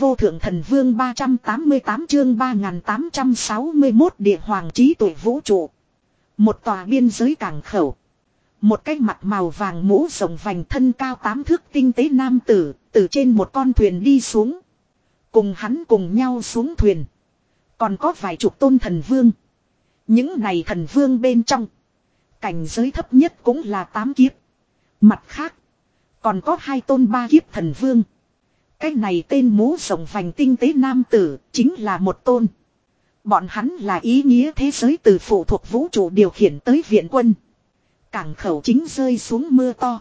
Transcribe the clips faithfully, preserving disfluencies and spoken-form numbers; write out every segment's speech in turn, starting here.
vô thượng thần vương ba trăm tám mươi tám chương ba nghìn tám trăm sáu mươi mốt địa hoàng trí tuệ vũ trụ. Một tòa biên giới cảng khẩu. Một cái mặt màu vàng mũ rồng vành thân cao tám thước tinh tế nam tử, từ trên một con thuyền đi xuống. Cùng hắn cùng nhau xuống thuyền. Còn có vài chục tôn thần vương. Những này thần vương bên trong. Cảnh giới thấp nhất cũng là tám kiếp. Mặt khác. Còn có hai tôn ba kiếp thần vương. Cái này tên mũ rồng vành tinh tế nam tử chính là một tôn. Bọn hắn là ý nghĩa thế giới từ phụ thuộc vũ trụ điều khiển tới viện quân. Cảng khẩu chính rơi xuống mưa to.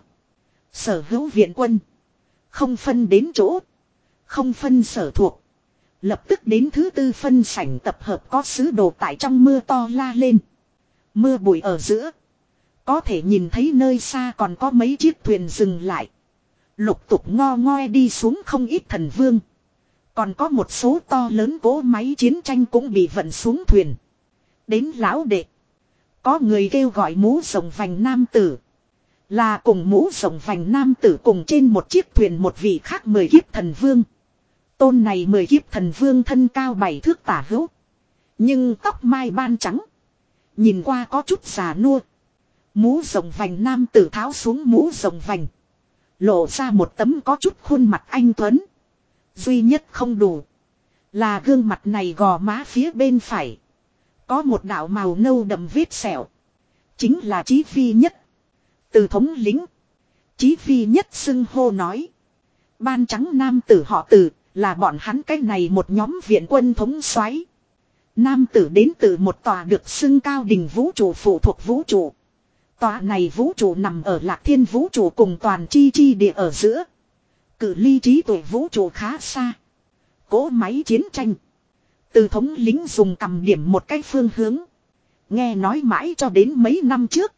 Sở hữu viện quân. Không phân đến chỗ. Không phân sở thuộc. Lập tức đến thứ tư phân sảnh tập hợp có sứ đồ tại trong mưa to la lên. Mưa bụi ở giữa. Có thể nhìn thấy nơi xa còn có mấy chiếc thuyền dừng lại. Lục tục ngo ngoe đi xuống không ít thần vương. Còn có một số to lớn cỗ máy chiến tranh cũng bị vận xuống thuyền. Đến lão đệ. Có người kêu gọi mũ rồng vành nam tử. Là cùng mũ rồng vành nam tử cùng trên một chiếc thuyền một vị khác mười kiếp thần vương. Tôn này mười kiếp thần vương thân cao bảy thước tả hữu. Nhưng tóc mai ban trắng. Nhìn qua có chút già nua. Mũ rồng vành nam tử tháo xuống mũ rồng vành. Lộ ra một tấm có chút khuôn mặt anh tuấn. Duy nhất không đủ. Là gương mặt này gò má phía bên phải. Có một đạo màu nâu đậm vết sẹo. Chính là Chí Phi Nhất. Từ thống lĩnh. Chí Phi Nhất xưng hô nói. Ban trắng nam tử họ Từ. Là bọn hắn cái này một nhóm viện quân thống soái. Nam tử đến từ một tòa được xưng cao đỉnh vũ trụ phụ thuộc vũ trụ. Tòa này vũ trụ nằm ở Lạc Thiên vũ trụ cùng toàn chi chi địa ở giữa. Cự ly trí tuệ vũ trụ khá xa. Cỗ máy chiến tranh. Từ thống lĩnh dùng cầm điểm một cái phương hướng. Nghe nói mãi cho đến mấy năm trước.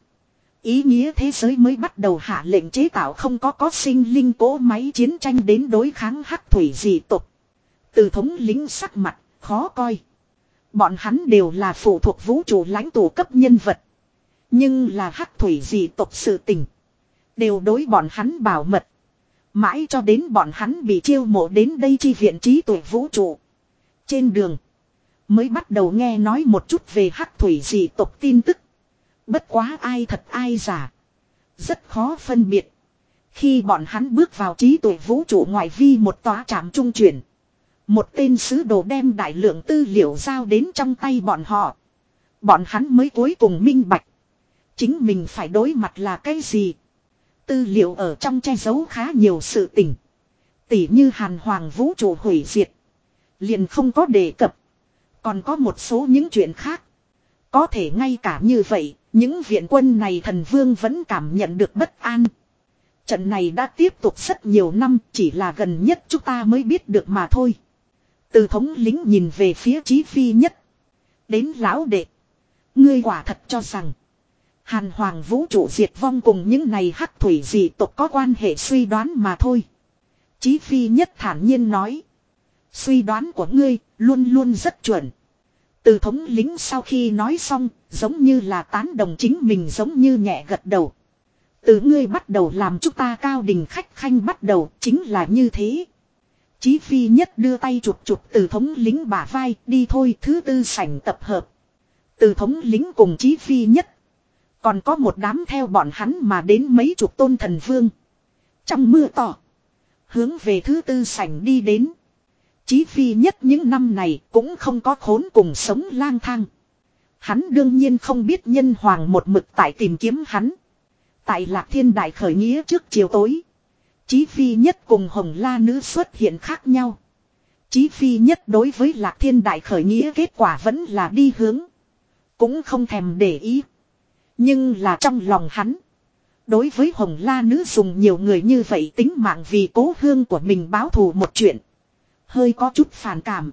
Ý nghĩa thế giới mới bắt đầu hạ lệnh chế tạo không có có sinh linh cỗ máy chiến tranh đến đối kháng hắc thủy dị tộc. Từ thống lĩnh sắc mặt, khó coi. Bọn hắn đều là phụ thuộc vũ trụ lãnh tụ cấp nhân vật. Nhưng là hắc thủy dị tộc sự tình. Đều đối bọn hắn bảo mật. Mãi cho đến bọn hắn bị chiêu mộ đến đây chi viện trí tuệ vũ trụ. Trên đường. Mới bắt đầu nghe nói một chút về hắc thủy dị tộc tin tức. Bất quá ai thật ai giả. Rất khó phân biệt. Khi bọn hắn bước vào trí tuệ vũ trụ ngoại vi một tòa trạm trung chuyển. Một tên sứ đồ đem đại lượng tư liệu giao đến trong tay bọn họ. Bọn hắn mới cuối cùng minh bạch. Chính mình phải đối mặt là cái gì? Tư liệu ở trong che giấu khá nhiều sự tình. Tỉ như hàn hoàng vũ trụ hủy diệt. Liền không có đề cập. Còn có một số những chuyện khác. Có thể ngay cả như vậy, những viện quân này thần vương vẫn cảm nhận được bất an. Trận này đã tiếp tục rất nhiều năm, chỉ là gần nhất chúng ta mới biết được mà thôi. Từ thống lĩnh nhìn về phía Chí Phi Nhất. Đến lão đệ. Ngươi quả thật cho rằng hàn hoàng vũ trụ diệt vong cùng những này hắc thủy dị tộc có quan hệ suy đoán mà thôi. Chí Phi Nhất thản nhiên nói. Suy đoán của ngươi luôn luôn rất chuẩn. Từ thống lĩnh sau khi nói xong, giống như là tán đồng chính mình giống như nhẹ gật đầu. Từ ngươi bắt đầu làm chúng ta cao đình khách khanh bắt đầu chính là như thế. Chí Phi Nhất đưa tay chụp chụp từ thống lĩnh bả vai đi thôi thứ tư sảnh tập hợp. Từ thống lĩnh cùng Chí Phi Nhất. Còn có một đám theo bọn hắn mà đến mấy chục tôn thần vương. Trong mưa to. Hướng về thứ tư sảnh đi đến. Chí Phi Nhất những năm này cũng không có khốn cùng sống lang thang. Hắn đương nhiên không biết nhân hoàng một mực tại tìm kiếm hắn. Tại Lạc Thiên Đại khởi nghĩa trước chiều tối. Chí Phi Nhất cùng Hồng La Nữ xuất hiện khác nhau. Chí Phi Nhất đối với Lạc Thiên Đại khởi nghĩa kết quả vẫn là đi hướng. Cũng không thèm để ý. Nhưng là trong lòng hắn. Đối với Hồng La Nữ dùng nhiều người như vậy tính mạng vì cố hương của mình báo thù một chuyện. Hơi có chút phản cảm.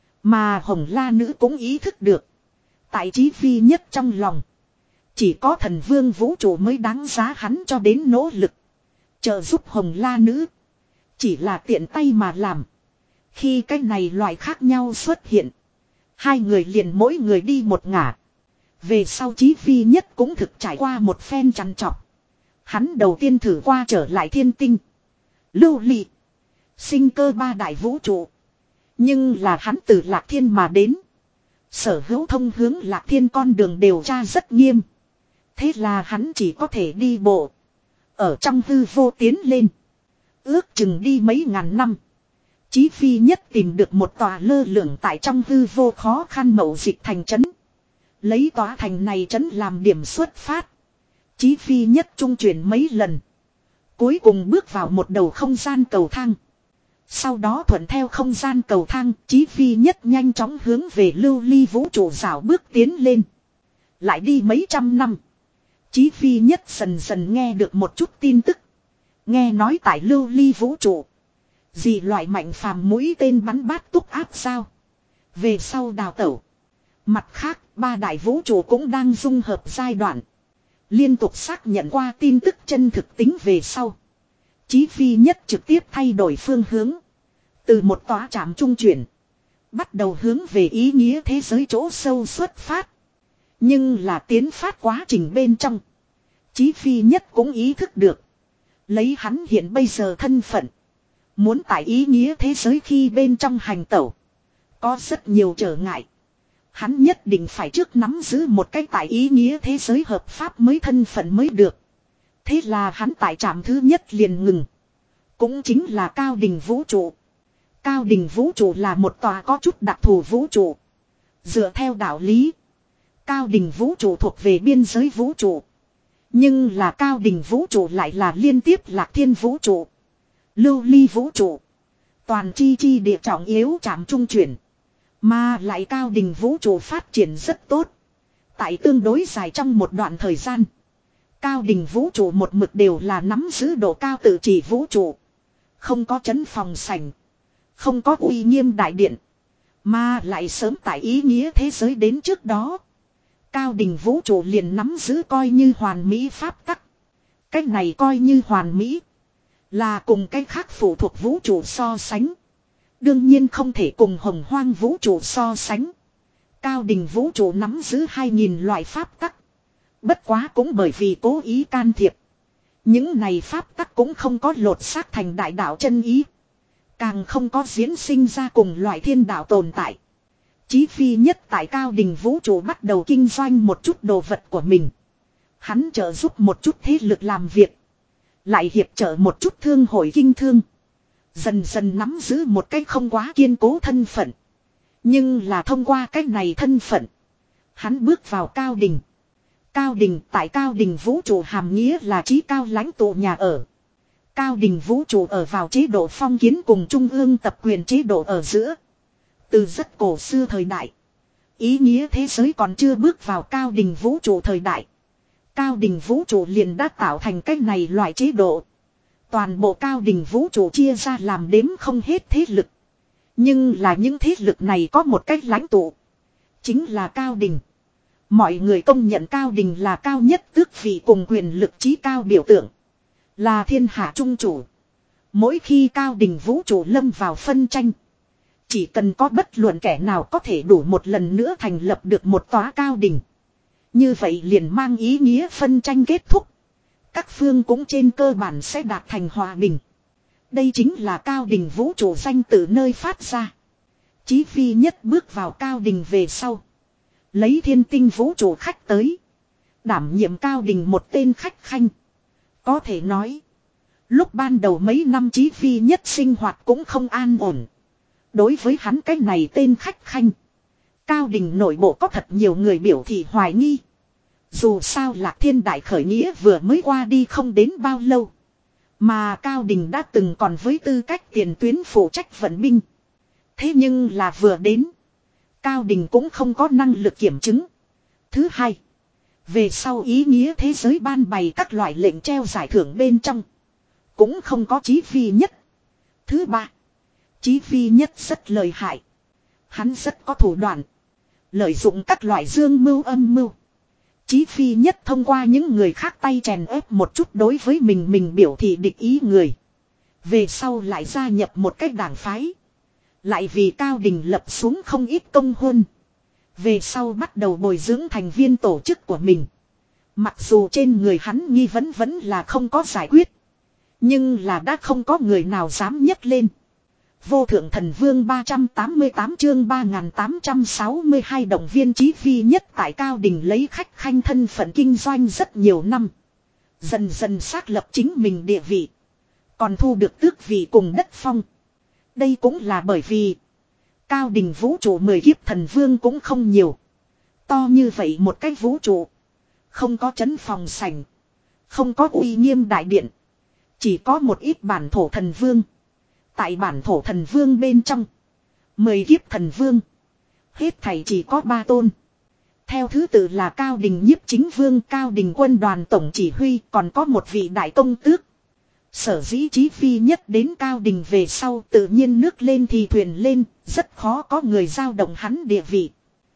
Mà Hồng La Nữ cũng ý thức được. Tại Chí Phi Nhất trong lòng. Chỉ có thần vương vũ trụ mới đáng giá hắn cho đến nỗ lực. Trợ giúp Hồng La Nữ. Chỉ là tiện tay mà làm. Khi cái này loại khác nhau xuất hiện. Hai người liền mỗi người đi một ngả. Về sau Chí Phi Nhất cũng thực trải qua một phen trằn trọc. Hắn đầu tiên thử qua trở lại thiên tinh. Lưu ly. Sinh cơ ba đại vũ trụ. Nhưng là hắn từ Lạc Thiên mà đến. Sở hữu thông hướng Lạc Thiên con đường điều tra rất nghiêm. Thế là hắn chỉ có thể đi bộ. Ở trong hư vô tiến lên. Ước chừng đi mấy ngàn năm. Chí Phi Nhất tìm được một tòa lơ lửng tại trong hư vô khó khăn mậu dịch thành trấn. Lấy tòa thành này trấn làm điểm xuất phát. Chí Phi Nhất trung chuyển mấy lần. Cuối cùng bước vào một đầu không gian cầu thang. Sau đó thuận theo không gian cầu thang, Chí Phi Nhất nhanh chóng hướng về lưu ly vũ trụ rảo bước tiến lên. Lại đi mấy trăm năm. Chí Phi Nhất dần dần nghe được một chút tin tức. Nghe nói tại lưu ly vũ trụ. Dị loại mạnh phàm mũi tên bắn bát túc áp sao. Về sau đào tẩu. Mặt khác, ba đại vũ trụ cũng đang dung hợp giai đoạn. Liên tục xác nhận qua tin tức chân thực tính về sau. Chí Phi Nhất trực tiếp thay đổi phương hướng. Từ một tòa trạm trung chuyển. Bắt đầu hướng về ý nghĩa thế giới chỗ sâu xuất phát. Nhưng là tiến phát quá trình bên trong. Chí Phi Nhất cũng ý thức được. Lấy hắn hiện bây giờ thân phận. Muốn tại ý nghĩa thế giới khi bên trong hành tẩu. Có rất nhiều trở ngại. Hắn nhất định phải trước nắm giữ một cái tại ý nghĩa thế giới hợp pháp mới thân phận mới được. Thế là hắn tại trạm thứ nhất liền ngừng. Cũng chính là Cao Đỉnh vũ trụ. Cao Đỉnh vũ trụ là một tòa có chút đặc thù vũ trụ. Dựa theo đạo lý. Cao Đỉnh vũ trụ thuộc về biên giới vũ trụ. Nhưng là Cao Đỉnh vũ trụ lại là liên tiếp Lạc Thiên vũ trụ. Lưu ly vũ trụ. Toàn chi chi địa trọng yếu trạm trung chuyển. Mà lại Cao Đỉnh vũ trụ phát triển rất tốt. Tại tương đối dài trong một đoạn thời gian. Cao Đỉnh vũ trụ một mực đều là nắm giữ độ cao tự chỉ vũ trụ. Không có trấn phòng sảnh. Không có uy nghiêm đại điện. Mà lại sớm tại ý nghĩa thế giới đến trước đó. Cao Đỉnh vũ trụ liền nắm giữ coi như hoàn mỹ pháp tắc. Cách này coi như hoàn mỹ. Là cùng cách khác phụ thuộc vũ trụ so sánh. Đương nhiên không thể cùng hồng hoang vũ trụ so sánh. Cao Đỉnh vũ trụ nắm giữ hai nghìn loại pháp tắc. Bất quá cũng bởi vì cố ý can thiệp. Những này pháp tắc cũng không có lột xác thành đại đạo chân ý. Càng không có diễn sinh ra cùng loại thiên đạo tồn tại. Chí Phi Nhất tại Cao Đỉnh vũ trụ bắt đầu kinh doanh một chút đồ vật của mình. Hắn trợ giúp một chút thế lực làm việc. Lại hiệp trợ một chút thương hội kinh thương. Dần dần nắm giữ một cách không quá kiên cố thân phận. Nhưng là thông qua cách này thân phận. Hắn bước vào Cao Đỉnh. Cao Đỉnh tại Cao Đỉnh vũ trụ hàm nghĩa là chí cao lãnh tụ nhà ở. Cao Đỉnh vũ trụ ở vào chế độ phong kiến cùng trung ương tập quyền chế độ ở giữa. Từ rất cổ xưa thời đại. Ý nghĩa thế giới còn chưa bước vào Cao Đỉnh vũ trụ thời đại. Cao Đỉnh vũ trụ liền đã tạo thành cách này loại chế độ. Toàn bộ Cao Đỉnh vũ trụ chia ra làm đếm không hết thế lực. Nhưng là những thế lực này có một cách lãnh tụ. Chính là Cao Đỉnh. Mọi người công nhận Cao Đỉnh là cao nhất tước vị cùng quyền lực trí cao biểu tượng. Là thiên hạ trung chủ. Mỗi khi Cao Đỉnh vũ trụ lâm vào phân tranh. Chỉ cần có bất luận kẻ nào có thể đủ một lần nữa thành lập được một tòa Cao Đỉnh. Như vậy liền mang ý nghĩa phân tranh kết thúc. Các phương cũng trên cơ bản sẽ đạt thành hòa bình. Đây chính là Cao Đỉnh vũ trụ danh từ nơi phát ra. Chí Phi Nhất bước vào Cao Đỉnh về sau. Lấy thiên tinh vũ trụ khách tới. Đảm nhiệm Cao Đỉnh một tên khách khanh. Có thể nói. Lúc ban đầu mấy năm Chí Phi Nhất sinh hoạt cũng không an ổn. Đối với hắn cái này tên khách khanh. Cao Đỉnh nội bộ có thật nhiều người biểu thị hoài nghi. Dù sao Lạc Thiên đại khởi nghĩa vừa mới qua đi không đến bao lâu. Mà Cao Đỉnh đã từng còn với tư cách tiền tuyến phụ trách vận binh. Thế nhưng là vừa đến. Cao Đỉnh cũng không có năng lực kiểm chứng. Thứ hai. Về sau ý nghĩa thế giới ban bày các loại lệnh treo giải thưởng bên trong. Cũng không có Chí Phi Nhất. Thứ ba. Chí Phi Nhất rất lợi hại. Hắn rất có thủ đoạn. Lợi dụng các loại dương mưu âm mưu. Chí Phi Nhất thông qua những người khác tay chèn ép một chút đối với mình mình biểu thị địch ý người. Về sau lại gia nhập một cách đảng phái. Lại vì Cao Đỉnh lập xuống không ít công huân. Về sau bắt đầu bồi dưỡng thành viên tổ chức của mình. Mặc dù trên người hắn nghi vấn vẫn là không có giải quyết. Nhưng là đã không có người nào dám nhấc lên. Vô thượng thần vương ba trăm tám mươi tám chương ba nghìn tám trăm sáu mươi hai động viên Chí Phi Nhất tại Cao Đình lấy khách khanh thân phận kinh doanh rất nhiều năm. Dần dần xác lập chính mình địa vị. Còn thu được tước vị cùng đất phong. Đây cũng là bởi vì Cao Đình vũ trụ mười kiếp thần vương cũng không nhiều. To như vậy một cái vũ trụ. Không có trấn phòng sảnh. Không có uy nghiêm đại điện. Chỉ có một ít bản thổ thần vương. Tại bản thổ thần vương bên trong. Mười kiếp thần vương. Hết thảy chỉ có ba tôn. Theo thứ tự là Cao Đình nhiếp chính vương, Cao Đình quân đoàn tổng chỉ huy, còn có một vị đại công tước. Sở dĩ Chí Phi Nhất đến Cao Đình về sau tự nhiên nước lên thì thuyền lên, rất khó có người giao động hắn địa vị.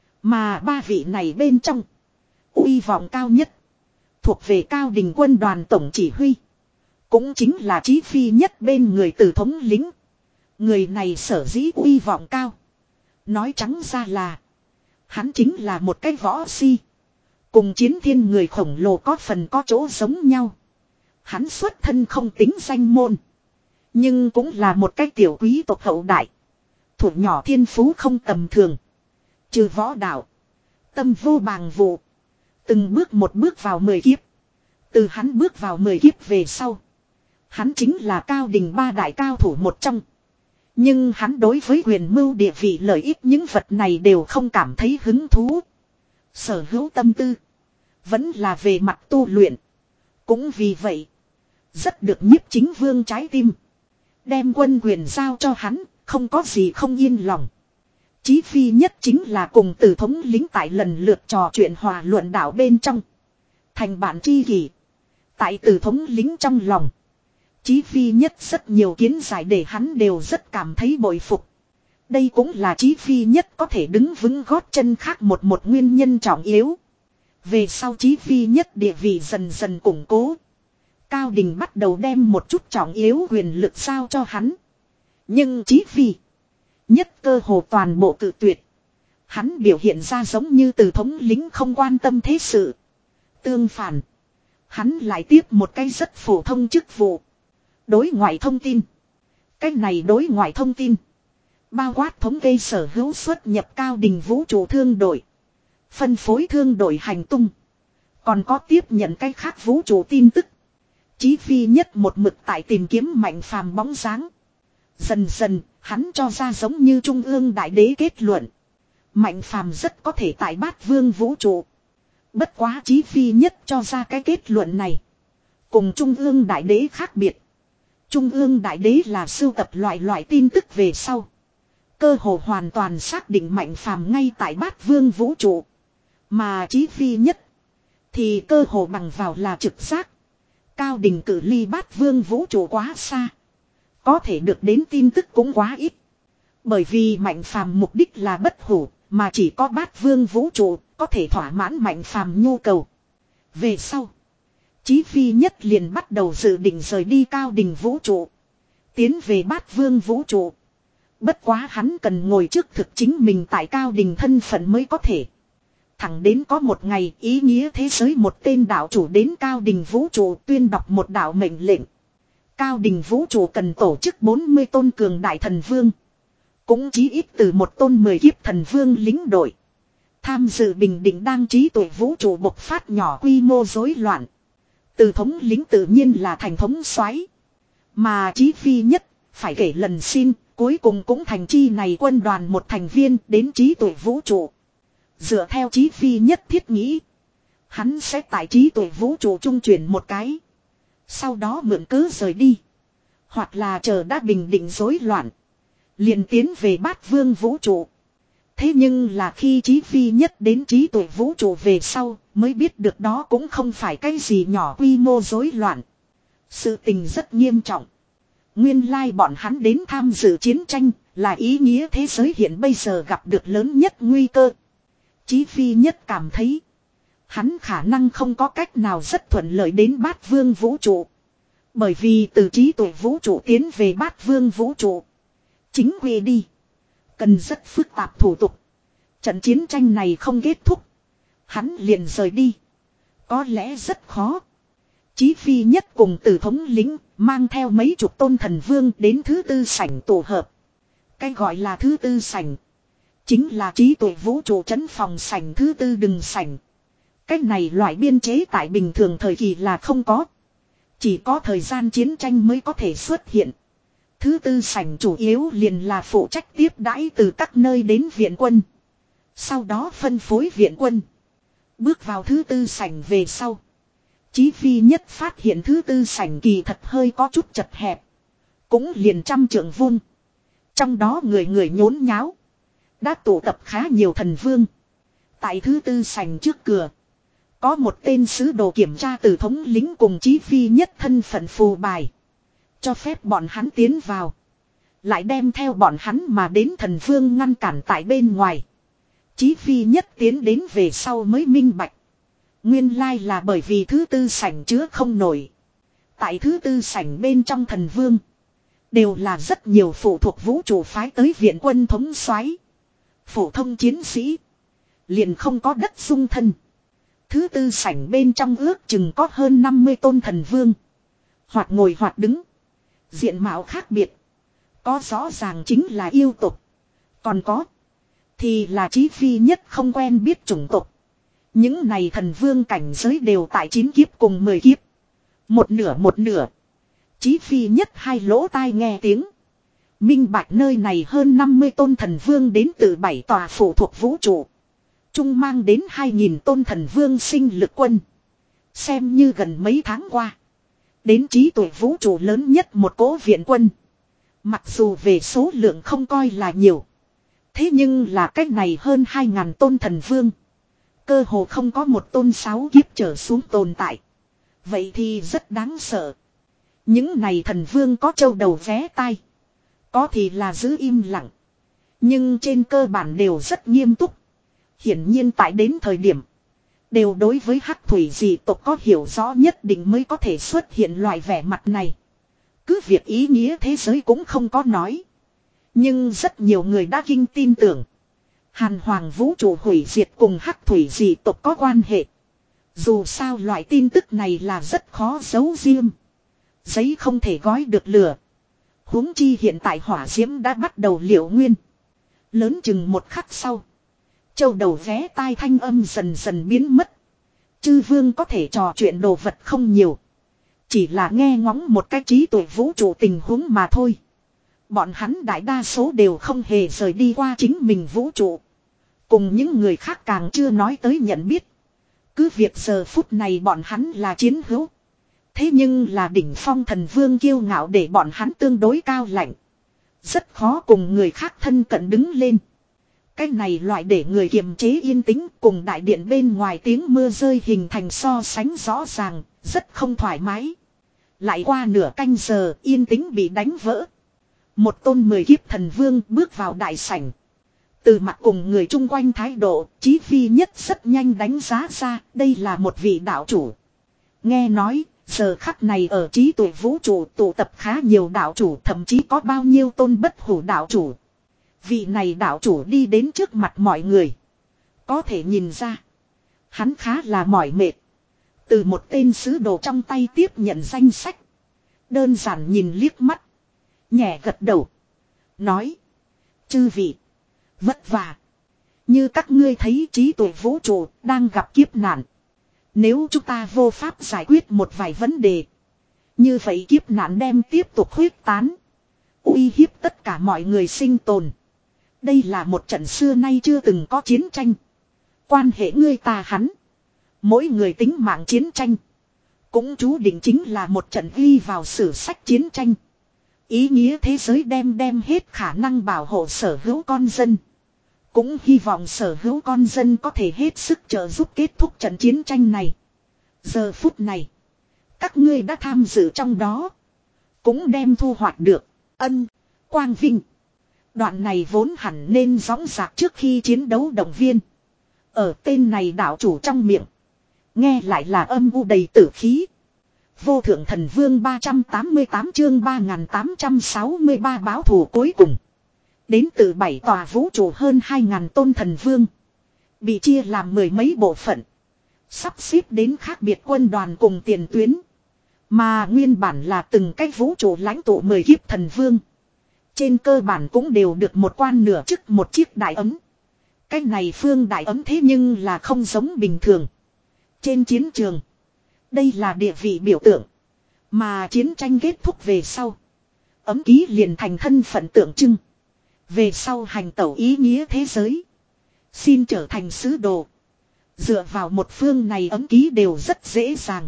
Mà ba vị này bên trong, uy vọng cao nhất, thuộc về Cao Đình quân đoàn tổng chỉ huy. Cũng chính là Chí Phi Nhất bên người Từ thống lĩnh. Người này sở dĩ uy vọng cao. Nói trắng ra là hắn chính là một cái võ si. Cùng Chiến Thiên người khổng lồ có phần có chỗ giống nhau. Hắn xuất thân không tính danh môn. Nhưng cũng là một cái tiểu quý tộc hậu đại. Thủ nhỏ thiên phú không tầm thường. Trừ võ đạo. Tâm vô bàng vụ. Từng bước một bước vào mười kiếp. Từ hắn bước vào mười kiếp về sau. Hắn chính là Cao Đình ba đại cao thủ một trong. Nhưng hắn đối với quyền mưu địa vị lợi ích những vật này đều không cảm thấy hứng thú. Sở hữu tâm tư. Vẫn là về mặt tu luyện. Cũng vì vậy. Rất được nhiếp chính vương trái tim. Đem quân quyền giao cho hắn. Không có gì không yên lòng. Chí Phi Nhất chính là cùng Từ thống lĩnh tại lần lượt trò chuyện hòa luận đạo bên trong. Thành bạn tri kỷ. Tại Từ thống lĩnh trong lòng. Chí Phi Nhất rất nhiều kiến giải để hắn đều rất cảm thấy bội phục. Đây cũng là Chí Phi Nhất có thể đứng vững gót chân khác một một nguyên nhân trọng yếu. Về sau Chí Phi Nhất địa vị dần dần củng cố. Cao Đình bắt đầu đem một chút trọng yếu quyền lực giao cho hắn. Nhưng Chí Phi Nhất cơ hồ toàn bộ cự tuyệt. Hắn biểu hiện ra giống như Từ thống lĩnh không quan tâm thế sự. Tương phản. Hắn lại tiếp một cái rất phổ thông chức vụ. Đối ngoại thông tin. Cái này đối ngoại thông tin. Bao quát thống kê sở hữu xuất nhập Cao Đình vũ trụ thương đội. Phân phối thương đội hành tung. Còn có tiếp nhận cái khác vũ trụ tin tức. Chí Phi Nhất một mực tại tìm kiếm Mạnh Phàm bóng dáng. Dần dần, hắn cho ra giống như Trung ương Đại Đế kết luận. Mạnh Phàm rất có thể tại Bát Vương vũ trụ. Bất quá Chí Phi Nhất cho ra cái kết luận này. Cùng Trung ương Đại Đế khác biệt. Trung ương Đại Đế là sưu tập loại loại tin tức về sau. Cơ hồ hoàn toàn xác định Mạnh Phàm ngay tại Bát Vương vũ trụ. Mà Chí Phi Nhất thì cơ hồ bằng vào là trực giác. Cao Đình cử ly Bát Vương vũ trụ quá xa. Có thể được đến tin tức cũng quá ít. Bởi vì Mạnh Phàm mục đích là bất hủ, mà chỉ có Bát Vương vũ trụ có thể thỏa mãn Mạnh Phàm nhu cầu. Về sau, Chí Phi Nhất liền bắt đầu dự định rời đi Cao Đình vũ trụ, tiến về Bát Vương vũ trụ. Bất quá hắn cần ngồi trước thực chính mình tại Cao Đình thân phận mới có thể. Thẳng đến có một ngày ý nghĩa thế giới một tên đạo chủ đến Cao Đình vũ trụ tuyên đọc một đạo mệnh lệnh. Cao Đình vũ trụ cần tổ chức bốn mươi tôn cường đại thần vương. Cũng chí ít từ một tôn mười kiếp thần vương lính đội. Tham dự bình định đang trí tuệ vũ trụ bộc phát nhỏ quy mô rối loạn. Từ thống lĩnh tự nhiên là thành thống soái. Mà Chí Phi Nhất phải kể lần xin cuối cùng cũng thành chi này quân đoàn một thành viên đến trí tuệ vũ trụ. Dựa theo Chí Phi Nhất thiết nghĩ. Hắn sẽ tại trí tuệ vũ trụ trung chuyển một cái. Sau đó mượn cớ rời đi. Hoặc là chờ đã bình định rối loạn. Liền tiến về Bát Vương vũ trụ. Thế nhưng là khi Chí Phi Nhất đến trí tuệ vũ trụ về sau. Mới biết được đó cũng không phải cái gì nhỏ quy mô rối loạn. Sự tình rất nghiêm trọng. Nguyên lai bọn hắn đến tham dự chiến tranh. Là ý nghĩa thế giới hiện bây giờ gặp được lớn nhất nguy cơ. Chí Phi Nhất cảm thấy. Hắn khả năng không có cách nào rất thuận lợi đến Bát Vương vũ trụ. Bởi vì từ trí tuệ vũ trụ tiến về Bát Vương vũ trụ. Chính quy đi. Cần rất phức tạp thủ tục. Trận chiến tranh này không kết thúc. Hắn liền rời đi. Có lẽ rất khó. Chí Phi Nhất cùng Từ thống lĩnh mang theo mấy chục tôn thần vương đến thứ tư sảnh tổ hợp. Cái gọi là thứ tư sảnh. Chính là trí tuệ vũ trụ trấn phòng sảnh thứ tư đừng sảnh. Cái này loại biên chế tại bình thường thời kỳ là không có. Chỉ có thời gian chiến tranh mới có thể xuất hiện. Thứ tư sảnh chủ yếu liền là phụ trách tiếp đãi từ các nơi đến viện quân. Sau đó phân phối viện quân. Bước vào thứ tư sảnh về sau. Chí Phi Nhất phát hiện thứ tư sảnh kỳ thật hơi có chút chật hẹp. Cũng liền trăm trượng vuông. Trong đó người người nhốn nháo. Đã tụ tập khá nhiều thần vương. Tại thứ tư sảnh trước cửa. Có một tên sứ đồ kiểm tra từ thống lính cùng Chí Phi Nhất thân phận phù bài. Cho phép bọn hắn tiến vào. Lại đem theo bọn hắn mà đến thần vương ngăn cản tại bên ngoài. Chí Phi Nhất tiến đến về sau mới minh bạch. Nguyên lai là bởi vì thứ tư sảnh chứa không nổi. Tại thứ tư sảnh bên trong thần vương. Đều là rất nhiều phụ thuộc vũ trụ phái tới viện quân thống soái, phổ thông chiến sĩ. Liền không có đất dung thân. Thứ tư sảnh bên trong ước chừng có hơn năm mươi tôn thần vương. Hoặc ngồi hoặc đứng. Diện mạo khác biệt. Có rõ ràng chính là yêu tục. Còn có. Thì là Chí Phi Nhất không quen biết chủng tộc. Những này thần vương cảnh giới đều tại chín kiếp cùng mười kiếp. Một nửa một nửa. Chí Phi Nhất hai lỗ tai nghe tiếng. Minh bạch nơi này hơn năm mươi tôn thần vương đến từ bảy tòa phụ thuộc vũ trụ. Trung mang đến hai nghìn tôn thần vương sinh lực quân. Xem như gần mấy tháng qua. Đến trí tuệ vũ trụ lớn nhất một cỗ viện quân. Mặc dù về số lượng không coi là nhiều. Thế nhưng là cách này hơn hai ngàn tôn thần vương. Cơ hồ không có một tôn sáu kiếp trở xuống tồn tại. Vậy thì rất đáng sợ. Những này thần vương có châu đầu vé tai. Có thì là giữ im lặng. Nhưng trên cơ bản đều rất nghiêm túc. Hiển nhiên tại đến thời điểm. Đều đối với hắc thủy dị tộc có hiểu rõ nhất định mới có thể xuất hiện loại vẻ mặt này. Cứ việc ý nghĩa thế giới cũng không có nói. Nhưng rất nhiều người đã kinh tin tưởng. Hàn hoàng vũ trụ hủy diệt cùng hắc thủy dị tộc có quan hệ. Dù sao loại tin tức này là rất khó giấu riêng. Giấy không thể gói được lửa. Huống chi hiện tại hỏa diễm đã bắt đầu liệu nguyên. Lớn chừng một khắc sau. Châu đầu vé tai thanh âm dần dần biến mất. Chư vương có thể trò chuyện đồ vật không nhiều. Chỉ là nghe ngóng một cái trí tuệ vũ trụ tình huống mà thôi. Bọn hắn đại đa số đều không hề rời đi qua chính mình vũ trụ. Cùng những người khác càng chưa nói tới nhận biết. Cứ việc giờ phút này bọn hắn là chiến hữu. Thế nhưng là đỉnh phong thần vương kiêu ngạo để bọn hắn tương đối cao lạnh. Rất khó cùng người khác thân cận đứng lên. Cái này loại để người kiềm chế yên tĩnh cùng đại điện bên ngoài tiếng mưa rơi hình thành so sánh rõ ràng, rất không thoải mái. Lại qua nửa canh giờ yên tĩnh bị đánh vỡ. Một tôn mười kiếp thần vương bước vào đại sảnh. Từ mặt cùng người chung quanh thái độ, Chí Phi Nhất rất nhanh đánh giá ra đây là một vị đạo chủ. Nghe nói, giờ khắc này ở trí tuệ vũ trụ tụ tập khá nhiều đạo chủ, thậm chí có bao nhiêu tôn bất hủ đạo chủ. Vị này đạo chủ đi đến trước mặt mọi người. Có thể nhìn ra. Hắn khá là mỏi mệt. Từ một tên sứ đồ trong tay tiếp nhận danh sách. Đơn giản nhìn liếc mắt. Nhẹ gật đầu. Nói. Chư vị. Vất vả. Như các ngươi thấy trí tuệ vũ trụ đang gặp kiếp nạn. Nếu chúng ta vô pháp giải quyết một vài vấn đề. Như vậy kiếp nạn đem tiếp tục huyết tán. Uy hiếp tất cả mọi người sinh tồn. Đây là một trận xưa nay chưa từng có chiến tranh. Quan hệ ngươi ta hắn. Mỗi người tính mạng chiến tranh. Cũng chú định chính là một trận ghi vào sử sách chiến tranh. Ý nghĩa thế giới đem đem hết khả năng bảo hộ sở hữu con dân. Cũng hy vọng sở hữu con dân có thể hết sức trợ giúp kết thúc trận chiến tranh này. Giờ phút này. Các ngươi đã tham dự trong đó. Cũng đem thu hoạch được. Ân. Quang vinh. Đoạn này vốn hẳn nên gióng giạc trước khi chiến đấu động viên. Ở tên này đạo chủ trong miệng. Nghe lại là âm u đầy tử khí. Vô thượng thần vương ba trăm tám mươi tám chương ba nghìn tám trăm sáu mươi ba báo thù cuối cùng. Đến từ bảy tòa vũ trụ hơn hai nghìn tôn thần vương. Bị chia làm mười mấy bộ phận. Sắp xếp đến khác biệt quân đoàn cùng tiền tuyến. Mà nguyên bản là từng cái vũ trụ lãnh tụ mười kiếp thần vương. trên cơ bản cũng đều được một quan nửa chức một chiếc đại ấm. Cái này phương đại ấm thế nhưng là không giống bình thường. Trên chiến trường, đây là địa vị biểu tượng. Mà chiến tranh kết thúc về sau, ấm ký liền thành thân phận tượng trưng. Về sau hành tẩu ý nghĩa thế giới, xin trở thành sứ đồ. Dựa vào một phương này ấm ký đều rất dễ dàng.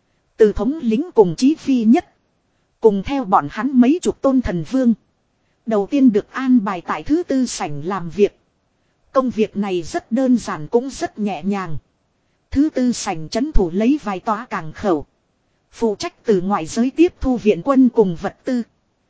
Từ thống lĩnh cùng chí phi nhất, cùng theo bọn hắn mấy chục tôn thần vương, đầu tiên được an bài tại thứ tư sảnh làm việc. Công việc này rất đơn giản cũng rất nhẹ nhàng. Thứ tư sảnh trấn thủ lấy vài tòa cảng khẩu, phụ trách từ ngoại giới tiếp thu viện quân cùng vật tư.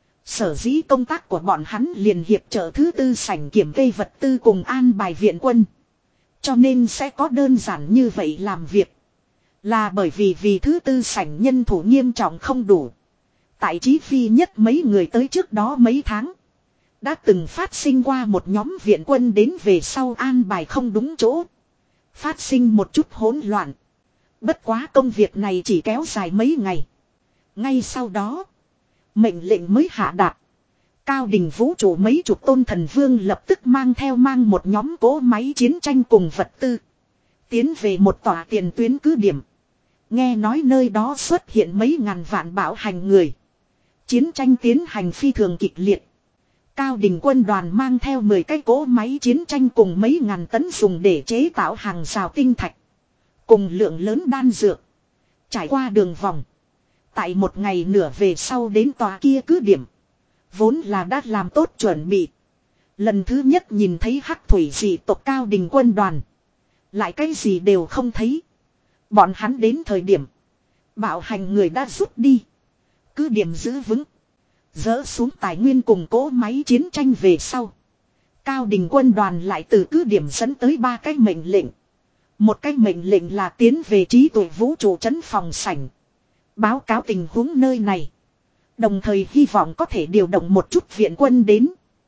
Sở dĩ công tác của bọn hắn liền hiệp trợ thứ tư sảnh kiểm kê vật tư cùng an bài viện quân. Cho nên sẽ có đơn giản như vậy làm việc. Là bởi vì vì thứ tư sảnh nhân thủ nghiêm trọng không đủ. Tại chí phi nhất mấy người tới trước đó mấy tháng, đã từng phát sinh qua một nhóm viện quân đến về sau an bài không đúng chỗ, phát sinh một chút hỗn loạn. Bất quá công việc này chỉ kéo dài mấy ngày. Ngay sau đó, mệnh lệnh mới hạ đạt. Cao đỉnh vũ trụ mấy chục tôn thần vương lập tức mang theo mang một nhóm cỗ máy chiến tranh cùng vật tư, tiến về một tòa tiền tuyến cứ điểm. Nghe nói nơi đó xuất hiện mấy ngàn vạn bạo hành người. Chiến tranh tiến hành phi thường kịch liệt. Cao đỉnh quân đoàn mang theo mười cái cỗ máy chiến tranh cùng mấy ngàn tấn dùng để chế tạo hàng rào tinh thạch, cùng lượng lớn đan dược, trải qua đường vòng. Tại một ngày nửa về sau đến tòa kia cứ điểm, vốn là đã làm tốt chuẩn bị. Lần thứ nhất nhìn thấy hắc thủy dị tộc cao đỉnh quân đoàn, lại cái gì đều không thấy. Bọn hắn đến thời điểm, bạo hành người đã rút đi. Cứ điểm giữ vững, dỡ xuống tài nguyên cùng cỗ máy chiến tranh về sau, cao đỉnh quân đoàn lại từ cứ điểm dẫn tới ba cái mệnh lệnh. Một cái mệnh lệnh là tiến về trí tuệ vũ trụ trấn phòng sảnh, báo cáo tình huống nơi này, đồng thời hy vọng có thể điều động một chút viện quân đến.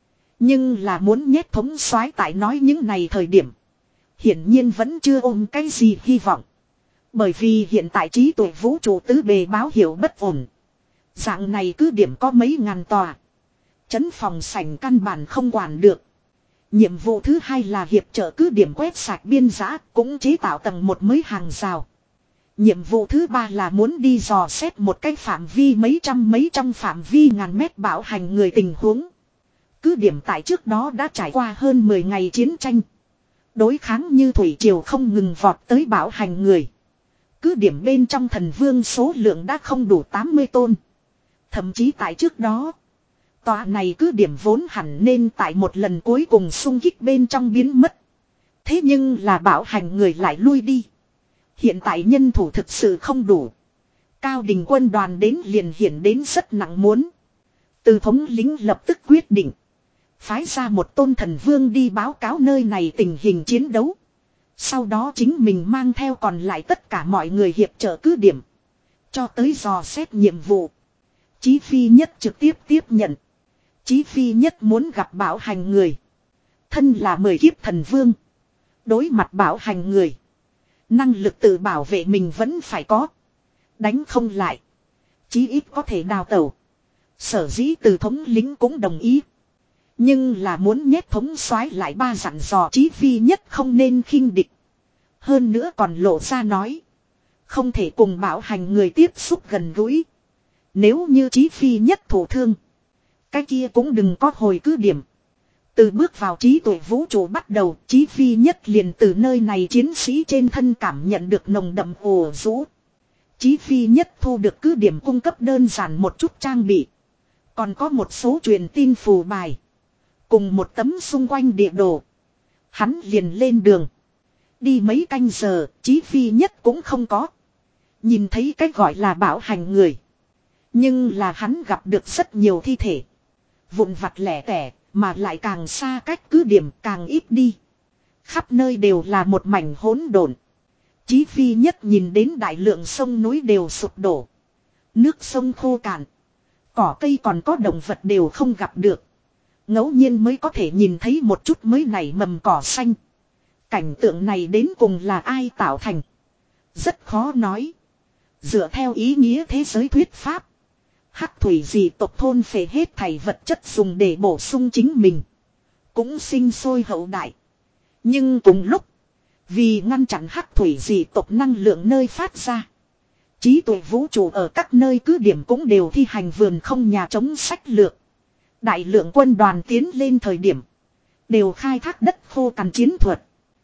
Nhưng là muốn nhét thống soái tại nói những này thời điểm, hiển nhiên vẫn chưa ôm cái gì hy vọng. Bởi vì hiện tại trí tuệ vũ trụ tứ bề báo hiệu bất ổn. Dạng này cứ điểm có mấy ngàn tòa, trấn phòng sảnh căn bản không quản được. Nhiệm vụ thứ hai là hiệp trợ cứ điểm quét sạch biên giã, cũng chế tạo tầng một mới hàng rào. Nhiệm vụ thứ ba là muốn đi dò xét một cái phạm vi mấy trăm mấy trong phạm vi ngàn mét bạo hành người tình huống. Cứ điểm tại trước đó đã trải qua hơn mười ngày chiến tranh, đối kháng như thủy triều không ngừng vọt tới bạo hành người. Cứ điểm bên trong thần vương số lượng đã không đủ tám mươi tôn. Thậm chí tại trước đó, tòa này cứ điểm vốn hẳn nên tại một lần cuối cùng xung kích bên trong biến mất. Thế nhưng là bạo hành người lại lui đi. Hiện tại nhân thủ thực sự không đủ. Cao đỉnh quân đoàn đến liền hiện đến rất nặng muốn. Từ thống lĩnh lập tức quyết định, phái ra một tôn thần vương đi báo cáo nơi này tình hình chiến đấu. Sau đó chính mình mang theo còn lại tất cả mọi người hiệp trợ cứ điểm, cho tới dò xét nhiệm vụ. Chí phi nhất trực tiếp tiếp nhận. Chí phi nhất muốn gặp bạo hành người. Thân là mười kiếp thần vương, đối mặt bạo hành người, năng lực tự bảo vệ mình vẫn phải có. Đánh không lại, chí ít có thể đào tẩu. Sở dĩ từ thống lĩnh cũng đồng ý. Nhưng là muốn nhét thống soái lại ba dặn dò chí phi nhất không nên khinh địch. Hơn nữa còn lộ ra nói, không thể cùng bạo hành người tiếp xúc gần gũi. Nếu như chí phi nhất thổ thương, cái kia cũng đừng có hồi cứ điểm. Từ bước vào trí tuệ vũ trụ bắt đầu, chí phi nhất liền từ nơi này chiến sĩ trên thân cảm nhận được nồng đậm ồ rũ. Chí phi nhất thu được cứ điểm cung cấp đơn giản một chút trang bị, còn có một số truyền tin phù bài, cùng một tấm xung quanh địa đồ. Hắn liền lên đường. Đi mấy canh giờ, chí phi nhất cũng không có nhìn thấy cái gọi là bạo hành người. Nhưng là hắn gặp được rất nhiều thi thể, vụn vặt lẻ tẻ, mà lại càng xa cách cứ điểm càng ít đi. Khắp nơi đều là một mảnh hỗn độn. Chí phi nhất nhìn đến đại lượng sông núi đều sụp đổ, nước sông khô cạn, cỏ cây còn có động vật đều không gặp được. Ngẫu nhiên mới có thể nhìn thấy một chút mới nảy mầm cỏ xanh. Cảnh tượng này đến cùng là ai tạo thành, rất khó nói. Dựa theo ý nghĩa thế giới thuyết pháp, Hắc thủy dị tộc thôn phệ hết thảy vật chất dùng để bổ sung chính mình. Cũng sinh sôi hậu đại. Nhưng cùng lúc, vì ngăn chặn hắc thủy dị tộc năng lượng nơi phát ra, trí tuệ vũ trụ ở các nơi cứ điểm cũng đều thi hành vườn không nhà chống sách lược. Đại lượng quân đoàn tiến lên thời điểm, đều khai thác đất khô cằn chiến thuật.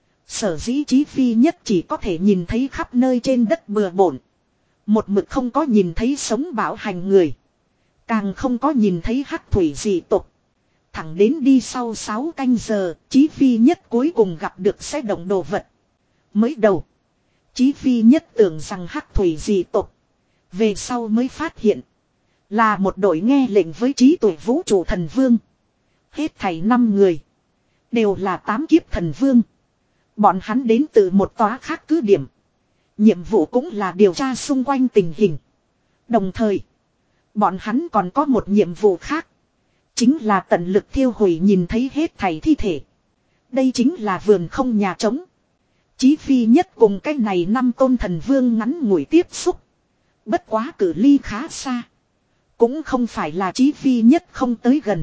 Sở dĩ Chí Phi Nhất chỉ có thể nhìn thấy khắp nơi trên đất bừa bộn. Một mực không có nhìn thấy sống bạo hành người. Càng không có nhìn thấy hắc thủy dị tộc. Thẳng đến đi sau sáu canh giờ, Chí Phi Nhất cuối cùng gặp được xe động đồ vật. Mới đầu, Chí Phi Nhất tưởng rằng hắc thủy dị tộc. Về sau mới phát hiện, là một đội nghe lệnh với trí tuệ vũ trụ thần vương. Hết thảy năm người, đều là tám kiếp thần vương. Bọn hắn đến từ một tòa khác cứ điểm. Nhiệm vụ cũng là điều tra xung quanh tình hình. Đồng thời, bọn hắn còn có một nhiệm vụ khác. Chính là tận lực thiêu hủy nhìn thấy hết thảy thi thể. Đây chính là vườn không nhà trống. Chí Phi Nhất cùng cái này năm tôn thần vương ngắn ngủi tiếp xúc. Bất quá cự ly khá xa. Cũng không phải là Chí Phi Nhất không tới gần.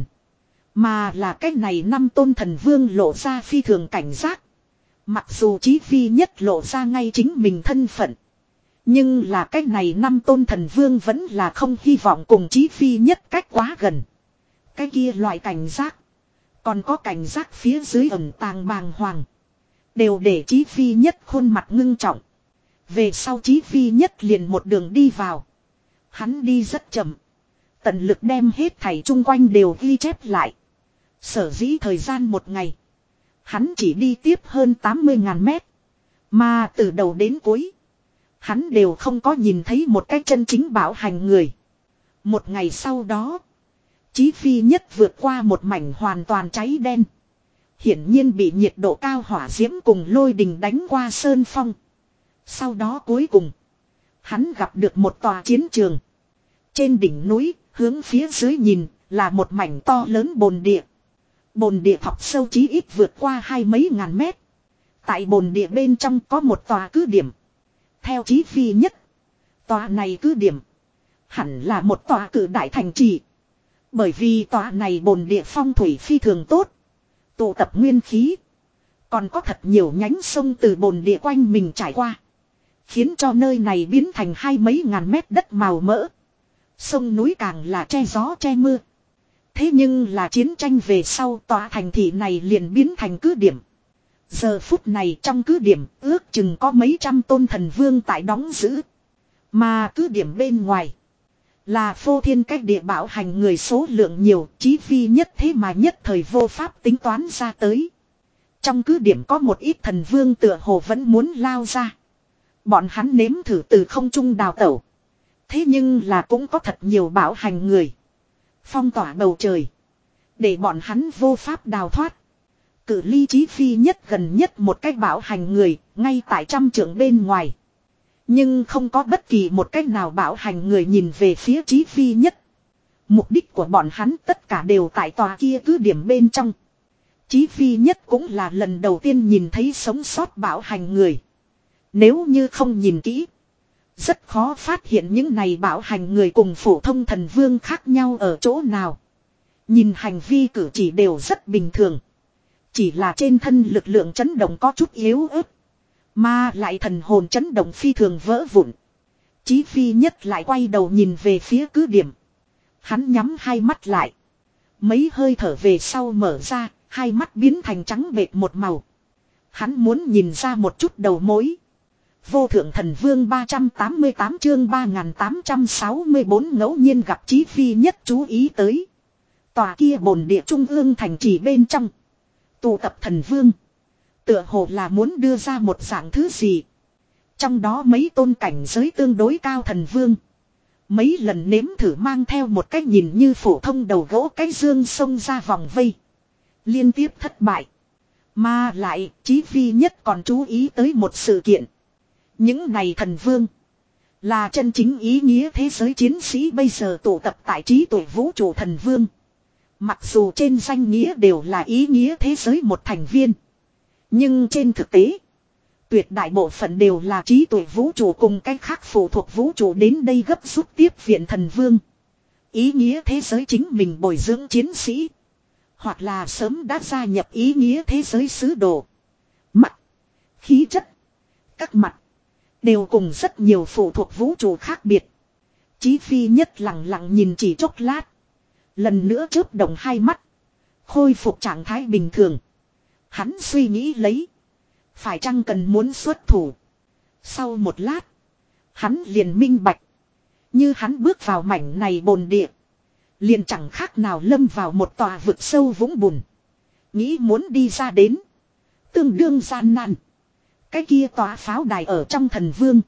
Mà là cái này năm tôn thần vương lộ ra phi thường cảnh giác. Mặc dù Chí Phi Nhất lộ ra ngay chính mình thân phận. Nhưng là cái này năm tôn thần vương vẫn là không hy vọng cùng Chí Phi Nhất cách quá gần. Cái kia loại cảnh giác. Còn có cảnh giác phía dưới ẩn tàng bàng hoàng. Đều để Chí Phi Nhất khuôn mặt ngưng trọng. Về sau Chí Phi Nhất liền một đường đi vào. Hắn đi rất chậm. Tận lực đem hết thảy chung quanh đều ghi chép lại. Sở dĩ thời gian một ngày. Hắn chỉ đi tiếp hơn tám mươi ngàn mét. Mà từ đầu đến cuối, hắn đều không có nhìn thấy một cái chân chính bảo hành người. Một ngày sau đó, Chí Phi Nhất vượt qua một mảnh hoàn toàn cháy đen. Hiển nhiên bị nhiệt độ cao hỏa diễm cùng lôi đình đánh qua sơn phong. Sau đó cuối cùng, hắn gặp được một tòa chiến trường. Trên đỉnh núi, hướng phía dưới nhìn, là một mảnh to lớn bồn địa. Bồn địa thọc sâu chí ít vượt qua hai mấy ngàn mét. Tại bồn địa bên trong có một tòa cứ điểm. Theo Chí Phi Nhất, tòa này cứ điểm hẳn là một tòa cử đại thành trì. Bởi vì tòa này bồn địa phong thủy phi thường tốt, tụ tập nguyên khí. Còn có thật nhiều nhánh sông từ bồn địa quanh mình trải qua, khiến cho nơi này biến thành hai mấy ngàn mét đất màu mỡ. Sông núi càng là che gió che mưa. Thế nhưng là chiến tranh về sau, tòa thành thị này liền biến thành cứ điểm. Giờ phút này trong cứ điểm ước chừng có mấy trăm tôn thần vương tại đóng giữ. Mà cứ điểm bên ngoài là phô thiên cách địa bảo hành người số lượng nhiều, Chí Phi Nhất thế mà nhất thời vô pháp tính toán ra tới. Trong cứ điểm có một ít thần vương tựa hồ vẫn muốn lao ra. Bọn hắn nếm thử từ không trung đào tẩu. Thế nhưng là cũng có thật nhiều bảo hành người phong tỏa bầu trời, để bọn hắn vô pháp đào thoát. Cự ly Chí Phi Nhất gần nhất một cách bảo hành người, ngay tại trăm trượng bên ngoài. Nhưng không có bất kỳ một cách nào bảo hành người nhìn về phía Chí Phi Nhất. Mục đích của bọn hắn tất cả đều tại tòa kia cứ điểm bên trong. Chí Phi Nhất cũng là lần đầu tiên nhìn thấy sống sót bảo hành người. Nếu như không nhìn kỹ, rất khó phát hiện những này bảo hành người cùng phổ thông thần vương khác nhau ở chỗ nào. Nhìn hành vi cử chỉ đều rất bình thường. Chỉ là trên thân lực lượng chấn động có chút yếu ớt. Mà lại thần hồn chấn động phi thường vỡ vụn. Chí Phi Nhất lại quay đầu nhìn về phía cứ điểm. Hắn nhắm hai mắt lại. Mấy hơi thở về sau mở ra, hai mắt biến thành trắng bệt một màu. Hắn muốn nhìn ra một chút đầu mối. Vô thượng thần vương ba trăm tám mươi tám chương ba nghìn tám trăm sáu mươi bốn ngẫu nhiên gặp Chí Phi Nhất chú ý tới. Tòa kia bồn địa trung ương thành trì bên trong. Tụ tập thần vương. Tựa hồ là muốn đưa ra một dạng thứ gì. Trong đó mấy tôn cảnh giới tương đối cao thần vương. Mấy lần nếm thử mang theo một cách nhìn như phổ thông đầu gỗ cái dương xông ra vòng vây. Liên tiếp thất bại. Mà lại Chí Phi Nhất còn chú ý tới một sự kiện. Những này thần vương là chân chính ý nghĩa thế giới chiến sĩ bây giờ tụ tập tại trí tuệ vũ trụ thần vương. Mặc dù trên danh nghĩa đều là ý nghĩa thế giới một thành viên. Nhưng trên thực tế, tuyệt đại bộ phận đều là trí tuệ vũ trụ cùng cách khác phụ thuộc vũ trụ đến đây gấp rút tiếp viện thần vương. Ý nghĩa thế giới chính mình bồi dưỡng chiến sĩ. Hoặc là sớm đã gia nhập ý nghĩa thế giới sứ đồ. Mặt, khí chất, các mặt đều cùng rất nhiều phụ thuộc vũ trụ khác biệt. Chí Phi Nhất lặng lặng nhìn chỉ chốc lát. Lần nữa chớp động hai mắt. Khôi phục trạng thái bình thường. Hắn suy nghĩ lấy. Phải chăng cần muốn xuất thủ. Sau một lát. Hắn liền minh bạch. Như hắn bước vào mảnh này bồn địa. Liền chẳng khác nào lâm vào một tòa vực sâu vũng bùn. Nghĩ muốn đi ra đến. Tương đương gian nan. Cái kia tòa pháo đài ở trong thần vương.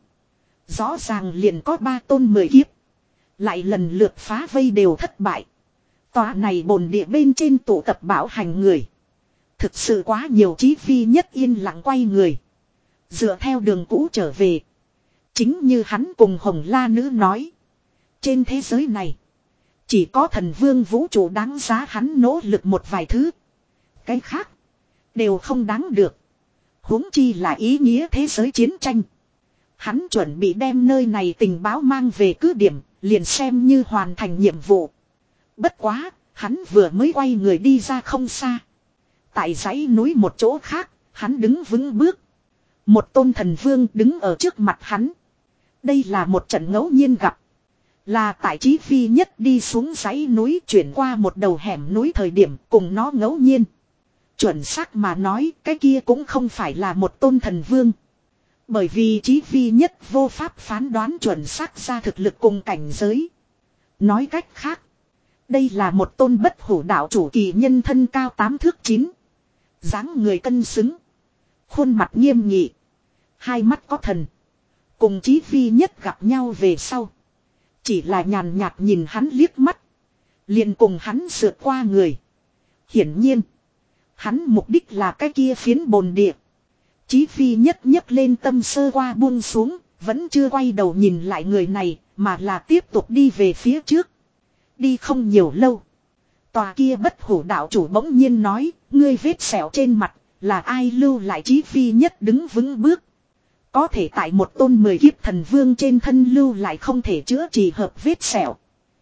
Rõ ràng liền có ba tôn mười kiếp. Lại lần lượt phá vây đều thất bại. Tòa này bồn địa bên trên tụ tập bảo hành người. Thực sự quá nhiều. Chí Phi Nhất yên lặng quay người. Dựa theo đường cũ trở về. Chính như hắn cùng Hồng La Nữ nói. Trên thế giới này. Chỉ có thần vương vũ trụ đáng giá hắn nỗ lực một vài thứ. Cái khác. Đều không đáng được. Huống chi là ý nghĩa thế giới chiến tranh. Hắn chuẩn bị đem nơi này tình báo mang về cứ điểm. Liền xem như hoàn thành nhiệm vụ. Bất quá. Hắn vừa mới quay người đi ra không xa. Tại dãy núi một chỗ khác. Hắn đứng vững bước. Một tôn thần vương đứng ở trước mặt hắn. Đây là một trận ngẫu nhiên gặp. Là tại Chí Phi Nhất đi xuống dãy núi chuyển qua một đầu hẻm núi thời điểm cùng nó ngẫu nhiên. Chuẩn xác mà nói cái kia cũng không phải là một tôn thần vương. Bởi vì Chí Phi Nhất vô pháp phán đoán chuẩn xác ra thực lực cùng cảnh giới. Nói cách khác. Đây là một tôn bất hủ đạo chủ kỳ nhân thân cao tám thước chín. Dáng người cân xứng. Khuôn mặt nghiêm nghị. Hai mắt có thần. Cùng Chí Phi Nhất gặp nhau về sau. Chỉ là nhàn nhạt nhìn hắn liếc mắt. Liền cùng hắn sượt qua người. Hiển nhiên. Hắn mục đích là cái kia phiến bồn địa. Chí Phi Nhất nhấc lên tâm sơ qua buông xuống. Vẫn chưa quay đầu nhìn lại người này. Mà là tiếp tục đi về phía trước. Đi không nhiều lâu. Tòa kia bất hủ đạo chủ bỗng nhiên nói. Ngươi vết sẹo trên mặt. Là ai lưu lại? Chí Phi Nhất đứng vững bước. Có thể tại một tôn mười kiếp thần vương trên thân lưu lại không thể chữa trị hợp vết sẹo.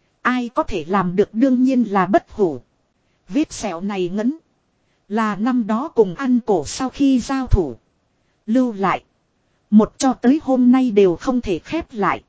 Ai có thể làm được? Đương nhiên là bất hủ. Vết sẹo này ngấn. Là năm đó cùng ăn cổ sau khi giao thủ. Lưu lại. Một cho tới hôm nay đều không thể khép lại.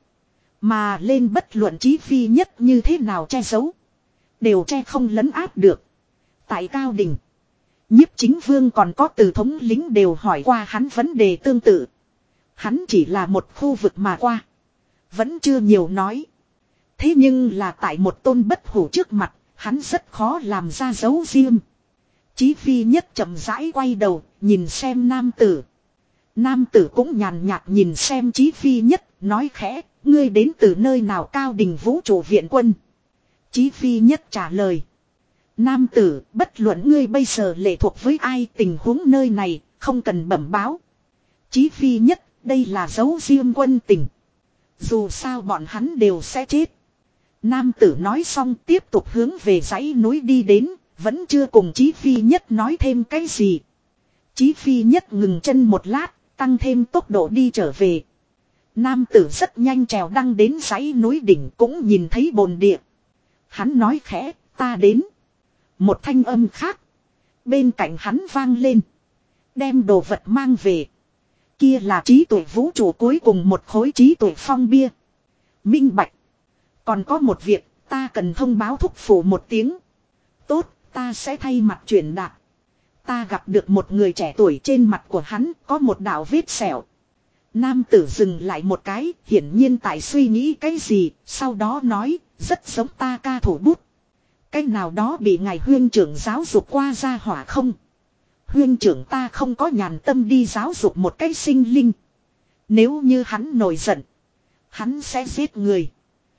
Mà lên bất luận Chí Phi Nhất như thế nào che giấu. Đều che không lấn áp được. Tại Cao Đình. Nhiếp Chính Vương còn có Từ thống lĩnh đều hỏi qua hắn vấn đề tương tự. Hắn chỉ là một khu vực mà qua. Vẫn chưa nhiều nói. Thế nhưng là tại một tôn bất hủ trước mặt. Hắn rất khó làm ra dấu riêng. Chí Phi Nhất chậm rãi quay đầu. Nhìn xem nam tử. Nam tử cũng nhàn nhạt nhìn xem Chí Phi Nhất. Nói khẽ. Ngươi đến từ nơi nào? Cao Đình vũ trụ viện quân. Chí Phi Nhất trả lời. Nam tử, bất luận ngươi bây giờ lệ thuộc với ai, tình huống nơi này, không cần bẩm báo. Chí Phi Nhất, đây là dấu riêng quân tình. Dù sao bọn hắn đều sẽ chết. Nam tử nói xong tiếp tục hướng về dãy núi đi đến, vẫn chưa cùng Chí Phi Nhất nói thêm cái gì. Chí Phi Nhất ngừng chân một lát, tăng thêm tốc độ đi trở về. Nam tử rất nhanh trèo đăng đến dãy núi đỉnh, cũng nhìn thấy bồn địa. Hắn nói khẽ, ta đến. Một thanh âm khác. Bên cạnh hắn vang lên. Đem đồ vật mang về. Kia là trí tuệ vũ trụ cuối cùng một khối trí tuệ phong bia. Minh bạch. Còn có một việc, ta cần thông báo thúc phủ một tiếng. Tốt, ta sẽ thay mặt truyền đạt. Ta gặp được một người trẻ tuổi, trên mặt của hắn có một đạo vết sẹo. Nam tử dừng lại một cái, hiển nhiên tại suy nghĩ cái gì, sau đó nói, rất giống ta ca thủ bút. Cái nào đó bị ngài huyên trưởng giáo dục qua ra hỏa không? Huyên trưởng ta không có nhàn tâm đi giáo dục một cái sinh linh. Nếu như hắn nổi giận, hắn sẽ giết người.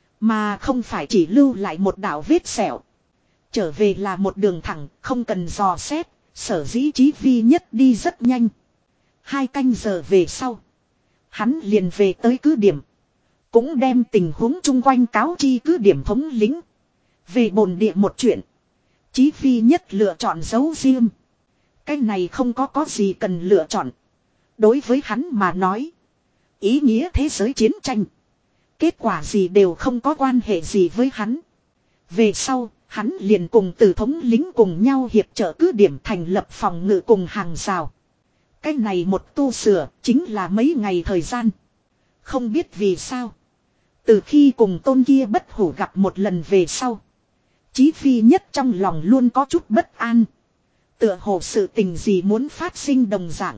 Mà không phải chỉ lưu lại một đạo vết sẹo. Trở về là một đường thẳng, không cần dò xét, sở dĩ Chí Phi Nhất đi rất nhanh. Hai canh giờ về sau. Hắn liền về tới cứ điểm. Cũng đem tình huống chung quanh cáo chi cứ điểm thống lĩnh. Về bồn địa một chuyện. Chí Phi Nhất lựa chọn dấu riêng. Cái này không có có gì cần lựa chọn. Đối với hắn mà nói. Ý nghĩa thế giới chiến tranh. Kết quả gì đều không có quan hệ gì với hắn. Về sau, hắn liền cùng từ thống lính cùng nhau hiệp trợ cứ điểm thành lập phòng ngự cùng hàng rào. Cái này một tu sửa chính là mấy ngày thời gian. Không biết vì sao. Từ khi cùng tôn kia bất hủ gặp một lần về sau. Chí Phi Nhất trong lòng luôn có chút bất an. Tựa hồ sự tình gì muốn phát sinh đồng dạng.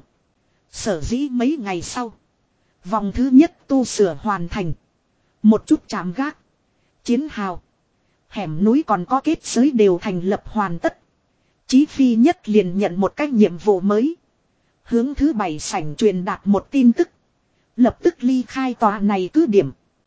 Sở dĩ mấy ngày sau. Vòng thứ nhất tu sửa hoàn thành. Một chút chạm gác. Chiến hào. Hẻm núi còn có kết giới đều thành lập hoàn tất. Chí Phi Nhất liền nhận một cái nhiệm vụ mới. Hướng thứ bảy sảnh truyền đạt một tin tức. Lập tức ly khai tòa này cứ điểm.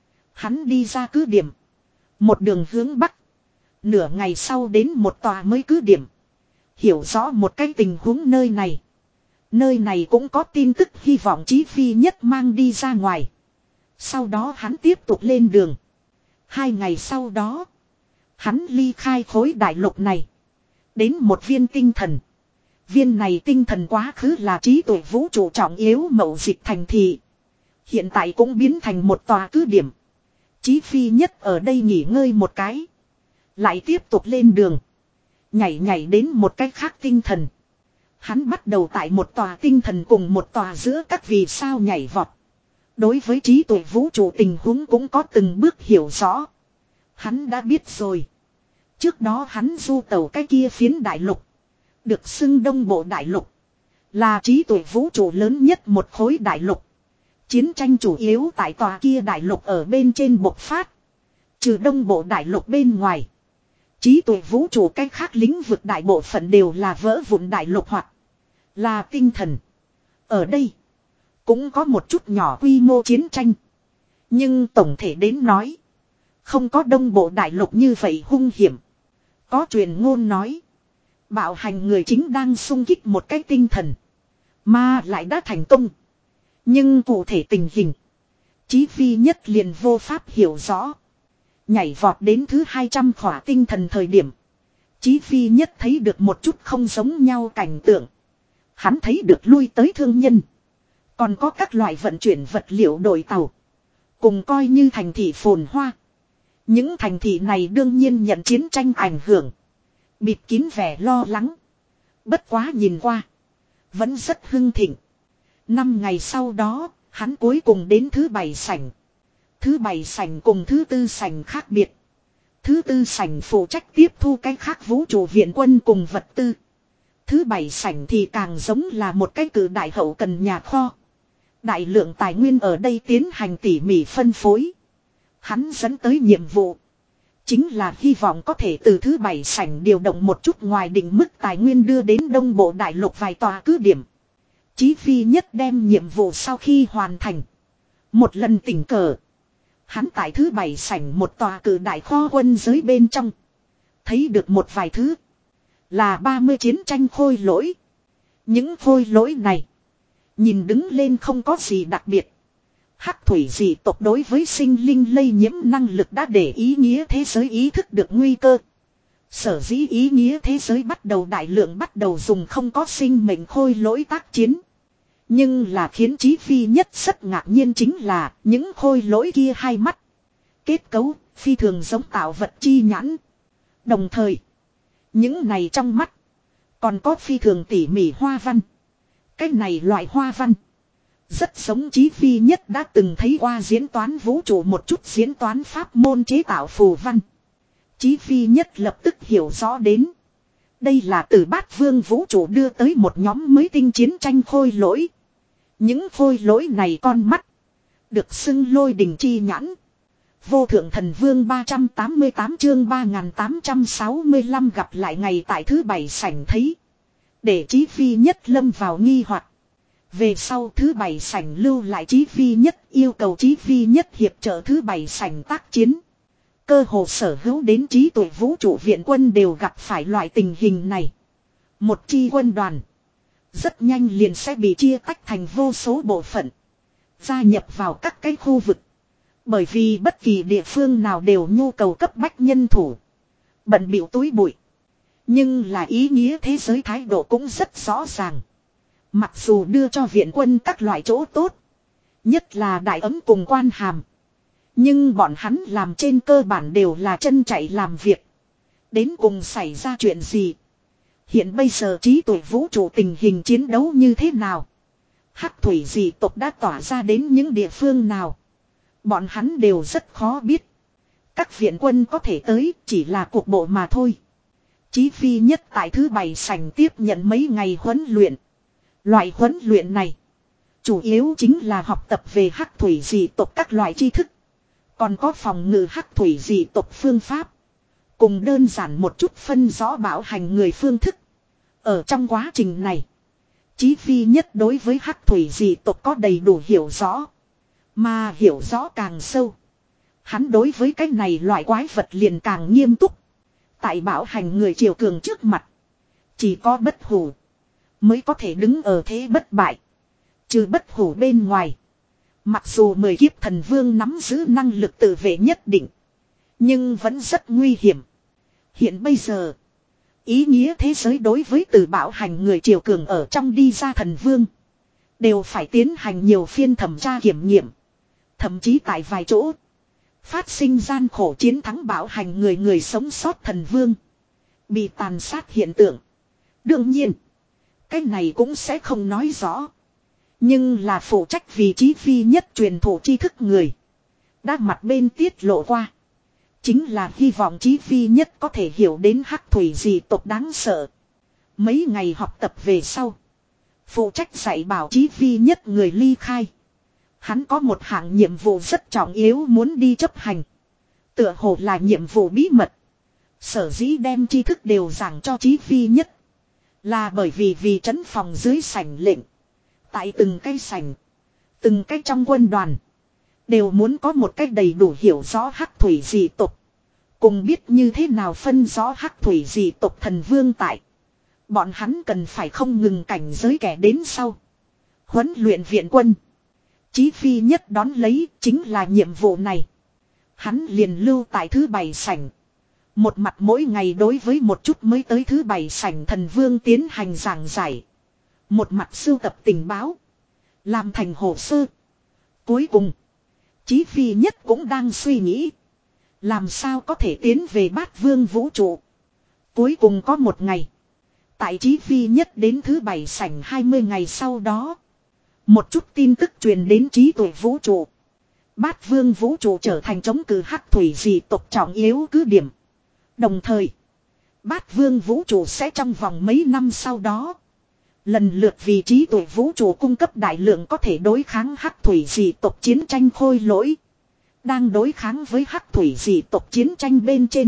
Hắn đi ra cứ điểm. Một đường hướng bắc. Nửa ngày sau đến một tòa mới cứ điểm. Hiểu rõ một cái tình huống nơi này. Nơi này cũng có tin tức hy vọng Chí Phi Nhất mang đi ra ngoài. Sau đó hắn tiếp tục lên đường. Hai ngày sau đó. Hắn ly khai khối đại lục này. Đến một viên tinh thần. Viên này tinh thần quá khứ là trí tuệ vũ trụ trọng yếu mậu dịch thành thị. Hiện tại cũng biến thành một tòa cứ điểm. Chí Phi Nhất ở đây nghỉ ngơi một cái. Lại tiếp tục lên đường. Nhảy nhảy đến một cái khác tinh thần. Hắn bắt đầu tại một tòa tinh thần cùng một tòa giữa các vì sao nhảy vọt. Đối với trí tuệ vũ trụ tình huống cũng có từng bước hiểu rõ. Hắn đã biết rồi. Trước đó hắn du tàu cái kia phiến đại lục. Được xưng Đông Bộ Đại Lục. Là trí tuệ vũ trụ lớn nhất một khối đại lục. Chiến tranh chủ yếu tại tòa kia đại lục ở bên trên bộc phát. Trừ Đông Bộ Đại Lục bên ngoài. Trí tuệ vũ trụ cách khác lĩnh vực đại bộ phận đều là vỡ vụn đại lục hoặc là tinh thần. Ở đây cũng có một chút nhỏ quy mô chiến tranh. Nhưng tổng thể đến nói. Không có Đông Bộ Đại Lục như vậy hung hiểm. Có truyền ngôn nói. Bạo hành người chính đang xung kích một cái tinh thần. Mà lại đã thành công. Nhưng cụ thể tình hình. Chí Phi Nhất liền vô pháp hiểu rõ. Nhảy vọt đến thứ hai trăm khỏa tinh thần thời điểm. Chí Phi Nhất thấy được một chút không giống nhau cảnh tượng. Hắn thấy được lui tới thương nhân. Còn có các loại vận chuyển vật liệu đội tàu. Cùng coi như thành thị phồn hoa. Những thành thị này đương nhiên nhận chiến tranh ảnh hưởng. Bịt kín vẻ lo lắng. Bất quá nhìn qua. Vẫn rất hưng thịnh. Năm ngày sau đó, hắn cuối cùng đến thứ bảy sảnh. Thứ bảy sảnh cùng thứ tư sảnh khác biệt. Thứ tư sảnh phụ trách tiếp thu cái khác vũ trụ viện quân cùng vật tư. Thứ bảy sảnh thì càng giống là một cái cử đại hậu cần nhà kho. Đại lượng tài nguyên ở đây tiến hành tỉ mỉ phân phối. Hắn dẫn tới nhiệm vụ. Chính là hy vọng có thể từ thứ bảy sảnh điều động một chút ngoài định mức tài nguyên đưa đến Đông Bộ Đại Lục vài tòa cứ điểm. Chí Phi Nhất đem nhiệm vụ sau khi hoàn thành. Một lần tình cờ. Hắn tại thứ bảy sảnh một tòa cử đại kho quân giới bên trong. Thấy được một vài thứ. Là ba mươi chiến tranh khôi lỗi. Những khôi lỗi này. Nhìn đứng lên không có gì đặc biệt. Hắc thủy dị tộc đối với sinh linh lây nhiễm năng lực đã để ý nghĩa thế giới ý thức được nguy cơ. Sở dĩ ý nghĩa thế giới bắt đầu đại lượng bắt đầu dùng không có sinh mệnh khôi lỗi tác chiến. Nhưng là khiến Chí Phi Nhất rất ngạc nhiên chính là những khôi lỗi kia hai mắt. Kết cấu phi thường giống tạo vật chi nhãn. Đồng thời, những này trong mắt còn có phi thường tỉ mỉ hoa văn. Cái này loại hoa văn rất giống Chí Phi Nhất đã từng thấy qua diễn toán vũ trụ một chút diễn toán pháp môn chế tạo phù văn. Chí Phi Nhất lập tức hiểu rõ đến. Đây là từ Bát Vương vũ trụ đưa tới một nhóm mới tinh chiến tranh khôi lỗi. Những khôi lỗi này con mắt. Được xưng lôi đình chi nhãn. Vô thượng thần vương ba trăm tám mươi tám chương ba nghìn tám trăm sáu mươi lăm gặp lại ngày tại thứ bảy sảnh thấy. Để Chí Phi Nhất lâm vào nghi hoặc. Về sau thứ bảy sảnh lưu lại Chí Phi Nhất yêu cầu Chí Phi Nhất hiệp trợ thứ bảy sảnh tác chiến. Cơ hồ sở hữu đến trí tuệ vũ trụ viện quân đều gặp phải loại tình hình này. Một chi quân đoàn. Rất nhanh liền sẽ bị chia tách thành vô số bộ phận. Gia nhập vào các cái khu vực. Bởi vì bất kỳ địa phương nào đều nhu cầu cấp bách nhân thủ. Bận bịu túi bụi. Nhưng là ý nghĩa thế giới thái độ cũng rất rõ ràng. Mặc dù đưa cho viện quân các loại chỗ tốt. Nhất là đại ấm cùng quan hàm. Nhưng bọn hắn làm trên cơ bản đều là chân chạy làm việc. Đến cùng xảy ra chuyện gì? Hiện bây giờ trí tuệ vũ trụ tình hình chiến đấu như thế nào? Hắc thủy dị tộc đã tỏa ra đến những địa phương nào? Bọn hắn đều rất khó biết. Các viện quân có thể tới chỉ là cuộc bộ mà thôi. Chí Phi Nhất tại thứ bảy sảnh tiếp nhận mấy ngày huấn luyện. Loại huấn luyện này chủ yếu chính là học tập về hắc thủy dị tộc các loại tri thức. Còn có phòng ngự hắc thủy dị tộc phương pháp. Cùng đơn giản một chút phân rõ bảo hành người phương thức. Ở trong quá trình này, Chí Phi Nhất đối với hắc thủy dị tộc có đầy đủ hiểu rõ. Mà hiểu rõ càng sâu, hắn đối với cái này loại quái vật liền càng nghiêm túc. Tại bảo hành người triều cường trước mặt, chỉ có bất hủ mới có thể đứng ở thế bất bại. Trừ bất hủ bên ngoài, mặc dù mười kiếp thần vương nắm giữ năng lực tự vệ nhất định, nhưng vẫn rất nguy hiểm. Hiện bây giờ, ý nghĩa thế giới đối với từ bảo hành người triều cường ở trong đi ra thần vương, đều phải tiến hành nhiều phiên thẩm tra kiểm nghiệm. Thậm chí tại vài chỗ, phát sinh gian khổ chiến thắng bảo hành người người sống sót thần vương bị tàn sát hiện tượng. Đương nhiên, cái này cũng sẽ không nói rõ. Nhưng là phụ trách vị trí Phi Nhất truyền thụ tri thức người đã mặt bên tiết lộ qua. Chính là hy vọng Chí Phi Nhất có thể hiểu đến hắc thủy dị tộc đáng sợ. Mấy ngày học tập về sau, phụ trách dạy bảo Chí Phi Nhất người ly khai. Hắn có một hạng nhiệm vụ rất trọng yếu muốn đi chấp hành. Tựa hồ là nhiệm vụ bí mật. Sở dĩ đem tri thức đều giảng cho Chí Phi Nhất, là bởi vì vì trấn phòng dưới sảnh lệnh. Tại từng cái sảnh, từng cái trong quân đoàn, đều muốn có một cách đầy đủ hiểu rõ hắc thủy dị tộc. Cùng biết như thế nào phân rõ hắc thủy dị tộc thần vương tại. Bọn hắn cần phải không ngừng cảnh giới kẻ đến sau. Huấn luyện viện quân. Chí Phi Nhất đón lấy chính là nhiệm vụ này. Hắn liền lưu tại thứ bảy sảnh. Một mặt mỗi ngày đối với một chút mới tới thứ bảy sảnh thần vương tiến hành giảng giải. Một mặt sưu tập tình báo, làm thành hồ sơ. Cuối cùng, Chí Phi Nhất cũng đang suy nghĩ, làm sao có thể tiến về Bát Vương vũ trụ. Cuối cùng có một ngày, tại Chí Phi Nhất đến thứ bảy sảnh hai mươi ngày sau đó, một chút tin tức truyền đến trí tuệ vũ trụ. Bát Vương vũ trụ trở thành chống cự hắc thủy dị tộc trọng yếu cứ điểm. Đồng thời, Bát Vương vũ trụ sẽ trong vòng mấy năm sau đó, lần lượt vì trí tuệ vũ trụ cung cấp đại lượng có thể đối kháng hắc thủy dị tộc chiến tranh khôi lỗi. Đang đối kháng với hắc thủy dị tộc chiến tranh bên trên,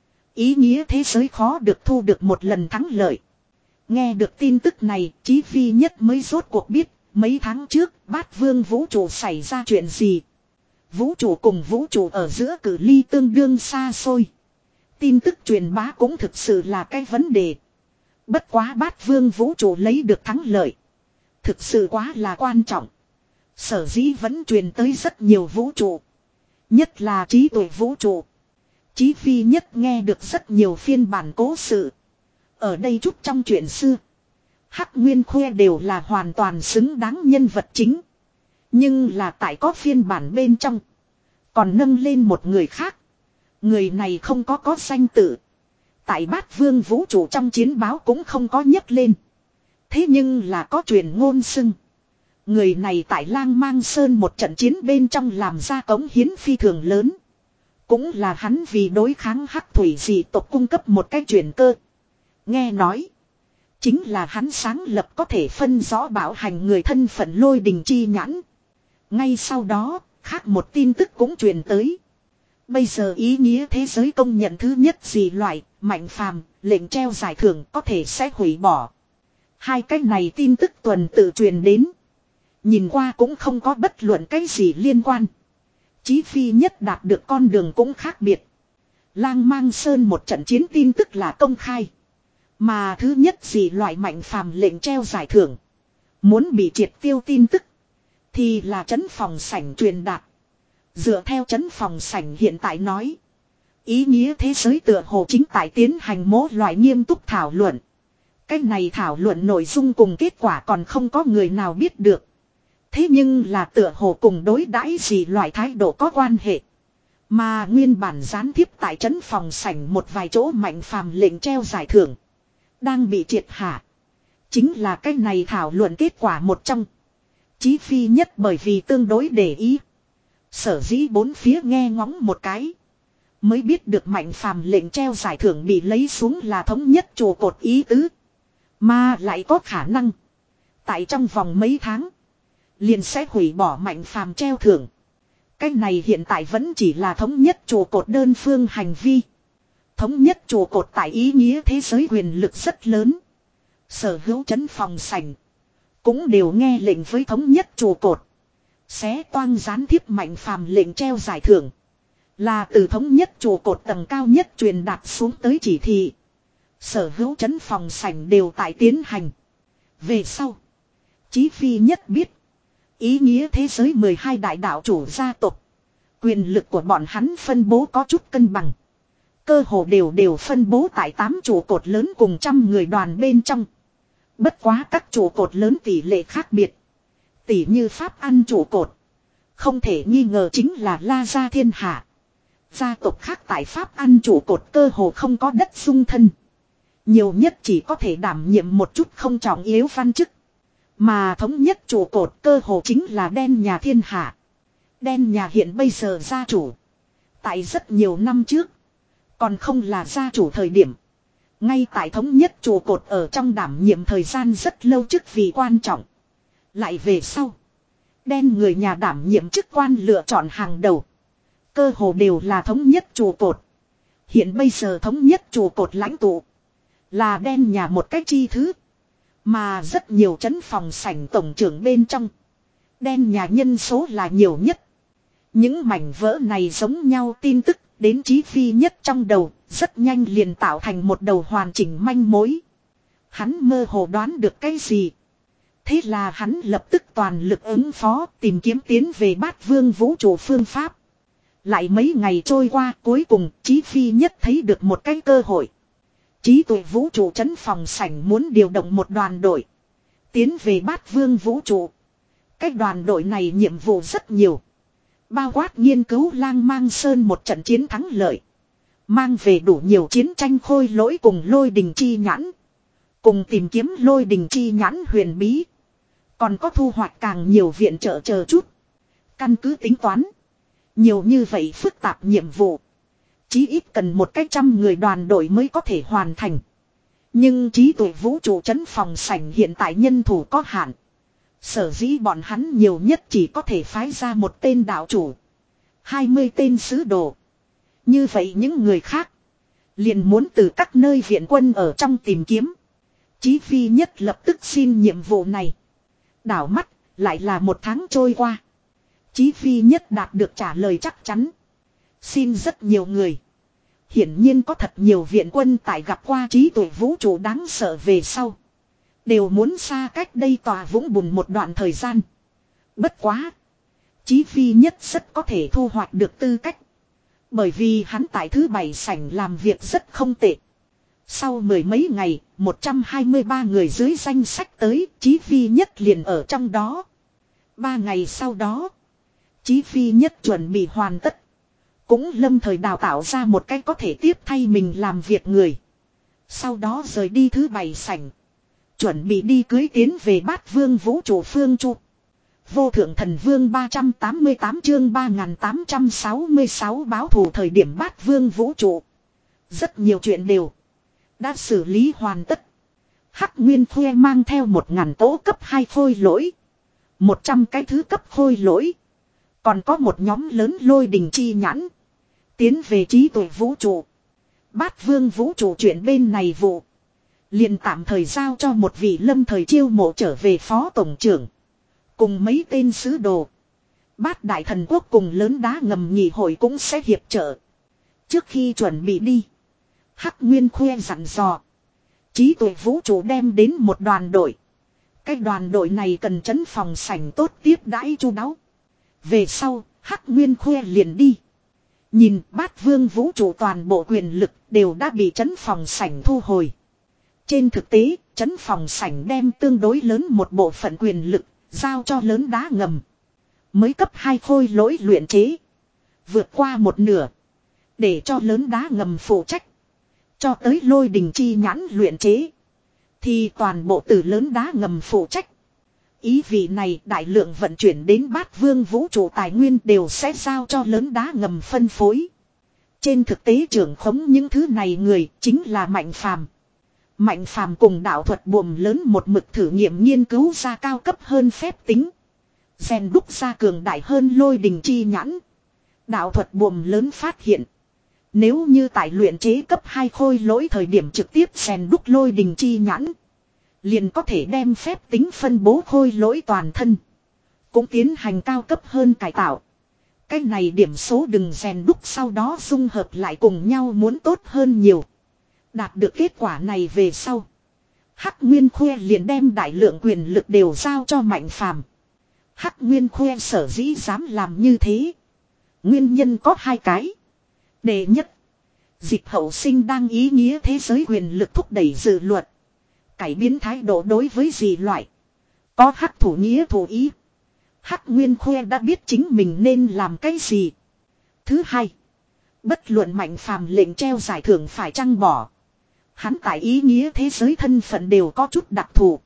ý nghĩa thế giới khó được thu được một lần thắng lợi. Nghe được tin tức này, Chí Phi Nhất mới rốt cuộc biết, mấy tháng trước Bát Vương vũ trụ xảy ra chuyện gì. Vũ trụ cùng vũ trụ ở giữa cự ly tương đương xa xôi. Tin tức truyền bá cũng thực sự là cái vấn đề. Bất quá Bát Vương vũ trụ lấy được thắng lợi, thực sự quá là quan trọng. Sở dĩ vẫn truyền tới rất nhiều vũ trụ, nhất là trí tuệ vũ trụ. Chí Phi Nhất nghe được rất nhiều phiên bản cố sự. Ở đây chút trong chuyện xưa, Hắc Nguyên Khuê đều là hoàn toàn xứng đáng nhân vật chính. Nhưng là tại có phiên bản bên trong, còn nâng lên một người khác. Người này không có có danh tự, tại Bát Vương vũ trụ trong chiến báo cũng không có nhắc lên. Thế nhưng là có truyền ngôn xưng, người này tại Lang Mang Sơn một trận chiến bên trong làm ra cống hiến phi thường lớn. Cũng là hắn vì đối kháng hắc thủy dị tộc cung cấp một cái truyền cơ. Nghe nói, chính là hắn sáng lập có thể phân rõ bảo hành người thân phận Lôi Đình Chi Nhãn. Ngay sau đó, khác một tin tức cũng truyền tới. Bây giờ ý nghĩa thế giới công nhận thứ nhất dị loại, Mạnh Phàm, lệnh treo giải thưởng có thể sẽ hủy bỏ. Hai cái này tin tức tuần tự truyền đến. Nhìn qua cũng không có bất luận cái gì liên quan. Chí Phi Nhất đạt được con đường cũng khác biệt. Lang Mang Sơn một trận chiến tin tức là công khai. Mà thứ nhất dị loại Mạnh Phàm lệnh treo giải thưởng, muốn bị triệt tiêu tin tức, thì là trấn phòng sảnh truyền đạt. Dựa theo trấn phòng sảnh hiện tại nói, ý nghĩa thế giới tựa hồ chính tại tiến hành mỗi loại nghiêm túc thảo luận. Cái này thảo luận nội dung cùng kết quả còn không có người nào biết được. Thế nhưng là tựa hồ cùng đối đãi gì loại thái độ có quan hệ. Mà nguyên bản gián tiếp tại trấn phòng sảnh một vài chỗ Mạnh Phàm lệnh treo giải thưởng. Đang bị triệt hạ. Chính là cái này thảo luận kết quả một trong. Chí Phi Nhất bởi vì tương đối để ý. Sở dĩ bốn phía nghe ngóng một cái. Mới biết được Mạnh Phàm lệnh treo giải thưởng bị lấy xuống là thống nhất trụ cột ý tứ. Mà lại có khả năng. Tại trong vòng mấy tháng. Liền sẽ hủy bỏ Mạnh Phàm treo thưởng. Cái này hiện tại vẫn chỉ là thống nhất trụ cột đơn phương hành vi. Thống nhất trụ cột tại ý nghĩa thế giới quyền lực rất lớn. Sở hữu trấn phòng sảnh. Cũng đều nghe lệnh với thống nhất trụ cột. Xé toang gián tiếp Mạnh Phàm lệnh treo giải thưởng. Là từ thống nhất trụ cột tầng cao nhất truyền đạt xuống tới chỉ thị. Sở hữu trấn phòng sảnh đều tại tiến hành. Về sau. Chí Phi Nhất biết. Ý nghĩa thế giới mười hai đại đạo chủ gia tộc. Quyền lực của bọn hắn phân bố có chút cân bằng. Cơ hồ đều đều phân bố tại tám trụ cột lớn cùng trăm người đoàn bên trong. Bất quá các trụ cột lớn tỷ lệ khác biệt. Tỷ như Pháp ăn trụ cột. Không thể nghi ngờ chính là La Gia Thiên Hạ. Gia tộc khác tại Pháp ăn trụ cột cơ hồ không có đất dung thân. Nhiều nhất chỉ có thể đảm nhiệm một chút không trọng yếu văn chức. Mà thống nhất trụ cột cơ hồ chính là Đen Nhà Thiên Hạ. Đen Nhà hiện bây giờ gia chủ. Tại rất nhiều năm trước. Còn không là gia chủ thời điểm. Ngay tại thống nhất trụ cột ở trong đảm nhiệm thời gian rất lâu chức vị quan trọng. Lại về sau. Đen người nhà đảm nhiệm chức quan lựa chọn hàng đầu. Cơ hồ đều là thống nhất trụ cột. Hiện bây giờ thống nhất trụ cột lãnh tụ. Là đen nhà một cách chi thứ. Mà rất nhiều trấn phòng sảnh tổng trưởng bên trong. Đen nhà nhân số là nhiều nhất. Những mảnh vỡ này giống nhau tin tức đến Chí Phi Nhất trong đầu. Rất nhanh liền tạo thành một đầu hoàn chỉnh manh mối. Hắn mơ hồ đoán được cái gì. Thế là hắn lập tức toàn lực ứng phó tìm kiếm tiến về Bát Vương vũ trụ phương pháp. Lại mấy ngày trôi qua cuối cùng Chí Phi Nhất thấy được một cái cơ hội. Trí tuệ vũ trụ trấn phòng sảnh muốn điều động một đoàn đội. Tiến về Bát Vương vũ trụ. Cái đoàn đội này nhiệm vụ rất nhiều. Bao quát nghiên cứu Lang Mang Sơn một trận chiến thắng lợi. Mang về đủ nhiều chiến tranh khôi lỗi cùng lôi đình chi nhãn. Cùng tìm kiếm lôi đình chi nhãn huyền bí. Còn có thu hoạch càng nhiều viện trợ chờ chút. Căn cứ tính toán. Nhiều như vậy phức tạp nhiệm vụ. Chí ít cần một cách trăm người đoàn đội mới có thể hoàn thành. Nhưng trí tuệ vũ trụ trấn phòng sảnh hiện tại nhân thủ có hạn. Sở dĩ bọn hắn nhiều nhất chỉ có thể phái ra một tên đạo chủ. hai mươi tên sứ đồ. Như vậy những người khác. Liền muốn từ các nơi viện quân ở trong tìm kiếm. Chí Phi Nhất lập tức xin nhiệm vụ này. Đảo mắt lại là một tháng trôi qua. Chí Phi Nhất đạt được trả lời chắc chắn. Xin rất nhiều người. Hiển nhiên có thật nhiều viện quân tại gặp qua trí tuệ vũ trụ đáng sợ về sau. Đều muốn xa cách đây tòa vũng bùn một đoạn thời gian. Bất quá. Chí Phi Nhất rất có thể thu hoạch được tư cách. Bởi vì hắn tại thứ bảy sảnh làm việc rất không tệ. Sau mười mấy ngày, một trăm hai mươi ba người dưới danh sách tới, Chí Phi Nhất liền ở trong đó. Ba ngày sau đó, Chí Phi Nhất chuẩn bị hoàn tất. Cũng lâm thời đào tạo ra một cách có thể tiếp thay mình làm việc người. Sau đó rời đi thứ bảy sảnh. Chuẩn bị đi cưới tiến về Bát Vương vũ trụ phương chu. Vô thượng thần vương ba trăm tám mươi tám chương ba nghìn tám trăm sáu mươi sáu báo thù thời điểm Bát Vương vũ trụ. Rất nhiều chuyện đều đã xử lý hoàn tất. Hắc Nguyên Thuê mang theo một ngàn tố cấp hai khôi lỗi. Một trăm cái thứ cấp khôi lỗi. Còn có một nhóm lớn lôi đình chi nhãn. Tiến về trí tuệ vũ trụ. Bát Vương vũ trụ chuyện bên này vụ. Liền tạm thời giao cho một vị lâm thời chiêu mộ trở về phó tổng trưởng. Cùng mấy tên sứ đồ. Bát đại thần quốc cùng lớn đá ngầm nhị hội cũng sẽ hiệp trợ. Trước khi chuẩn bị đi. Hắc Nguyên Khuê dặn dò. Trí tuệ vũ trụ đem đến một đoàn đội. Cái đoàn đội này cần trấn phòng sảnh tốt tiếp đãi chu đáo. Về sau, Hắc Nguyên Khuê liền đi. Nhìn Bát Vương vũ trụ toàn bộ quyền lực đều đã bị trấn phòng sảnh thu hồi. Trên thực tế, trấn phòng sảnh đem tương đối lớn một bộ phận quyền lực, giao cho lớn đá ngầm. Mới cấp hai khôi lỗi luyện chế. Vượt qua một nửa. Để cho lớn đá ngầm phụ trách. Cho tới lôi đình chi nhãn luyện chế. Thì toàn bộ từ lớn đá ngầm phụ trách. Ý vị này đại lượng vận chuyển đến bát vương vũ trụ tài nguyên đều sẽ giao cho lớn đá ngầm phân phối. Trên thực tế trưởng khống những thứ này người chính là Mạnh Phàm. Mạnh Phàm cùng đạo thuật buồm lớn một mực thử nghiệm nghiên cứu ra cao cấp hơn phép tính. Rèn đúc ra cường đại hơn lôi đình chi nhãn. Đạo thuật buồm lớn phát hiện. Nếu như tại luyện chế cấp hai khôi lỗi thời điểm trực tiếp rèn đúc lôi đình chi nhãn. Liền có thể đem phép tính phân bố khôi lỗi toàn thân. Cũng tiến hành cao cấp hơn cải tạo. Cái này điểm số đừng rèn đúc sau đó dung hợp lại cùng nhau muốn tốt hơn nhiều. Đạt được kết quả này về sau. Hắc Nguyên Khuê liền đem đại lượng quyền lực đều giao cho Mạnh Phàm. Hắc Nguyên Khuê sở dĩ dám làm như thế. Nguyên nhân có hai cái. Đệ nhất. Dịch hậu sinh đang ý nghĩa thế giới quyền lực thúc đẩy dự luật. Cải biến thái độ đối với dị loại. Có hắc thủ nghĩa thủ ý. Hắc Nguyên Khuê đã biết chính mình nên làm cái gì. Thứ hai. Bất luận Mạnh Phàm lệnh treo giải thưởng phải chăng bỏ. Hắn tại ý nghĩa thế giới thân phận đều có chút đặc thù.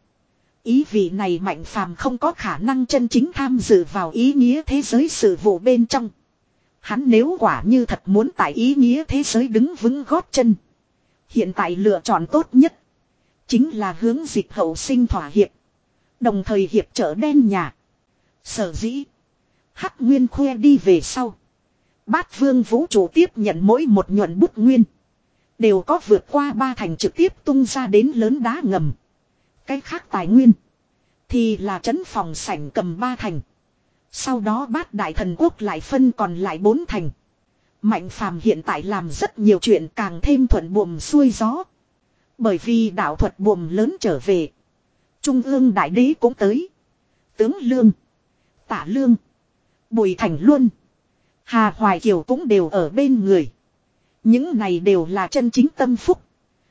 Ý vị này Mạnh Phàm không có khả năng chân chính tham dự vào ý nghĩa thế giới sự vụ bên trong. Hắn nếu quả như thật muốn tại ý nghĩa thế giới đứng vững gót chân. Hiện tại lựa chọn tốt nhất. Chính là hướng dịch hậu sinh thỏa hiệp. Đồng thời hiệp trợ đen nhà. Sở dĩ. Hắc Nguyên Khuê đi về sau. Bát vương vũ trụ tiếp nhận mỗi một nhuận bút nguyên. Đều có vượt qua ba thành trực tiếp tung ra đến lớn đá ngầm. Cái khác tài nguyên. Thì là trấn phòng sảnh cầm ba thành. Sau đó bát đại thần quốc lại phân còn lại bốn thành. Mạnh Phàm hiện tại làm rất nhiều chuyện càng thêm thuận buồm xuôi gió. Bởi vì đạo thuật buồm lớn trở về. Trung ương đại đế cũng tới. Tướng Lương. Tả Lương. Bùi Thành Luân. Hà Hoài Kiều cũng đều ở bên người. Những này đều là chân chính tâm phúc.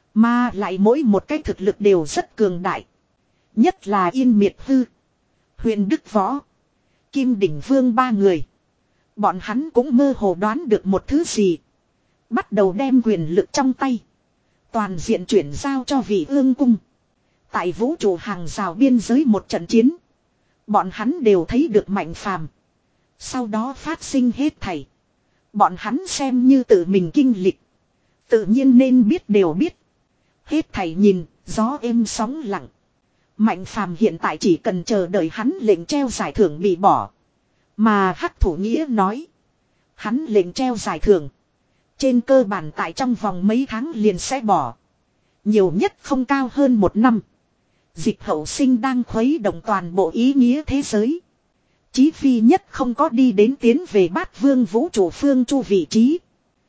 Mà lại mỗi một cái thực lực đều rất cường đại. Nhất là Yên Miệt Hư. Huyền Đức Võ. Kim Đỉnh Vương ba người. Bọn hắn cũng mơ hồ đoán được một thứ gì. Bắt đầu đem quyền lực trong tay. Toàn diện chuyển giao cho vị ương cung. Tại vũ trụ hàng rào biên giới một trận chiến. Bọn hắn đều thấy được Mạnh Phàm. Sau đó phát sinh hết thảy. Bọn hắn xem như tự mình kinh lịch. Tự nhiên nên biết đều biết. Hết thảy nhìn, gió êm sóng lặng. Mạnh Phàm hiện tại chỉ cần chờ đợi hắn lệnh treo giải thưởng bị bỏ. Mà Hắc Thủ Nghĩa nói. Hắn lệnh treo giải thưởng. Trên cơ bản tại trong vòng mấy tháng liền sẽ bỏ. Nhiều nhất không cao hơn một năm. Dịch hậu sinh đang khuấy động toàn bộ ý nghĩa thế giới. Chí phi nhất không có đi đến tiến về bát vương vũ trụ phương chu vị trí.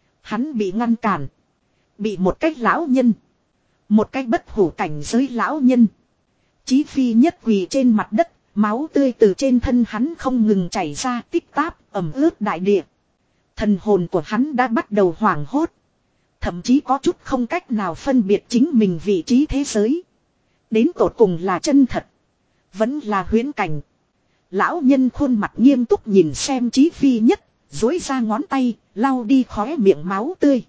Hắn bị ngăn cản. Bị một cách lão nhân. Một cách bất hủ cảnh giới lão nhân. Chí phi nhất quỳ trên mặt đất. Máu tươi từ trên thân hắn không ngừng chảy ra tích táp ẩm ướt đại địa. Thần hồn của hắn đã bắt đầu hoảng hốt. Thậm chí có chút không cách nào phân biệt chính mình vị trí thế giới. Đến tột cùng là chân thật. Vẫn là huyễn cảnh. Lão nhân khuôn mặt nghiêm túc nhìn xem Chí phi nhất. Dối ra ngón tay, lau đi khóe miệng máu tươi.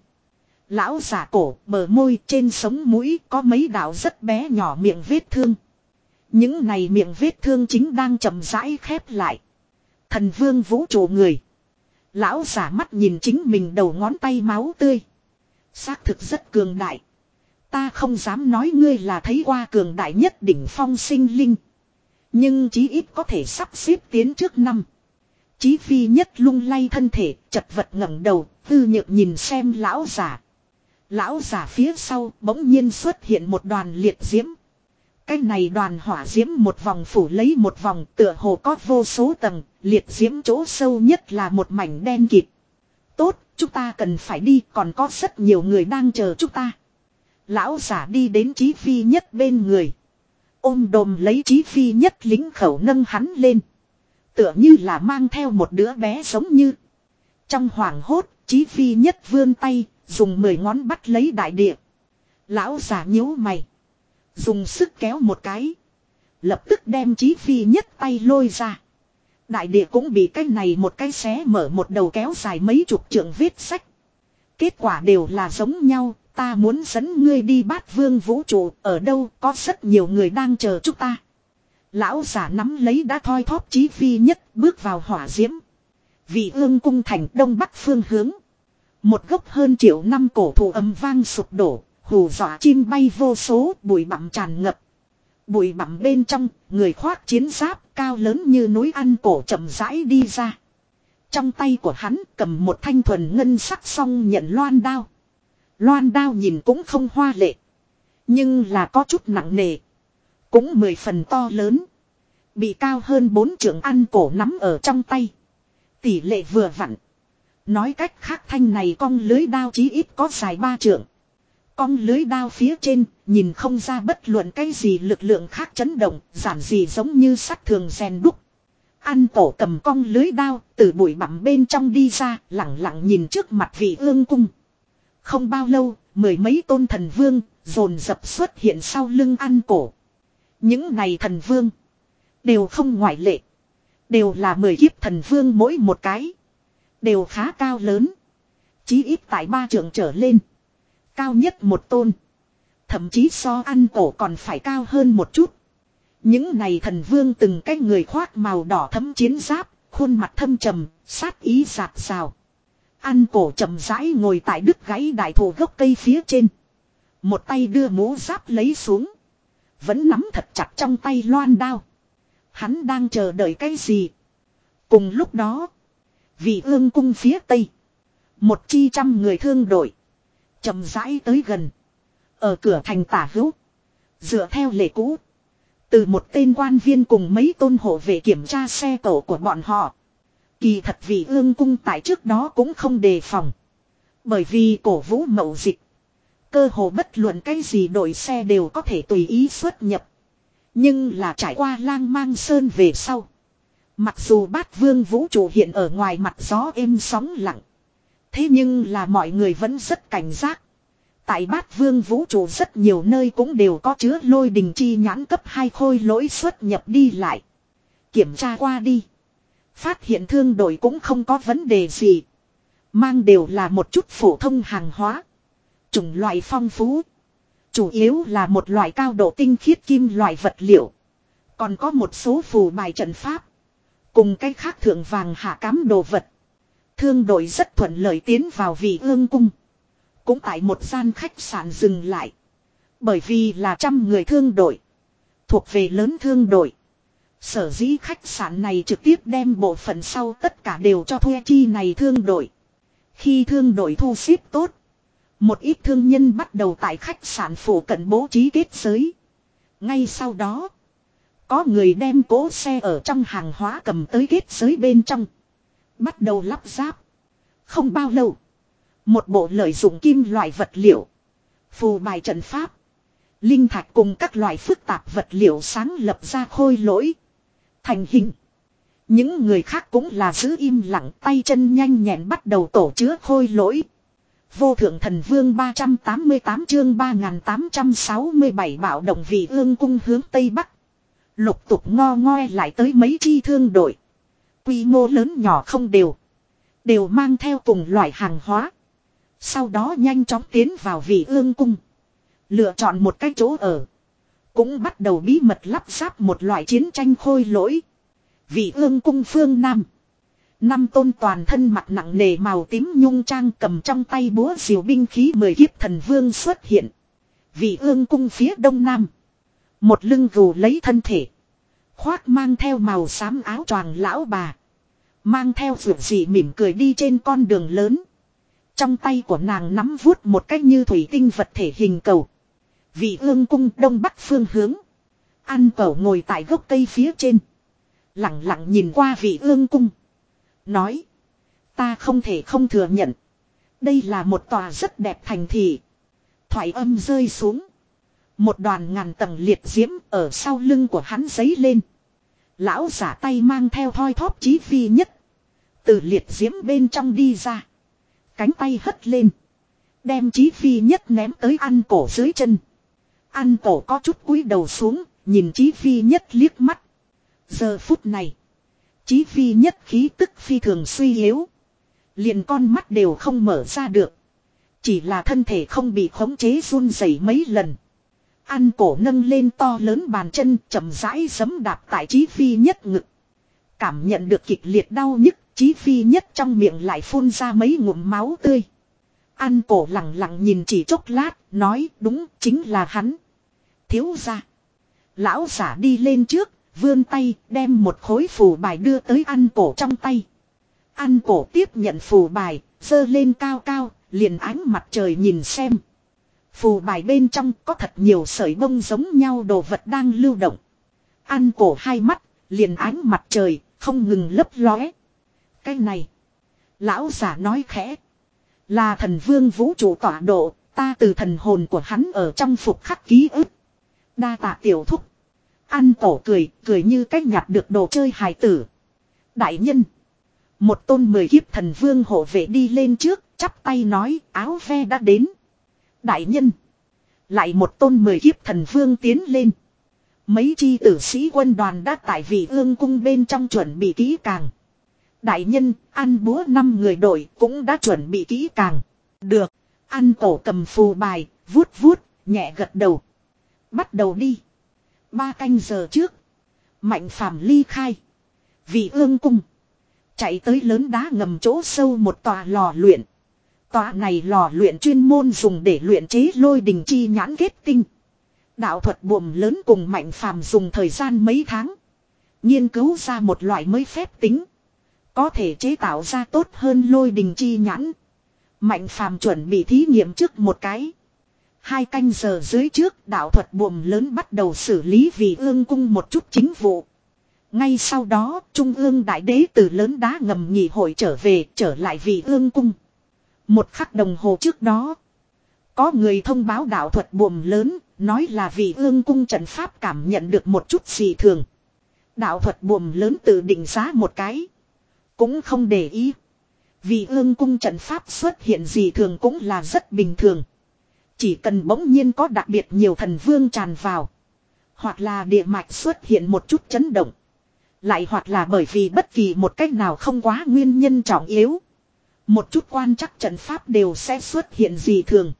Lão giả cổ, bờ môi, trên sống mũi có mấy đạo rất bé nhỏ miệng vết thương. Những này miệng vết thương chính đang chậm rãi khép lại. Thần vương vũ trụ người. Lão giả mắt nhìn chính mình đầu ngón tay máu tươi. Xác thực rất cường đại. Ta không dám nói ngươi là thấy qua cường đại nhất đỉnh phong sinh linh. Nhưng chí ít có thể sắp xếp tiến trước năm. Chí phi nhất lung lay thân thể, chật vật ngẩng đầu, hư nhược nhìn xem lão giả. Lão giả phía sau bỗng nhiên xuất hiện một đoàn liệt diễm. Cái này đoàn hỏa diễm một vòng phủ lấy một vòng, tựa hồ có vô số tầng, liệt diễm chỗ sâu nhất là một mảnh đen kịt. Tốt, chúng ta cần phải đi, còn có rất nhiều người đang chờ chúng ta. Lão giả đi đến Chí phi nhất bên người. Ôm đồm lấy Chí phi nhất lính khẩu nâng hắn lên. Tựa như là mang theo một đứa bé giống như. Trong hoảng hốt, Chí phi nhất vươn tay, dùng mười ngón bắt lấy đại địa. Lão giả nhíu mày. Dùng sức kéo một cái. Lập tức đem Chí phi nhất tay lôi ra. Đại địa cũng bị cái này một cái xé mở một đầu kéo dài mấy chục trượng vết sách. Kết quả đều là giống nhau, ta muốn dẫn ngươi đi Bát Vương vũ trụ, ở đâu có rất nhiều người đang chờ chúng ta. Lão giả nắm lấy đã thoi thóp Chí Phi Nhất bước vào hỏa diễm. Vị Ương cung thành đông bắc phương hướng. Một gốc hơn triệu năm cổ thụ ầm vang sụp đổ, hù dọa chim bay vô số, bụi bặm tràn ngập. Bụi bặm bên trong, người khoác chiến giáp cao lớn như núi ăn cổ chậm rãi đi ra. Trong tay của hắn cầm một thanh thuần ngân sắc song nhận loan đao. Loan đao nhìn cũng không hoa lệ, nhưng là có chút nặng nề, cũng mười phần to lớn. Bị cao hơn bốn trượng ăn cổ nắm ở trong tay. Tỷ lệ vừa vặn. Nói cách khác thanh này cong lưới đao chí ít có dài ba trượng. Cong lưới đao phía trên nhìn không ra bất luận cái gì lực lượng khác chấn động, giản dị giống như sắt thường rèn đúc. Ăn cổ cầm cong lưới đao từ bụi bặm bên trong đi ra, lặng lặng nhìn trước mặt vị Ương cung. Không bao lâu, mười mấy tôn thần vương dồn dập xuất hiện sau lưng ăn cổ. Những này thần vương đều không ngoại lệ, đều là mười kiếp thần vương mỗi một cái, đều khá cao lớn, chí ít tại ba trượng trở lên. Cao nhất một tôn, thậm chí so ăn cổ còn phải cao hơn một chút. Những này thần vương từng cái người khoác màu đỏ thấm chiến giáp, khuôn mặt thâm trầm, sát ý rạc rào. Ăn cổ chậm rãi ngồi tại đứt gãy đại thụ gốc cây phía trên. Một tay đưa mũ giáp lấy xuống, vẫn nắm thật chặt trong tay loan đao. Hắn đang chờ đợi cái gì? Cùng lúc đó, vị Ương cung phía tây, một chi trăm người thương đội chậm rãi tới gần. Ở cửa thành tả hữu, dựa theo lệ cũ, từ một tên quan viên cùng mấy tôn hộ vệ kiểm tra xe cộ của bọn họ. Kỳ thật vị Ương cung tại trước đó cũng không đề phòng, bởi vì cổ vũ mậu dịch, cơ hồ bất luận cái gì đội xe đều có thể tùy ý xuất nhập. Nhưng là trải qua Lang Mang Sơn về sau, mặc dù Bát Vương vũ trụ hiện ở ngoài mặt gió êm sóng lặng, thế nhưng là mọi người vẫn rất cảnh giác. Tại Bát Vương vũ trụ rất nhiều nơi cũng đều có chứa lôi đình chi nhãn cấp hai khôi lỗi xuất nhập đi lại. Kiểm tra qua đi, phát hiện thương đội cũng không có vấn đề gì, mang đều là một chút phổ thông hàng hóa, chủng loại phong phú, chủ yếu là một loại cao độ tinh khiết kim loại vật liệu, còn có một số phù bài trận pháp, cùng cái khác thượng vàng hạ cám đồ vật. Thương đội rất thuận lợi tiến vào vị Ương cung, cũng tại một gian khách sạn dừng lại. Bởi vì là trăm người thương đội, thuộc về lớn thương đội, sở dĩ khách sạn này trực tiếp đem bộ phận sau tất cả đều cho thuê chi này thương đội. Khi thương đội thu xếp tốt, một ít thương nhân bắt đầu tại khách sạn phủ cận bố trí kết giới. Ngay sau đó, có người đem cỗ xe ở trong hàng hóa cầm tới kết giới bên trong, bắt đầu lắp ráp. Không bao lâu, một bộ lợi dụng kim loại vật liệu, phù bài trận pháp, linh thạch cùng các loại phức tạp vật liệu sáng lập ra khôi lỗi thành hình. Những người khác cũng là giữ im lặng, tay chân nhanh nhẹn bắt đầu tổ chứa khôi lỗi. Vô thượng thần vương ba trăm tám mươi tám chương ba nghìn tám trăm sáu mươi bảy bạo động vị Ương cung hướng tây bắc. Lục tục ngo ngoe lại tới mấy chi thương đội. Quy mô lớn nhỏ không đều, đều mang theo cùng loại hàng hóa. Sau đó nhanh chóng tiến vào vị Ương cung, lựa chọn một cái chỗ ở, cũng bắt đầu bí mật lắp ráp một loại chiến tranh khôi lỗi. Vị Ương cung phương Nam, năm tôn toàn thân mặt nặng nề màu tím nhung trang cầm trong tay búa diều binh khí mười kiếp thần vương xuất hiện. Vị Ương cung phía đông nam, một lưng gù lấy thân thể, khoác mang theo màu xám áo choàng lão bà, mang theo vượt dị mỉm cười đi trên con đường lớn. Trong tay của nàng nắm vuốt một cách như thủy tinh vật thể hình cầu. Vị Ương cung đông bắc phương hướng, Ăn Cẩu ngồi tại gốc cây phía trên, lặng lặng nhìn qua vị Ương cung, nói: ta không thể không thừa nhận, đây là một tòa rất đẹp thành thị. Thoại âm rơi xuống, một đoàn ngàn tầng liệt diễm ở sau lưng của hắn giấy lên. Lão giả tay mang theo thoi thóp Chí Phi Nhất, từ liệt diễm bên trong đi ra, cánh tay hất lên, đem Chí Phi Nhất ném tới Ăn Cổ dưới chân. Ăn Cổ có chút cúi đầu xuống, nhìn Chí Phi Nhất liếc mắt. Giờ phút này, Chí phi nhất khí tức phi thường suy yếu. Liền con mắt đều không mở ra được. Chỉ là thân thể không bị khống chế run rẩy mấy lần. Ăn cổ nâng lên to lớn bàn chân chậm rãi giẫm đạp tại Chí phi nhất ngực. Cảm nhận được kịch liệt đau nhức, Chí phi nhất trong miệng lại phun ra mấy ngụm máu tươi. Ăn cổ lặng lặng nhìn chỉ chốc lát, nói đúng chính là hắn. Thiếu gia. Lão giả đi lên trước, vươn tay đem một khối phù bài đưa tới ăn cổ trong tay. Ăn cổ tiếp nhận phù bài, giơ lên cao cao, liền ánh mặt trời nhìn xem. Phù bài bên trong có thật nhiều sợi bông giống nhau đồ vật đang lưu động. Ăn cổ hai mắt, liền ánh mặt trời, không ngừng lấp lóe. Cái này, lão giả nói khẽ. Là thần vương vũ trụ tọa độ, ta từ thần hồn của hắn ở trong phục khắc ký ức. Đa tạ tiểu thúc. Ăn cổ cười, cười như cách nhặt được đồ chơi hài tử. Đại nhân. Một tôn mười kiếp thần vương hộ vệ đi lên trước, chắp tay nói áo ve đã đến. Đại nhân. Lại một tôn mười kiếp thần vương tiến lên. Mấy chi tử sĩ quân đoàn đã tại vị ương cung bên trong chuẩn bị kỹ càng. Đại nhân, ăn búa năm người đội cũng đã chuẩn bị kỹ càng. Được, ăn cổ cầm phù bài, vuốt vuốt, nhẹ gật đầu. Bắt đầu đi. Ba canh giờ trước. Mạnh phàm ly khai. Vị ương cung. Chạy tới lớn đá ngầm chỗ sâu một tòa lò luyện. Tòa này lò luyện chuyên môn dùng để luyện chế lôi đình chi nhãn kết tinh. Đạo thuật buồm lớn cùng mạnh phàm dùng thời gian mấy tháng. Nghiên cứu ra một loại mới phép tính. Có thể chế tạo ra tốt hơn lôi đình chi nhãn. Mạnh phàm chuẩn bị thí nghiệm trước một cái. Hai canh giờ dưới trước đạo thuật buồm lớn bắt đầu xử lý vì ương cung một chút chính vụ. Ngay sau đó trung ương đại đế từ lớn đá ngầm nhị hội trở về trở lại vì ương cung. Một khắc đồng hồ trước đó. Có người thông báo đạo thuật buồm lớn nói là vì ương cung trận pháp cảm nhận được một chút gì thường. Đạo thuật buồm lớn tự định giá một cái. Cũng không để ý. Vì ương cung trận pháp xuất hiện gì thường cũng là rất bình thường. Chỉ cần bỗng nhiên có đặc biệt nhiều thần vương tràn vào. Hoặc là địa mạch xuất hiện một chút chấn động. Lại hoặc là bởi vì bất kỳ một cách nào không quá nguyên nhân trọng yếu. Một chút quan trắc trận pháp đều sẽ xuất hiện gì thường.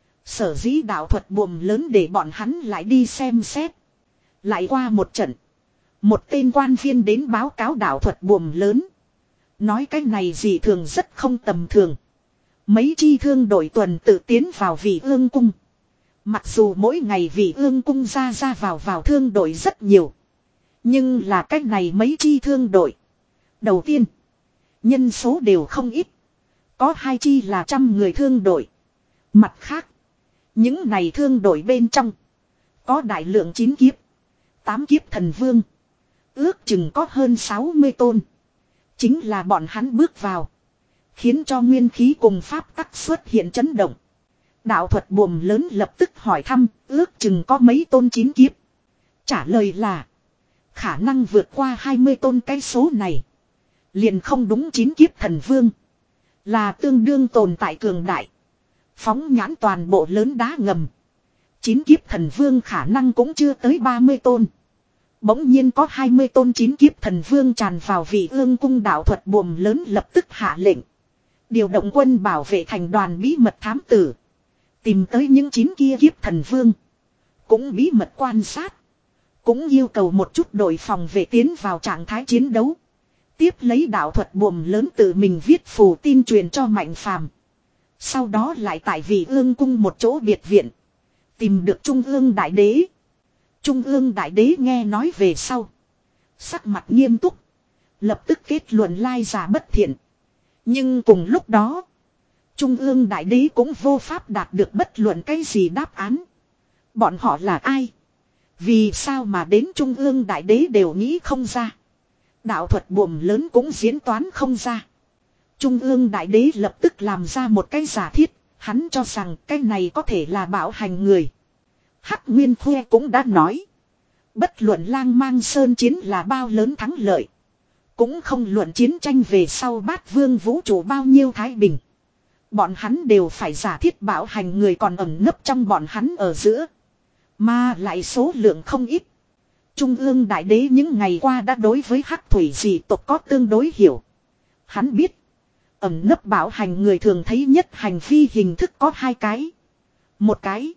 Sở dĩ đạo thuật buồm lớn để bọn hắn lại đi xem xét. Lại qua một trận. Một tên quan viên đến báo cáo đạo thuật buồm lớn. Nói cái này gì thường rất không tầm thường. Mấy chi thương đội tuần tự tiến vào vị ương cung. Mặc dù mỗi ngày vị ương cung ra ra vào vào thương đội rất nhiều. Nhưng là cái này mấy chi thương đội. Đầu tiên. Nhân số đều không ít. Có hai chi là trăm người thương đội. Mặt khác. Những này thương đội bên trong. Có đại lượng chín kiếp. Tám kiếp thần vương. Ước chừng có hơn sáu mươi tôn. Chính là bọn hắn bước vào. Khiến cho nguyên khí cùng pháp tắc xuất hiện chấn động. Đạo thuật buồm lớn lập tức hỏi thăm. Ước chừng có mấy tôn chín kiếp. Trả lời là. Khả năng vượt qua hai mươi tôn cái số này. Liền không đúng chín kiếp thần vương. Là tương đương tồn tại cường đại. Phóng nhãn toàn bộ lớn đá ngầm. Chín kiếp thần vương khả năng cũng chưa tới ba mươi tôn. Bỗng nhiên có hai mươi tôn chín kiếp thần vương tràn vào vị ương cung đạo thuật buồm lớn lập tức hạ lệnh. Điều động quân bảo vệ thành đoàn bí mật thám tử. Tìm tới những chín kia kiếp thần vương. Cũng bí mật quan sát. Cũng yêu cầu một chút đội phòng vệ tiến vào trạng thái chiến đấu. Tiếp lấy đạo thuật buồm lớn tự mình viết phù tin truyền cho Mạnh Phàm. Sau đó lại tại vị ương cung một chỗ biệt viện. Tìm được Trung ương Đại Đế. Trung ương Đại Đế nghe nói về sau. Sắc mặt nghiêm túc. Lập tức kết luận lai giả bất thiện. Nhưng cùng lúc đó. Trung ương Đại Đế cũng vô pháp đạt được bất luận cái gì đáp án. Bọn họ là ai? Vì sao mà đến Trung ương Đại Đế đều nghĩ không ra. Đạo thuật buồm lớn cũng diễn toán không ra. Trung ương Đại Đế lập tức làm ra một cái giả thiết. Hắn cho rằng cái này có thể là bảo hành người. Hắc Nguyên Khuê cũng đã nói. Bất luận Lang Mang Sơn chiến là bao lớn thắng lợi. Cũng không luận chiến tranh về sau bát vương vũ trụ bao nhiêu thái bình. Bọn hắn đều phải giả thiết bảo hành người còn ẩn nấp trong bọn hắn ở giữa. Mà lại số lượng không ít. Trung ương đại đế những ngày qua đã đối với hắc thủy dị tộc có tương đối hiểu. Hắn biết. Ẩn nấp bảo hành người thường thấy nhất hành vi hình thức có hai cái. Một cái.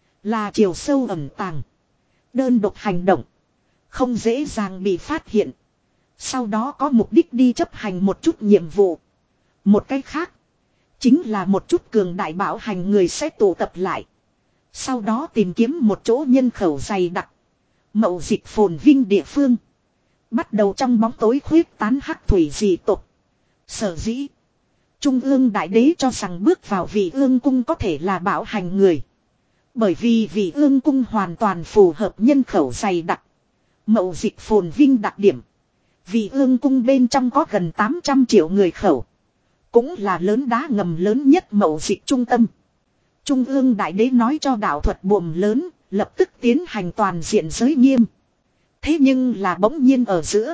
Là chiều sâu ẩn tàng. Đơn độc hành động. Không dễ dàng bị phát hiện. Sau đó có mục đích đi chấp hành một chút nhiệm vụ. Một cái khác. Chính là một chút cường đại bảo hành người sẽ tụ tập lại. Sau đó tìm kiếm một chỗ nhân khẩu dày đặc. Mậu dịch phồn vinh địa phương. Bắt đầu trong bóng tối khuyết tán hắc thủy dị tộc. Sở dĩ. Trung ương đại đế cho rằng bước vào vị ương cung có thể là bảo hành người. Bởi vì vị ương cung hoàn toàn phù hợp nhân khẩu dày đặc. Mậu dịch phồn vinh đặc điểm. Vị ương cung bên trong có gần tám trăm triệu người khẩu. Cũng là lớn đá ngầm lớn nhất mậu dịch trung tâm. Trung ương đại đế nói cho đạo thuật buồm lớn, lập tức tiến hành toàn diện giới nghiêm. Thế nhưng là bỗng nhiên ở giữa.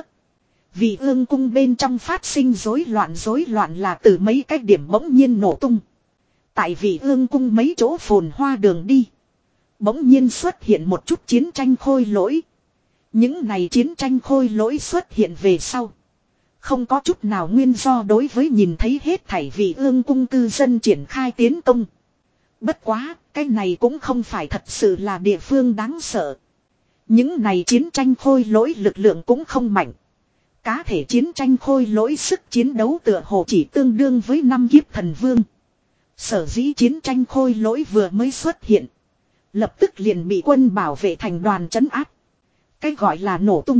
Vị ương cung bên trong phát sinh rối loạn rối loạn là từ mấy cái điểm bỗng nhiên nổ tung. Tại vị ương cung mấy chỗ phồn hoa đường đi. Bỗng nhiên xuất hiện một chút chiến tranh khôi lỗi. Những này chiến tranh khôi lỗi xuất hiện về sau. Không có chút nào nguyên do đối với nhìn thấy hết thảy vị ương cung cư dân triển khai tiến công. Bất quá, cái này cũng không phải thật sự là địa phương đáng sợ. Những này chiến tranh khôi lỗi lực lượng cũng không mạnh. Cá thể chiến tranh khôi lỗi sức chiến đấu tựa hồ chỉ tương đương với năm kiếp thần vương. Sở dĩ chiến tranh khôi lỗi vừa mới xuất hiện. Lập tức liền bị quân bảo vệ thành đoàn trấn áp. Cái gọi là nổ tung.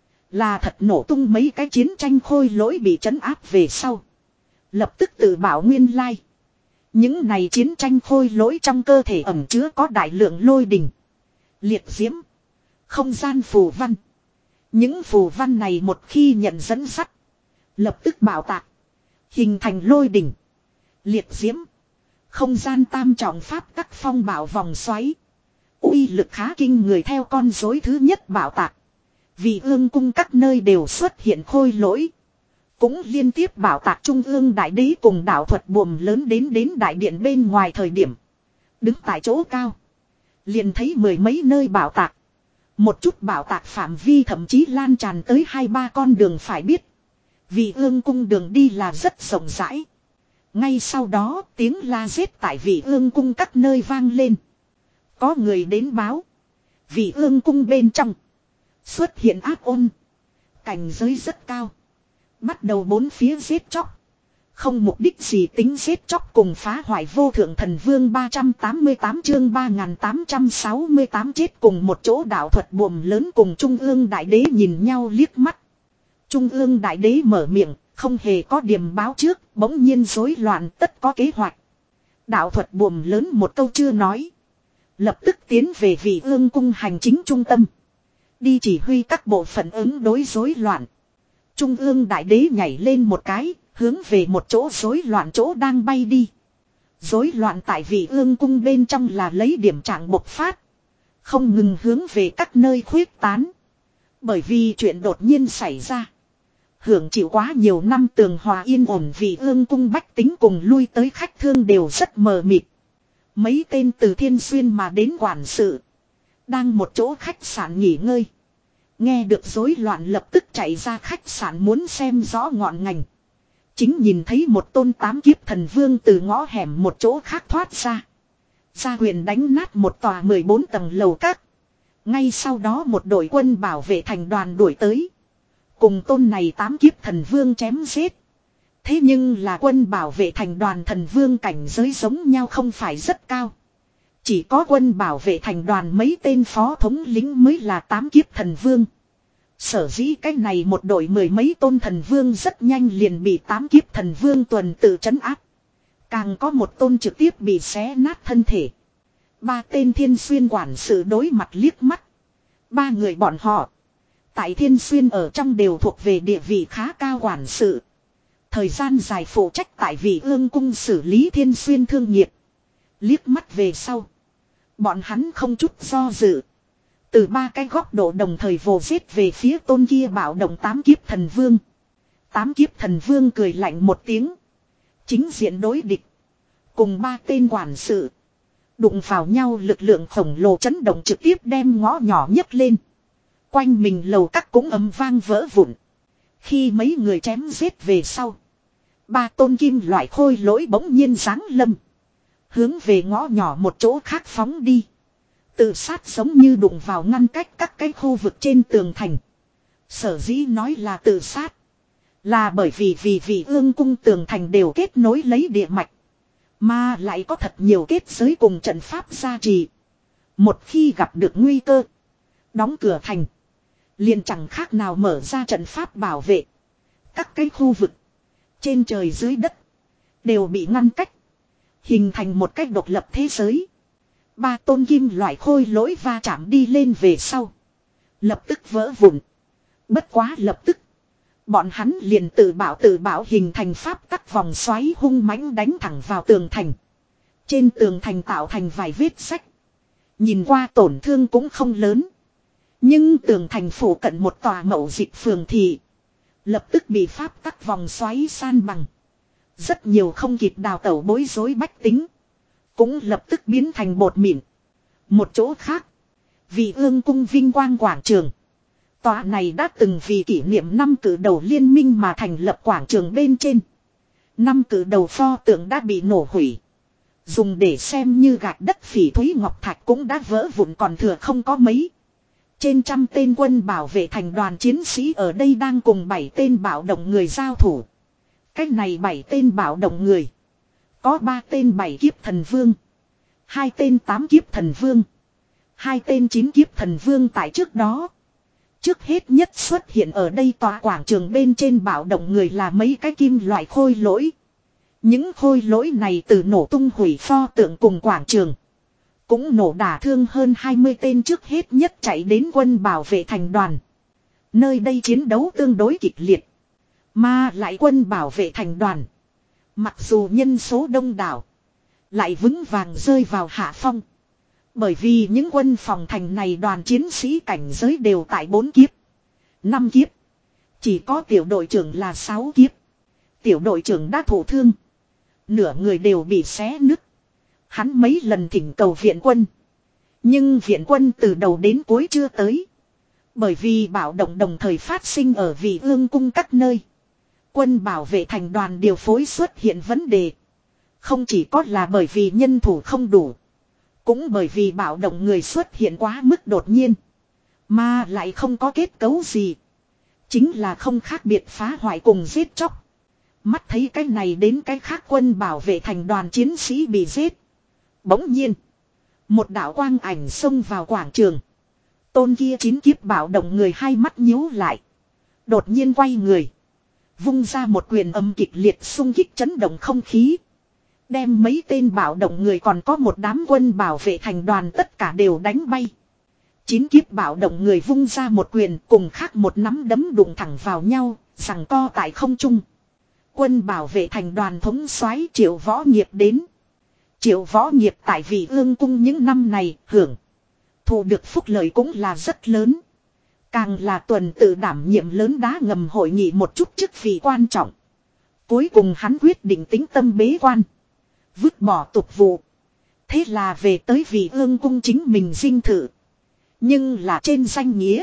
Là thật nổ tung mấy cái chiến tranh khôi lỗi bị trấn áp về sau. Lập tức tự bảo nguyên lai. Những này chiến tranh khôi lỗi trong cơ thể ẩn chứa có đại lượng lôi đình. Liệt diễm. Không gian phù văn. Những phù văn này một khi nhận dẫn dắt. Lập tức bạo tạc. Hình thành lôi đình. Liệt diễm. Không gian tam trọng pháp các phong bảo vòng xoáy. Uy lực khá kinh người theo con rối thứ nhất bạo tạc. Vì ương cung các nơi đều xuất hiện khôi lỗi. Cũng liên tiếp bảo tạc trung ương đại đế cùng đạo thuật buồm lớn đến đến đại điện bên ngoài thời điểm. Đứng tại chỗ cao. Liền thấy mười mấy nơi bảo tạc. Một chút bảo tạc phạm vi thậm chí lan tràn tới hai ba con đường phải biết. Vì ương cung đường đi là rất rộng rãi. Ngay sau đó tiếng la giết tại vị ương cung các nơi vang lên. Có người đến báo. Vị ương cung bên trong. Xuất hiện ác ôn. Cảnh giới rất cao. Bắt đầu bốn phía giết chóc. Không mục đích gì tính giết chóc cùng phá hoại vô thượng thần vương ba trăm tám mươi tám chương ba nghìn tám trăm sáu mươi tám chết cùng một chỗ đạo thuật buồm lớn cùng Trung ương đại đế nhìn nhau liếc mắt. Trung ương đại đế mở miệng, không hề có điểm báo trước, bỗng nhiên rối loạn tất có kế hoạch. Đạo thuật buồm lớn một câu chưa nói. Lập tức tiến về vị ương cung hành chính trung tâm. Đi chỉ huy các bộ phận ứng đối rối loạn. Trung ương đại đế nhảy lên một cái, hướng về một chỗ rối loạn chỗ đang bay đi. Rối loạn tại vị ương cung bên trong là lấy điểm trạng bộc phát. Không ngừng hướng về các nơi khuyết tán. Bởi vì chuyện đột nhiên xảy ra. Hưởng chịu quá nhiều năm tường hòa yên ổn vị ương cung bách tính cùng lui tới khách thương đều rất mờ mịt. Mấy tên từ Thiên Xuyên mà đến quản sự. Đang một chỗ khách sạn nghỉ ngơi. Nghe được rối loạn lập tức chạy ra khách sạn muốn xem rõ ngọn ngành. Chính nhìn thấy một tôn tám kiếp thần vương từ ngõ hẻm một chỗ khác thoát ra. Ra quyền đánh nát một tòa mười bốn tầng lầu các. Ngay sau đó một đội quân bảo vệ thành đoàn đuổi tới. Cùng tôn này tám kiếp thần vương chém giết. Thế nhưng là quân bảo vệ thành đoàn thần vương cảnh giới giống nhau không phải rất cao. Chỉ có quân bảo vệ thành đoàn mấy tên phó thống lính mới là tám kiếp thần vương. Sở dĩ cái này một đội mười mấy tôn thần vương rất nhanh liền bị tám kiếp thần vương tuần tự trấn áp. Càng có một tôn trực tiếp bị xé nát thân thể. Ba tên Thiên Xuyên quản sự đối mặt liếc mắt. Ba người bọn họ. Tại Thiên Xuyên ở trong đều thuộc về địa vị khá cao quản sự. Thời gian dài phụ trách tại vị ương cung xử lý Thiên Xuyên thương nghiệp. Liếc mắt về sau. Bọn hắn không chút do dự. Từ ba cái góc độ đồng thời vồ giết về phía tôn kia bạo động tám kiếp thần vương. Tám kiếp thần vương cười lạnh một tiếng. Chính diện đối địch. Cùng ba tên quản sự. Đụng vào nhau lực lượng khổng lồ chấn động trực tiếp đem ngõ nhỏ nhấc lên. Quanh mình lầu các cũng ầm vang vỡ vụn. Khi mấy người chém giết về sau. Ba tôn kim loại khôi lỗi bỗng nhiên giáng lâm. Hướng về ngõ nhỏ một chỗ khác phóng đi. Tự sát giống như đụng vào ngăn cách các cái khu vực trên tường thành. Sở dĩ nói là tự sát. Là bởi vì vì vì ương cung tường thành đều kết nối lấy địa mạch. Mà lại có thật nhiều kết giới cùng trận pháp gia trì. Một khi gặp được nguy cơ. Đóng cửa thành. Liền chẳng khác nào mở ra trận pháp bảo vệ. Các cái khu vực. Trên trời dưới đất. Đều bị ngăn cách. Hình thành một cách độc lập thế giới. Ba tôn kim loại khôi lỗi va chạm đi lên về sau. Lập tức vỡ vụn. Bất quá lập tức. Bọn hắn liền tự bảo tự bảo hình thành pháp tắc vòng xoáy hung mãnh đánh thẳng vào tường thành. Trên tường thành tạo thành vài vết sách. Nhìn qua tổn thương cũng không lớn. Nhưng tường thành phủ cận một tòa mậu dịch phường thị. Lập tức bị pháp tắc vòng xoáy san bằng. Rất nhiều không kịp đào tẩu bối rối bách tính. Cũng lập tức biến thành bột mịn. Một chỗ khác. Vì ương cung vinh quang quảng trường. Tòa này đã từng vì kỷ niệm năm cử đầu liên minh mà thành lập quảng trường bên trên. Năm cử đầu pho tượng đã bị nổ hủy. Dùng để xem như gạch đất phỉ thúy ngọc thạch cũng đã vỡ vụn còn thừa không có mấy. Trên trăm tên quân bảo vệ thành đoàn chiến sĩ ở đây đang cùng bảy tên bạo động người giao thủ. Cách này bảy tên bạo động người. Có ba tên bảy kiếp thần vương. Hai tên tám kiếp thần vương. Hai tên chín kiếp thần vương tại trước đó. Trước hết nhất xuất hiện ở đây tòa quảng trường bên trên bạo động người là mấy cái kim loại khôi lỗi. Những khôi lỗi này từ nổ tung hủy pho tượng cùng quảng trường. Cũng nổ đả thương hơn hai mươi tên trước hết nhất chạy đến quân bảo vệ thành đoàn. Nơi đây chiến đấu tương đối kịch liệt. Mà lại quân bảo vệ thành đoàn. Mặc dù nhân số đông đảo. Lại vững vàng rơi vào hạ phong. Bởi vì những quân phòng thành này đoàn chiến sĩ cảnh giới đều tại bốn kiếp. năm kiếp. Chỉ có tiểu đội trưởng là sáu kiếp. Tiểu đội trưởng đã thổ thương. Nửa người đều bị xé nứt. Hắn mấy lần thỉnh cầu viện quân. Nhưng viện quân từ đầu đến cuối chưa tới. Bởi vì bạo động đồng thời phát sinh ở vị ương cung các nơi. Quân bảo vệ thành đoàn điều phối xuất hiện vấn đề. Không chỉ có là bởi vì nhân thủ không đủ. Cũng bởi vì bạo động người xuất hiện quá mức đột nhiên. Mà lại không có kết cấu gì. Chính là không khác biệt phá hoại cùng giết chóc. Mắt thấy cái này đến cái khác quân bảo vệ thành đoàn chiến sĩ bị giết. Bỗng nhiên. Một đạo quang ảnh xông vào quảng trường. Tôn kia chín kiếp bạo động người hai mắt nhíu lại. Đột nhiên quay người. Vung ra một quyền âm kịch liệt xung kích chấn động không khí. Đem mấy tên bạo động người còn có một đám quân bảo vệ thành đoàn tất cả đều đánh bay. Chín kiếp bạo động người vung ra một quyền cùng khác một nắm đấm đụng thẳng vào nhau, giằng co tại không trung. Quân bảo vệ thành đoàn thống soái Triệu Võ Nghiệp đến. Triệu Võ Nghiệp tại Vị Ương cung những năm này hưởng. Thu được phúc lợi cũng là rất lớn. Càng là tuần tự đảm nhiệm lớn đá ngầm hội nghị một chút chức vị quan trọng. Cuối cùng hắn quyết định tính tâm bế quan. Vứt bỏ tục vụ. Thế là về tới Vị Ương cung chính mình dinh thự. Nhưng là trên danh nghĩa.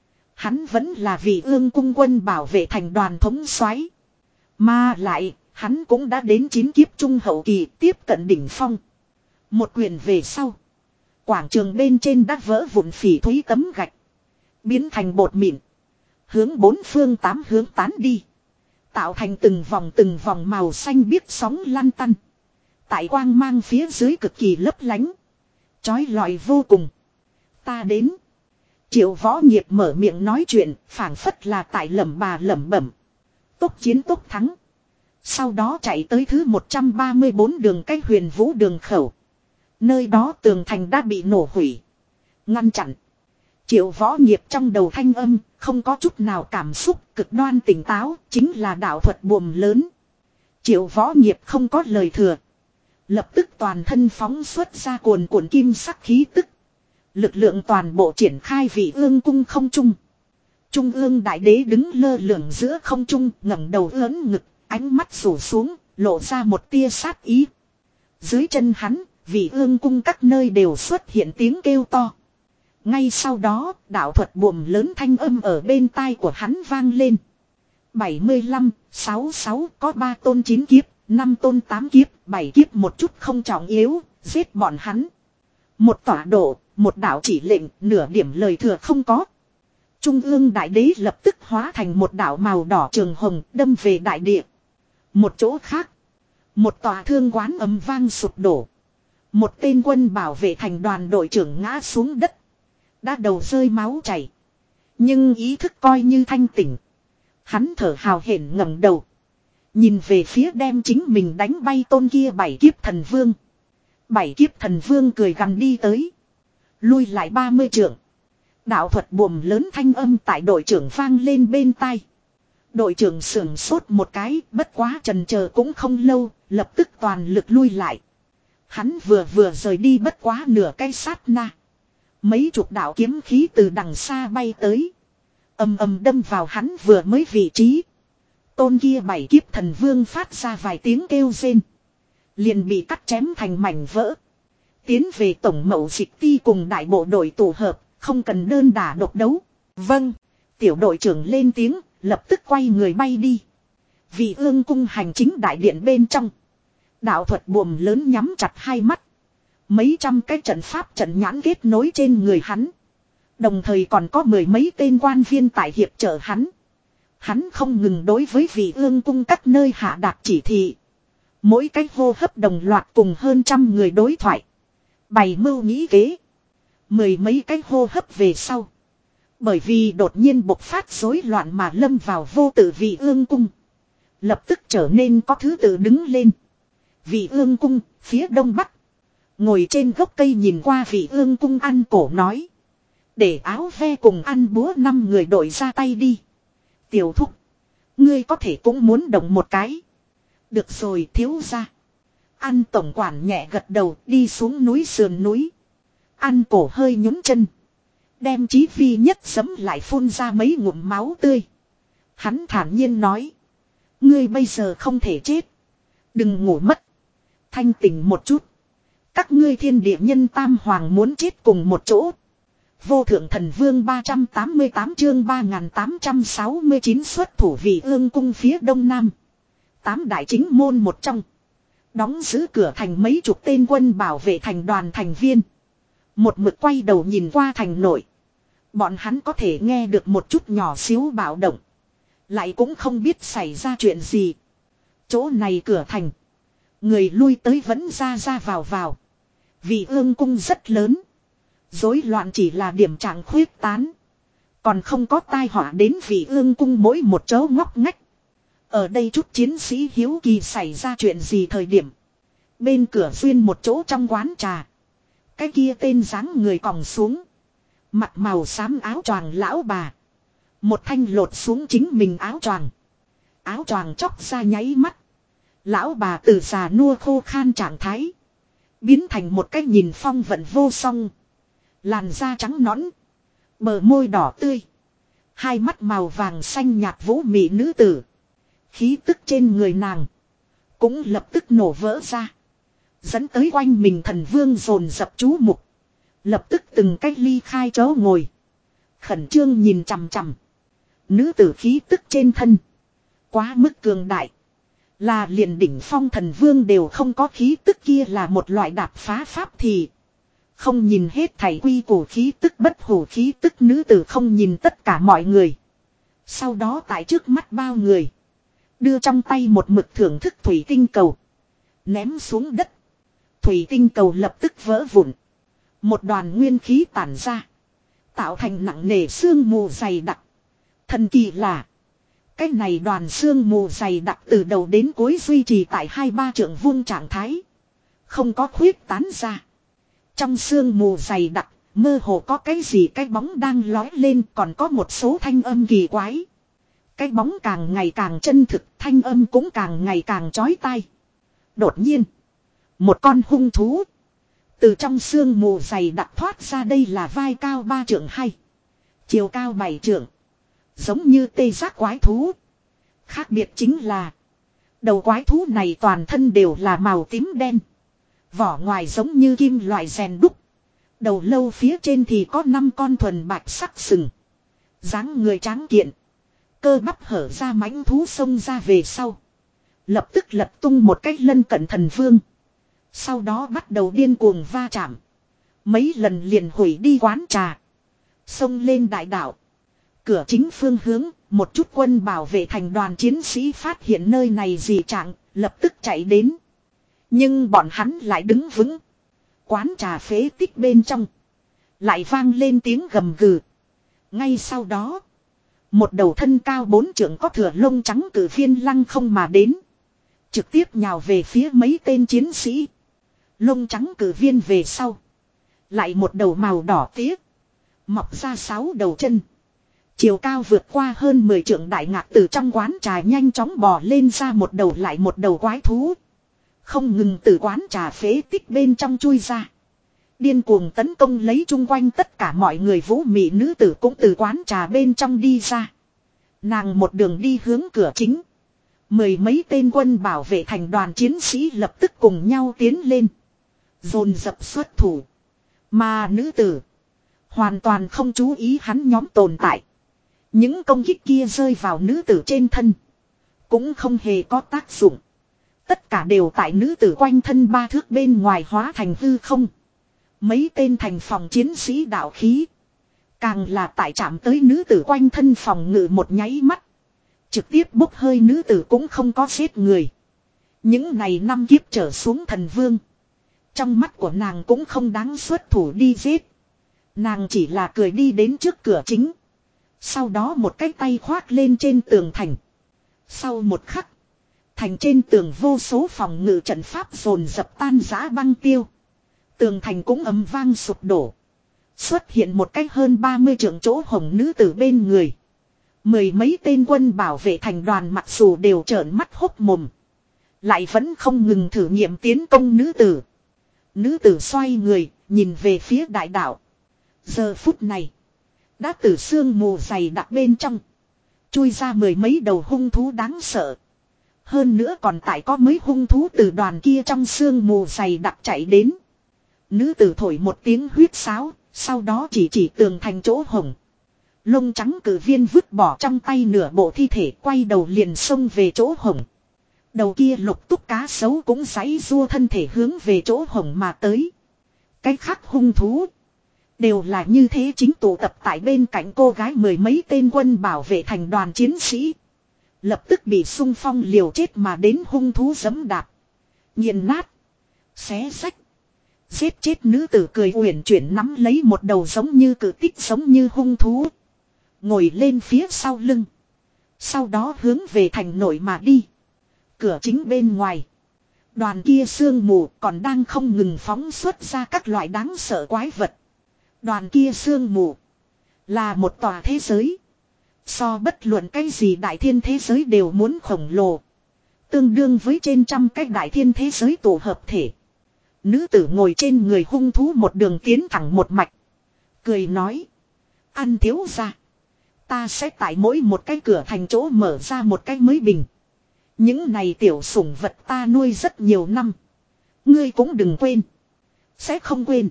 Hắn vẫn là Vị Ương cung quân bảo vệ thành đoàn thống soái. Mà lại, hắn cũng đã đến chín kiếp trung hậu kỳ tiếp cận đỉnh phong. Một quyền về sau. Quảng trường bên trên đã vỡ vụn phỉ thúy tấm gạch. Biến thành bột mịn. Hướng bốn phương tám hướng tán đi. Tạo thành từng vòng từng vòng màu xanh biếc sóng lăn tăn. Tại quang mang phía dưới cực kỳ lấp lánh. Chói lọi vô cùng. Ta đến. Triệu Võ Nghiệp mở miệng nói chuyện, phảng phất là tại lẩm bà lẩm bẩm. Tốc chiến tốc thắng. Sau đó chạy tới thứ một trăm ba mươi bốn đường cách Huyền Vũ đường khẩu. Nơi đó tường thành đã bị nổ hủy. Ngăn chặn. Triệu Võ Nghiệp trong đầu thanh âm, không có chút nào cảm xúc, cực đoan tỉnh táo, chính là đạo thuật buồm lớn. Triệu Võ Nghiệp không có lời thừa. Lập tức toàn thân phóng xuất ra cuồn cuộn kim sắc khí tức. Lực lượng toàn bộ triển khai Vị Ương cung không trung. Trung ương đại đế đứng lơ lửng giữa không trung, ngẩng đầu ưỡn ngực, ánh mắt rủ xuống, lộ ra một tia sát ý. Dưới chân hắn, Vị Ương cung các nơi đều xuất hiện tiếng kêu to. Ngay sau đó, đạo thuật buồm lớn thanh âm ở bên tai của hắn vang lên. bảy mươi lăm, sáu mươi sáu có ba tôn chín kiếp, năm tôn tám kiếp, bảy kiếp một chút không trọng yếu, giết bọn hắn. Một tọa độ, một đạo chỉ lệnh, nửa điểm lời thừa không có. Trung ương đại đế lập tức hóa thành một đạo màu đỏ trường hồng đâm về đại địa. Một chỗ khác, một tòa thương quán ầm vang sụp đổ. Một tên quân bảo vệ thành đoàn đội trưởng ngã xuống đất. Đã đầu rơi máu chảy. Nhưng ý thức coi như thanh tỉnh. Hắn thở hào hển ngẩng đầu. Nhìn về phía đem chính mình đánh bay tôn kia bảy kiếp thần vương. Bảy kiếp thần vương cười gằn đi tới. Lui lại ba mươi trượng. Đạo thuật buồm lớn thanh âm tại đội trưởng vang lên bên tai. Đội trưởng sưởng sốt một cái, bất quá chần chờ cũng không lâu, lập tức toàn lực lui lại. Hắn vừa vừa rời đi bất quá nửa cái sát na. Mấy chục đạo kiếm khí từ đằng xa bay tới. Ầm ầm đâm vào hắn vừa mới vị trí. Tôn kia bảy kiếp thần vương phát ra vài tiếng kêu rên. Liền bị cắt chém thành mảnh vỡ. Tiến về tổng mậu dịch ti cùng đại bộ đội tụ hợp, không cần đơn đả độc đấu. Vâng, tiểu đội trưởng lên tiếng, lập tức quay người bay đi. Vị ương cung hành chính đại điện bên trong. Đạo thuật buồm lớn nhắm chặt hai mắt. Mấy trăm cái trận pháp trận nhãn kết nối trên người hắn. Đồng thời còn có mười mấy tên quan viên tại hiệp trợ hắn. Hắn không ngừng đối với vị ương cung các nơi hạ đạt chỉ thị. Mỗi cái hô hấp đồng loạt cùng hơn trăm người đối thoại. Bày mưu nghĩ kế. Mười mấy cái hô hấp về sau. Bởi vì đột nhiên bộc phát rối loạn mà lâm vào vô tự vị ương cung. Lập tức trở nên có thứ tự đứng lên. Vị ương cung, phía đông bắc. Ngồi trên gốc cây nhìn qua vị ương cung ăn cổ nói. Để áo ve cùng ăn búa năm người đội ra tay đi. Tiểu thúc. Ngươi có thể cũng muốn động một cái. Được rồi thiếu ra. Ăn tổng quản nhẹ gật đầu đi xuống núi sườn núi. Ăn cổ hơi nhún chân. Đem chí phi nhất sấm lại phun ra mấy ngụm máu tươi. Hắn thản nhiên nói. Ngươi bây giờ không thể chết. Đừng ngủ mất. Thanh tỉnh một chút. Các ngươi thiên địa nhân tam hoàng muốn chết cùng một chỗ. Vô thượng thần vương ba trăm tám mươi tám chương ba nghìn tám trăm sáu mươi chín xuất thủ vị ương cung phía đông nam. Tám đại chính môn một trong. Đóng giữ cửa thành mấy chục tên quân bảo vệ thành đoàn thành viên. Một mực quay đầu nhìn qua thành nội. Bọn hắn có thể nghe được một chút nhỏ xíu bạo động. Lại cũng không biết xảy ra chuyện gì. Chỗ này cửa thành. Người lui tới vẫn ra ra vào vào. Vị ương cung rất lớn. Rối loạn chỉ là điểm trạng khuyết tán. Còn không có tai họa đến vị ương cung mỗi một chỗ ngóc ngách. Ở đây chút chiến sĩ hiếu kỳ xảy ra chuyện gì thời điểm. Bên cửa xuyên một chỗ trong quán trà. Cái kia tên dáng người còng xuống. Mặt màu xám áo choàng lão bà. Một thanh lột xuống chính mình áo choàng. Áo choàng chóc ra nháy mắt. Lão bà từ già nua khô khan trạng thái. Biến thành một cái nhìn phong vận vô song. Làn da trắng nõn. Bờ môi đỏ tươi. Hai mắt màu vàng xanh nhạt vũ mị nữ tử. Khí tức trên người nàng. Cũng lập tức nổ vỡ ra. Dẫn tới quanh mình thần vương dồn dập chú mục. Lập tức từng cách ly khai chỗ ngồi. Khẩn trương nhìn chằm chằm. Nữ tử khí tức trên thân. Quá mức cường đại. Là liền đỉnh phong thần vương đều không có khí tức kia là một loại đạp phá pháp thì. Không nhìn hết thảy quy củ khí tức bất hủ khí tức nữ tử không nhìn tất cả mọi người. Sau đó tại trước mắt bao người. Đưa trong tay một mực thưởng thức thủy tinh cầu. Ném xuống đất. Thủy tinh cầu lập tức vỡ vụn. Một đoàn nguyên khí tản ra. Tạo thành nặng nề sương mù dày đặc. Thần kỳ là. Cái này đoàn sương mù dày đặc từ đầu đến cuối duy trì tại hai ba trượng vuông trạng thái. Không có khuyết tán ra. Trong sương mù dày đặc, mơ hồ có cái gì cái bóng đang lói lên còn có một số thanh âm kỳ quái. Cái bóng càng ngày càng chân thực, thanh âm cũng càng ngày càng chói tai. Đột nhiên, một con hung thú. Từ trong sương mù dày đặc thoát ra đây là vai cao ba trượng hay. Chiều cao bảy trượng. Giống như tê giác quái thú. Khác biệt chính là. Đầu quái thú này toàn thân đều là màu tím đen. Vỏ ngoài giống như kim loại rèn đúc. Đầu lâu phía trên thì có năm con thuần bạch sắc sừng. Dáng người tráng kiện. Cơ bắp hở ra mãnh thú xông ra về sau. Lập tức lật tung một cách lân cận thần vương. Sau đó bắt đầu điên cuồng va chạm. Mấy lần liền hủy đi quán trà. Xông lên đại đạo. Cửa chính phương hướng, một chút quân bảo vệ thành đoàn chiến sĩ phát hiện nơi này dị trạng, lập tức chạy đến. Nhưng bọn hắn lại đứng vững. Quán trà phế tích bên trong. Lại vang lên tiếng gầm gừ. Ngay sau đó. Một đầu thân cao bốn trượng có thừa lông trắng cử viên lăng không mà đến. Trực tiếp nhào về phía mấy tên chiến sĩ. Lông trắng cử viên về sau. Lại một đầu màu đỏ tía. Mọc ra sáu đầu chân. Chiều cao vượt qua hơn mười trượng đại ngạc từ trong quán trà nhanh chóng bò lên ra một đầu lại một đầu quái thú. Không ngừng từ quán trà phế tích bên trong chui ra. Điên cuồng tấn công lấy chung quanh tất cả mọi người. Vũ mị nữ tử cũng từ quán trà bên trong đi ra. Nàng một đường đi hướng cửa chính. Mười mấy tên quân bảo vệ thành đoàn chiến sĩ lập tức cùng nhau tiến lên. Dồn dập xuất thủ. Mà nữ tử hoàn toàn không chú ý hắn nhóm tồn tại. Những công kích kia rơi vào nữ tử trên thân. Cũng không hề có tác dụng. Tất cả đều tại nữ tử quanh thân ba thước bên ngoài hóa thành hư không. Mấy tên thành phòng chiến sĩ đạo khí. Càng là tại chạm tới nữ tử quanh thân phòng ngự một nháy mắt. Trực tiếp bốc hơi nữ tử cũng không có giết người. Những này năm kiếp trở xuống thần vương. Trong mắt của nàng cũng không đáng xuất thủ đi giết. Nàng chỉ là cười đi đến trước cửa chính. Sau đó một cái tay khoác lên trên tường thành. Sau một khắc. Thành trên tường vô số phòng ngự trận pháp dồn dập tan rã băng tiêu. Tường thành cũng ầm vang sụp đổ. Xuất hiện một cách hơn ba mươi trượng chỗ hồng nữ tử bên người. Mười mấy tên quân bảo vệ thành đoàn mặc dù đều trợn mắt hốc mồm. Lại vẫn không ngừng thử nghiệm tiến công nữ tử. Nữ tử xoay người, nhìn về phía đại đạo. Giờ phút này. Đã từ sương mù dày đặc bên trong. Chui ra mười mấy đầu hung thú đáng sợ. Hơn nữa còn tại có mấy hung thú từ đoàn kia trong sương mù dày đặc chạy đến. Nữ tử thổi một tiếng huyết sáo. Sau đó chỉ chỉ tường thành chỗ hồng. Lông trắng cử viên vứt bỏ trong tay nửa bộ thi thể, quay đầu liền xông về chỗ hồng. Đầu kia lục túc cá sấu cũng giãy rua thân thể hướng về chỗ hồng mà tới. Cái khác hung thú. Đều là như thế chính tụ tập tại bên cạnh cô gái. Mười mấy tên quân bảo vệ thành đoàn chiến sĩ. Lập tức bị xung phong liều chết mà đến hung thú giẫm đạp. Nghiền nát. Xé rách. Giết chết nữ tử cười uyển chuyển nắm lấy một đầu giống như cử tích giống như hung thú. Ngồi lên phía sau lưng. Sau đó hướng về thành nội mà đi. Cửa chính bên ngoài. Đoàn kia sương mù còn đang không ngừng phóng xuất ra các loại đáng sợ quái vật. Đoàn kia sương mù. Là một tòa thế giới. So bất luận cái gì đại thiên thế giới đều muốn khổng lồ. Tương đương với trên trăm cái đại thiên thế giới tổ hợp thể. Nữ tử ngồi trên người hung thú một đường tiến thẳng một mạch. Cười nói. Ăn thiếu ra. Ta sẽ tại mỗi một cái cửa thành chỗ mở ra một cái mới bình. Những này tiểu sủng vật ta nuôi rất nhiều năm. Ngươi cũng đừng quên. Sẽ không quên.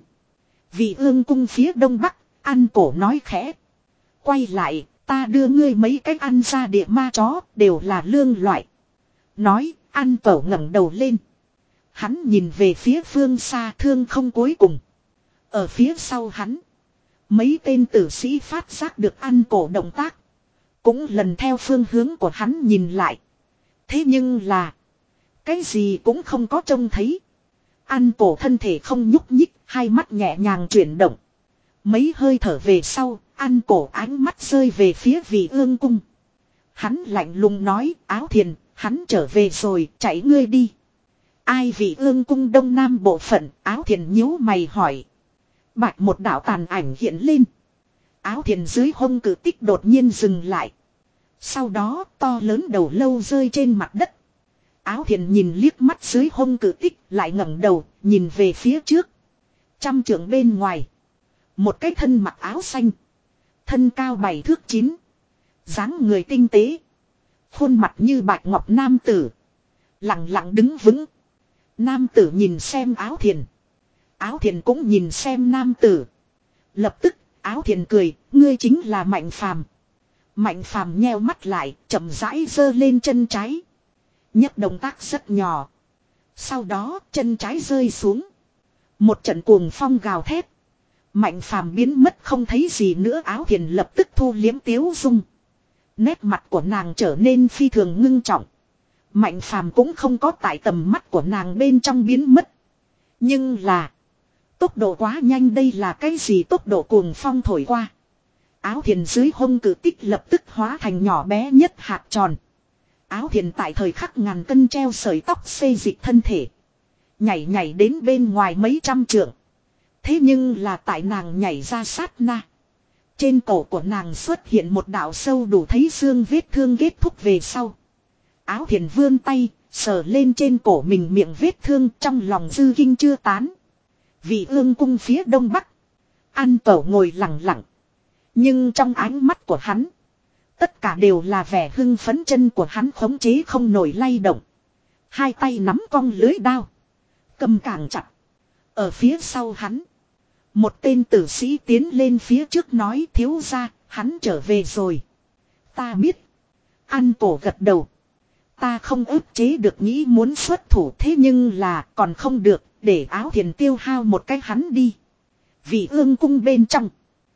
Vị ương cung phía đông bắc. Ăn cổ nói khẽ. Quay lại. Ta đưa ngươi mấy cách ăn ra địa ma chó. Đều là lương loại. Nói. Ăn cẩu ngẩng đầu lên. Hắn nhìn về phía phương xa thương không cuối cùng. Ở phía sau hắn. Mấy tên tử sĩ phát giác được ăn cổ động tác. Cũng lần theo phương hướng của hắn nhìn lại. Thế nhưng là. Cái gì cũng không có trông thấy. Ăn cổ thân thể không nhúc nhích. Hai mắt nhẹ nhàng chuyển động. Mấy hơi thở về sau. Ăn cổ ánh mắt rơi về phía vị ương cung. Hắn lạnh lùng nói. Áo thiền. Hắn trở về rồi. Chạy ngươi đi. Ai vị ương cung đông nam bộ phận. Áo thiền nhíu mày hỏi. Bạch một đạo tàn ảnh hiện lên. Áo thiền dưới hông cử tích đột nhiên dừng lại. Sau đó to lớn đầu lâu rơi trên mặt đất. Áo thiền nhìn liếc mắt dưới hông cử tích lại ngẩng đầu nhìn về phía trước. Trăm trượng bên ngoài. Một cái thân mặc áo xanh. Thân cao bảy thước chín. Dáng người tinh tế. Khuôn mặt như bạch ngọc nam tử. Lặng lặng đứng vững. Nam tử nhìn xem áo thiền. Áo Thiền cũng nhìn xem nam tử. Lập tức, Áo Thiền cười, ngươi chính là Mạnh Phàm. Mạnh Phàm nheo mắt lại, chậm rãi giơ lên chân trái. Nhất động tác rất nhỏ. Sau đó, chân trái rơi xuống. Một trận cuồng phong gào thét. Mạnh Phàm biến mất không thấy gì nữa. Áo Thiền lập tức thu liếm tiếu dung. Nét mặt của nàng trở nên phi thường ngưng trọng. Mạnh Phàm cũng không có tại tầm mắt của nàng bên trong biến mất. Nhưng là tốc độ quá nhanh, đây là cái gì? Tốc độ cuồng phong thổi qua. Áo Thiền dưới hông cử tích lập tức hóa thành nhỏ bé nhất hạt tròn. Áo Thiền tại thời khắc ngàn cân treo sợi tóc xê dịch thân thể. Nhảy nhảy đến bên ngoài mấy trăm trượng. Thế nhưng là tại nàng nhảy ra sát na. Trên cổ của nàng xuất hiện một đạo sâu đủ thấy xương vết thương. Kết thúc về sau, Áo Thiền vươn tay sờ lên trên cổ mình miệng vết thương, trong lòng dư kinh chưa tán. Vị Ương cung phía đông bắc, An Cẩu ngồi lặng lặng. Nhưng trong ánh mắt của hắn, tất cả đều là vẻ hưng phấn. Chân của hắn khống chế không nổi lay động. Hai tay nắm cong lưới đao, cầm càng chặt. Ở phía sau hắn, một tên tử sĩ tiến lên phía trước nói, thiếu gia, hắn trở về rồi. Ta biết. An Cổ gật đầu. Ta không ức chế được nghĩ muốn xuất thủ, thế nhưng là còn không được, để Áo Thiền tiêu hao một cái hắn đi. Vị Ương cung bên trong,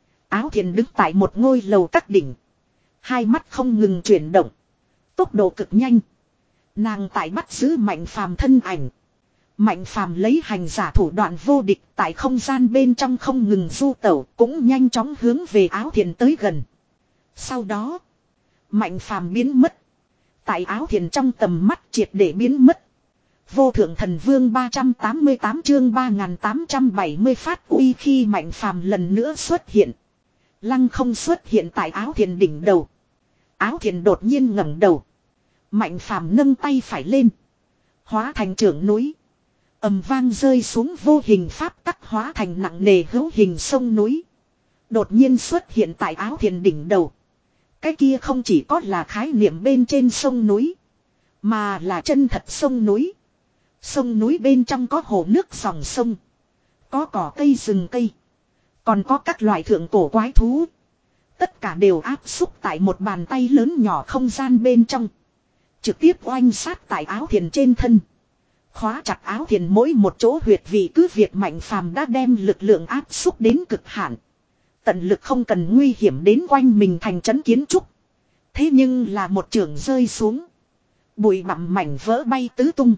Áo Thiền đứng tại một ngôi lầu các đỉnh. Hai mắt không ngừng chuyển động, tốc độ cực nhanh. Nàng tại bắt giữ Mạnh Phàm thân ảnh. Mạnh Phàm lấy hành giả thủ đoạn vô địch, tại không gian bên trong không ngừng du tẩu, cũng nhanh chóng hướng về Áo Thiền tới gần. Sau đó, Mạnh Phàm biến mất. Tại Áo Thiền trong tầm mắt triệt để biến mất. Vô Thượng Thần Vương ba trăm tám mươi tám chương ba nghìn tám trăm bảy mươi phát uy. Khi Mạnh Phàm lần nữa xuất hiện, lăng không xuất hiện tại Áo Thiền đỉnh đầu. Áo Thiền đột nhiên ngẩng đầu. Mạnh Phàm nâng tay phải lên, hóa thành trưởng núi. Ầm vang rơi xuống, vô hình pháp tắc hóa thành nặng nề hữu hình sông núi. Đột nhiên xuất hiện tại Áo Thiền đỉnh đầu. Cái kia không chỉ có là khái niệm bên trên sông núi, mà là chân thật sông núi. Sông núi bên trong có hồ nước dòng sông, có cỏ cây rừng cây, còn có các loại thượng cổ quái thú. Tất cả đều áp xúc tại một bàn tay lớn nhỏ không gian bên trong, trực tiếp oanh sát tại Áo Thiền trên thân. Khóa chặt Áo Thiền mỗi một chỗ huyệt vị. Cứ việc Mạnh Phàm đã đem lực lượng áp xúc đến cực hạn, tận lực không cần nguy hiểm đến quanh mình thành trấn kiến trúc. Thế nhưng là một chưởng rơi xuống, bụi bặm mảnh vỡ bay tứ tung.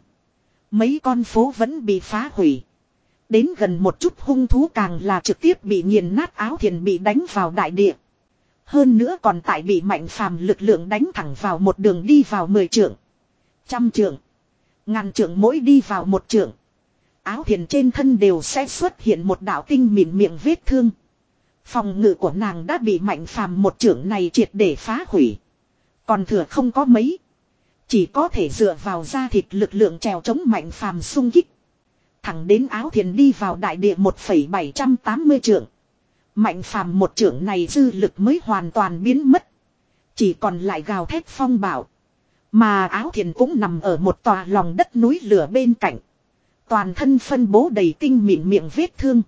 Mấy con phố vẫn bị phá hủy. Đến gần một chút hung thú càng là trực tiếp bị nghiền nát. Áo Thiền bị đánh vào đại địa. Hơn nữa còn tại bị Mạnh Phàm lực lượng đánh thẳng vào một đường đi vào mười trượng, trăm trượng, ngàn trượng, mỗi đi vào một trượng, Áo Thiền trên thân đều sẽ xuất hiện một đạo tinh mịn miệng vết thương. Phòng ngự của nàng đã bị Mạnh Phàm một chưởng này triệt để phá hủy. Còn thừa không có mấy, chỉ có thể dựa vào da thịt lực lượng trèo chống Mạnh Phàm xung kích. Thẳng đến Áo Thiền đi vào đại địa một phẩy bảy trăm tám mươi trượng, Mạnh Phàm một chưởng này dư lực mới hoàn toàn biến mất. Chỉ còn lại gào thét phong bạo. Mà Áo Thiền cũng nằm ở một tòa lòng đất núi lửa bên cạnh. Toàn thân phân bố đầy tinh mịn miệng vết thương.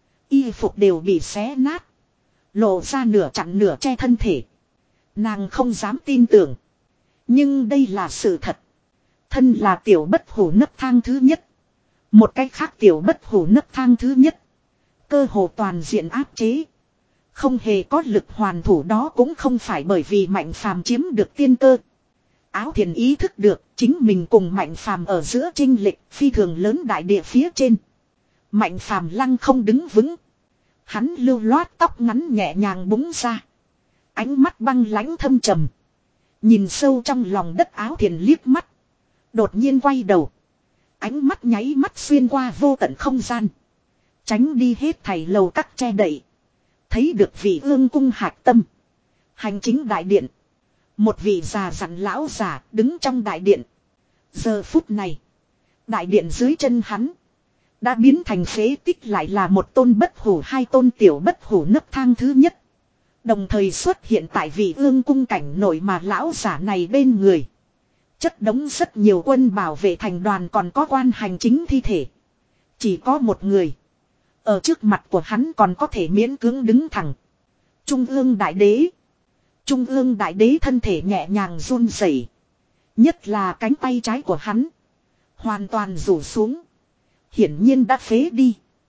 Y phục đều bị xé nát, lộ ra nửa chặn nửa che thân thể. Nàng không dám tin tưởng, nhưng đây là sự thật. Thân là tiểu bất hủ nấc thang thứ nhất, một cách khác tiểu bất hủ nấc thang thứ nhất, cơ hồ toàn diện áp chế, không hề có lực hoàn thủ. Đó cũng không phải bởi vì Mạnh Phàm chiếm được tiên cơ. Áo Thiền ý thức được chính mình cùng Mạnh Phàm ở giữa chênh lệch phi thường lớn. Đại địa phía trên, Mạnh Phàm lăng không đứng vững. Hắn lưu loát tóc ngắn nhẹ nhàng búng ra, ánh mắt băng lãnh thâm trầm, nhìn sâu trong lòng đất. Áo Thiền liếc mắt, đột nhiên quay đầu, ánh mắt nháy mắt xuyên qua vô tận không gian, tránh đi hết thảy lầu các che đậy. Thấy được vị Ương cung hạch tâm, hành chính đại điện. Một vị già dặn lão già đứng trong đại điện. Giờ phút này, đại điện dưới chân hắn đã biến thành phế tích, lại là một tôn bất hủ, hai tôn tiểu bất hủ nấc thang thứ nhất. Đồng thời xuất hiện tại vị Ương cung cảnh nội, mà lão giả này bên người chất đống rất nhiều quân bảo vệ thành đoàn, còn có quan hành chính thi thể. Chỉ có một người, Ở trước mặt của hắn còn có thể miễn cưỡng đứng thẳng. Trung ương đại đế. Trung ương đại đế thân thể nhẹ nhàng run rẩy. Nhất là cánh tay trái của hắn. Hoàn toàn rủ xuống. Hiển nhiên đã phế đi.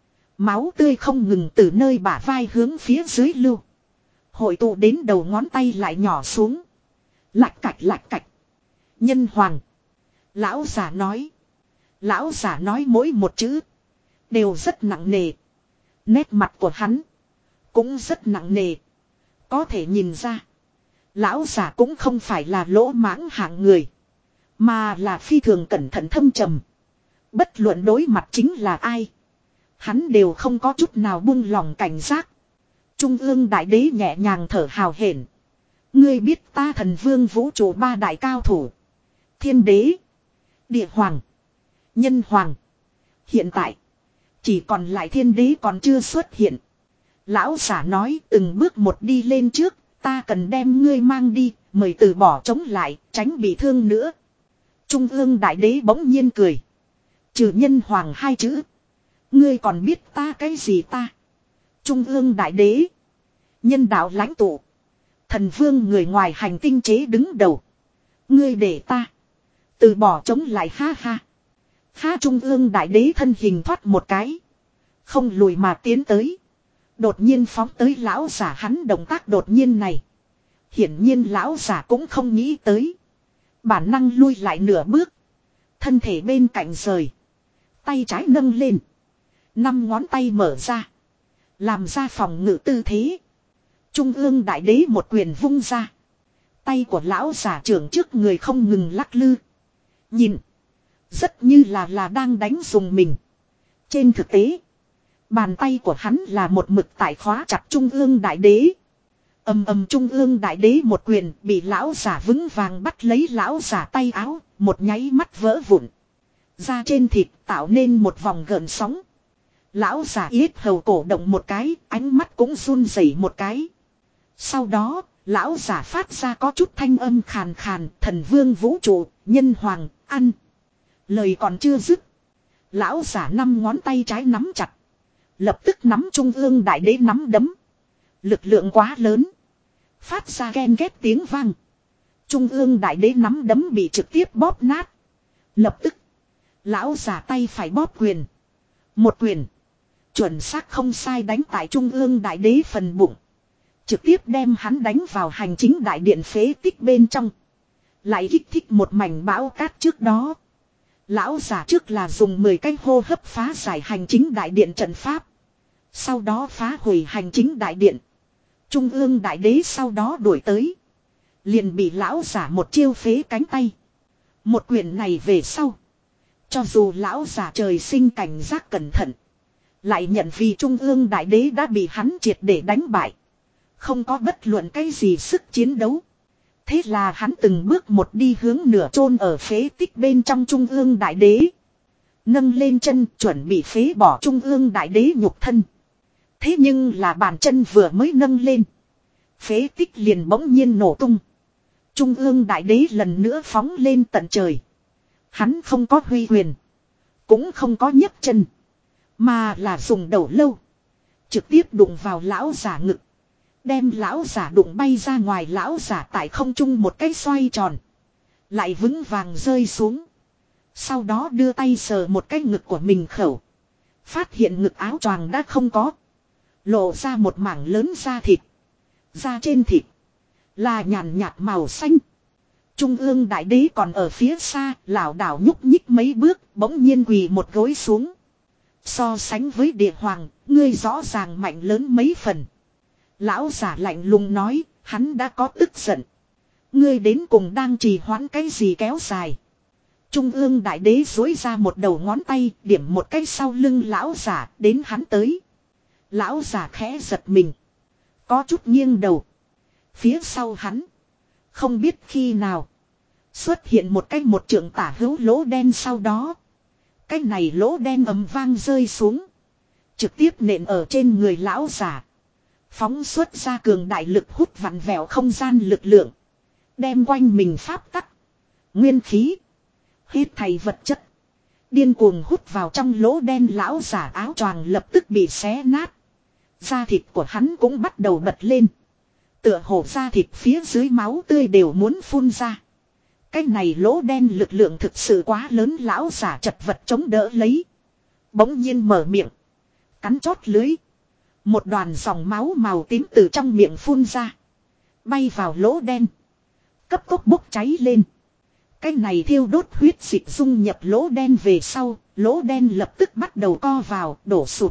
Máu tươi không ngừng từ nơi bả vai hướng phía dưới lưu. Hội tụ đến đầu ngón tay lại nhỏ xuống. Lạch cạch lạch cạch. Nhân hoàng. Lão giả nói. Lão giả nói mỗi một chữ. Đều rất nặng nề. Nét mặt của hắn. Cũng rất nặng nề. Có thể nhìn ra. Lão giả cũng không phải là lỗ mãng hạng người. Mà là phi thường cẩn thận thâm trầm. Bất luận đối mặt chính là ai. Hắn đều không có chút nào buông lòng cảnh giác. Trung ương đại đế nhẹ nhàng thở hào hển. Ngươi biết ta thần vương vũ trụ ba đại cao thủ. Thiên đế. Địa hoàng. Nhân hoàng. Hiện tại. Chỉ còn lại thiên đế còn chưa xuất hiện. Lão giả nói từng bước một đi lên trước. Ta cần đem ngươi mang đi. Mời từ bỏ chống lại. Tránh bị thương nữa. Trung ương đại đế bỗng nhiên cười. Trừ nhân hoàng hai chữ. Ngươi còn biết ta cái gì ta? Trung ương đại đế. Nhân đạo lãnh tụ. Thần vương người ngoài hành tinh chế đứng đầu. Ngươi để ta. Từ bỏ chống lại ha ha. Ha trung ương đại đế thân hình thoát một cái. Không lùi mà tiến tới. Đột nhiên phóng tới lão giả hắn động tác đột nhiên này. Hiển nhiên lão giả cũng không nghĩ tới. Bản năng lui lại nửa bước. Thân thể bên cạnh rời. Tay trái nâng lên. Năm ngón tay mở ra. Làm ra phòng ngự tư thế. Trung ương đại đế một quyền vung ra. Tay của lão giả trưởng trước người không ngừng lắc lư. Nhìn. Rất như là là đang đánh dùng mình. Trên thực tế. Bàn tay của hắn là một mực tại khóa chặt trung ương đại đế. Ầm ầm trung ương đại đế một quyền bị lão giả vững vàng bắt lấy lão giả tay áo. Một nháy mắt vỡ vụn. Ra trên thịt tạo nên một vòng gợn sóng. Lão giả yết hầu cổ động một cái, ánh mắt cũng run rẩy một cái. Sau đó, lão giả phát ra có chút thanh âm khàn khàn, thần vương vũ trụ, nhân hoàng, ăn. Lời còn chưa dứt. Lão giả năm ngón tay trái nắm chặt. Lập tức nắm trung ương đại đế nắm đấm. Lực lượng quá lớn. Phát ra ghen ghét tiếng vang. Trung ương đại đế nắm đấm bị trực tiếp bóp nát. Lập tức. Lão giả tay phải bóp quyền. Một quyền. Chuẩn xác không sai đánh tại trung ương đại đế phần bụng. Trực tiếp đem hắn đánh vào hành chính đại điện phế tích bên trong. Lại kích thích một mảnh bão cát trước đó. Lão giả trước là dùng mười cái hô hấp phá giải hành chính đại điện trận pháp. Sau đó phá hủy hành chính đại điện. Trung ương đại đế sau đó đuổi tới. Liền bị lão giả một chiêu phế cánh tay. Một quyền này về sau. Cho dù lão giả trời sinh cảnh giác cẩn thận. Lại nhận vì trung ương đại đế đã bị hắn triệt để đánh bại. Không có bất luận cái gì sức chiến đấu. Thế là hắn từng bước một đi hướng nửa chôn ở phế tích bên trong trung ương đại đế. Nâng lên chân chuẩn bị phế bỏ trung ương đại đế nhục thân. Thế nhưng là bàn chân vừa mới nâng lên. Phế tích liền bỗng nhiên nổ tung. Trung ương đại đế lần nữa phóng lên tận trời. Hắn không có huy quyền. Cũng không có nhấc chân. Mà là dùng đầu lâu. Trực tiếp đụng vào lão giả ngực. Đem lão giả đụng bay ra ngoài lão giả tại không trung một cái xoay tròn. Lại vững vàng rơi xuống. Sau đó đưa tay sờ một cái ngực của mình khẩu. Phát hiện ngực áo choàng đã không có. Lộ ra một mảng lớn da thịt. Da trên thịt. Là nhàn nhạt màu xanh. Trung ương đại đế còn ở phía xa. Lảo đảo nhúc nhích mấy bước. Bỗng nhiên quỳ một gối xuống. So sánh với địa hoàng. Ngươi rõ ràng mạnh lớn mấy phần. Lão giả lạnh lùng nói. Hắn đã có tức giận. Ngươi đến cùng đang trì hoãn cái gì kéo dài. Trung ương đại đế dối ra một đầu ngón tay. Điểm một cái sau lưng lão giả. Đến hắn tới. Lão giả khẽ giật mình. Có chút nghiêng đầu. Phía sau hắn. Không biết khi nào. Xuất hiện một cái một trượng tả hữu lỗ đen sau đó. Cái này lỗ đen ầm vang rơi xuống. Trực tiếp nện ở trên người lão giả. Phóng xuất ra cường đại lực hút vặn vẹo không gian lực lượng. Đem quanh mình pháp tắc. Nguyên khí. Hết thảy vật chất. Điên cuồng hút vào trong lỗ đen lão giả áo choàng lập tức bị xé nát. Da thịt của hắn cũng bắt đầu bật lên. Tựa hồ da thịt phía dưới máu tươi đều muốn phun ra. Cái này lỗ đen lực lượng thực sự quá lớn, lão giả chật vật chống đỡ lấy. Bỗng nhiên mở miệng. Cắn chót lưới. Một đoàn dòng máu màu tím từ trong miệng phun ra. Bay vào lỗ đen. Cấp tốc bốc cháy lên. Cái này thiêu đốt huyết dịch dung nhập lỗ đen về sau. Lỗ đen lập tức bắt đầu co vào, đổ sụt.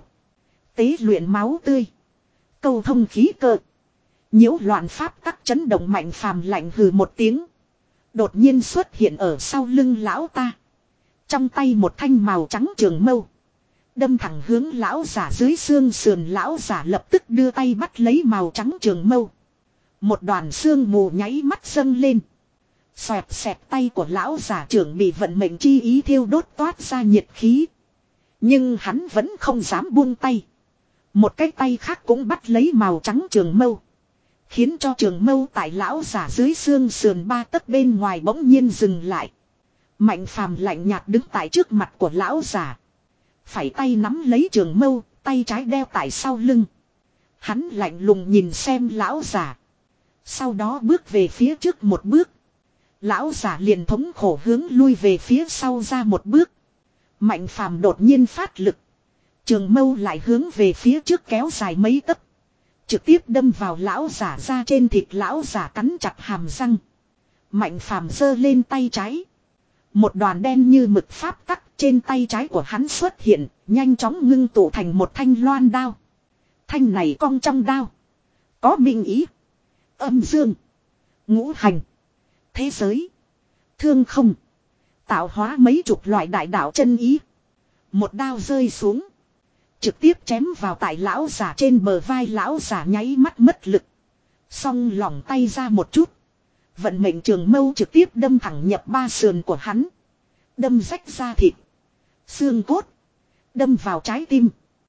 Tế luyện máu tươi. Câu thông khí cơ. Nhiễu loạn pháp tắc chấn động mạnh phàm lạnh hừ một tiếng. Đột nhiên xuất hiện ở sau lưng lão ta. Trong tay một thanh màu trắng trường mâu. Đâm thẳng hướng lão giả dưới xương sườn, lão giả lập tức đưa tay bắt lấy màu trắng trường mâu. Một đoàn xương mù nháy mắt dâng lên. Xoẹt xẹt tay của lão giả trưởng bị vận mệnh chi ý thiêu đốt toát ra nhiệt khí. Nhưng hắn vẫn không dám buông tay. Một cái tay khác cũng bắt lấy màu trắng trường mâu. Khiến cho trường mâu tại lão giả dưới xương sườn ba tấc bên ngoài bỗng nhiên dừng lại. Mạnh phàm lạnh nhạt đứng tại trước mặt của lão giả. Phải tay nắm lấy trường mâu, tay trái đeo tại sau lưng. Hắn lạnh lùng nhìn xem lão giả. Sau đó bước về phía trước một bước. Lão giả liền thống khổ hướng lui về phía sau ra một bước. Mạnh phàm đột nhiên phát lực. Trường mâu lại hướng về phía trước kéo dài mấy tấc. Trực tiếp đâm vào lão giả ra trên thịt, lão giả cắn chặt hàm răng. Mạnh phàm giơ lên tay trái. Một đoàn đen như mực pháp tắc trên tay trái của hắn xuất hiện, nhanh chóng ngưng tụ thành một thanh loan đao. Thanh này cong trong đao. Có minh ý. Âm dương. Ngũ hành. Thế giới. Thương không. Tạo hóa mấy chục loại đại đạo chân ý. Một đao rơi xuống. Trực tiếp chém vào tại lão giả trên bờ vai, lão giả nháy mắt mất lực. Xong lỏng tay ra một chút. Vận mệnh trường mâu trực tiếp đâm thẳng nhập ba sườn của hắn. Đâm rách da thịt. Xương cốt. Đâm vào trái tim.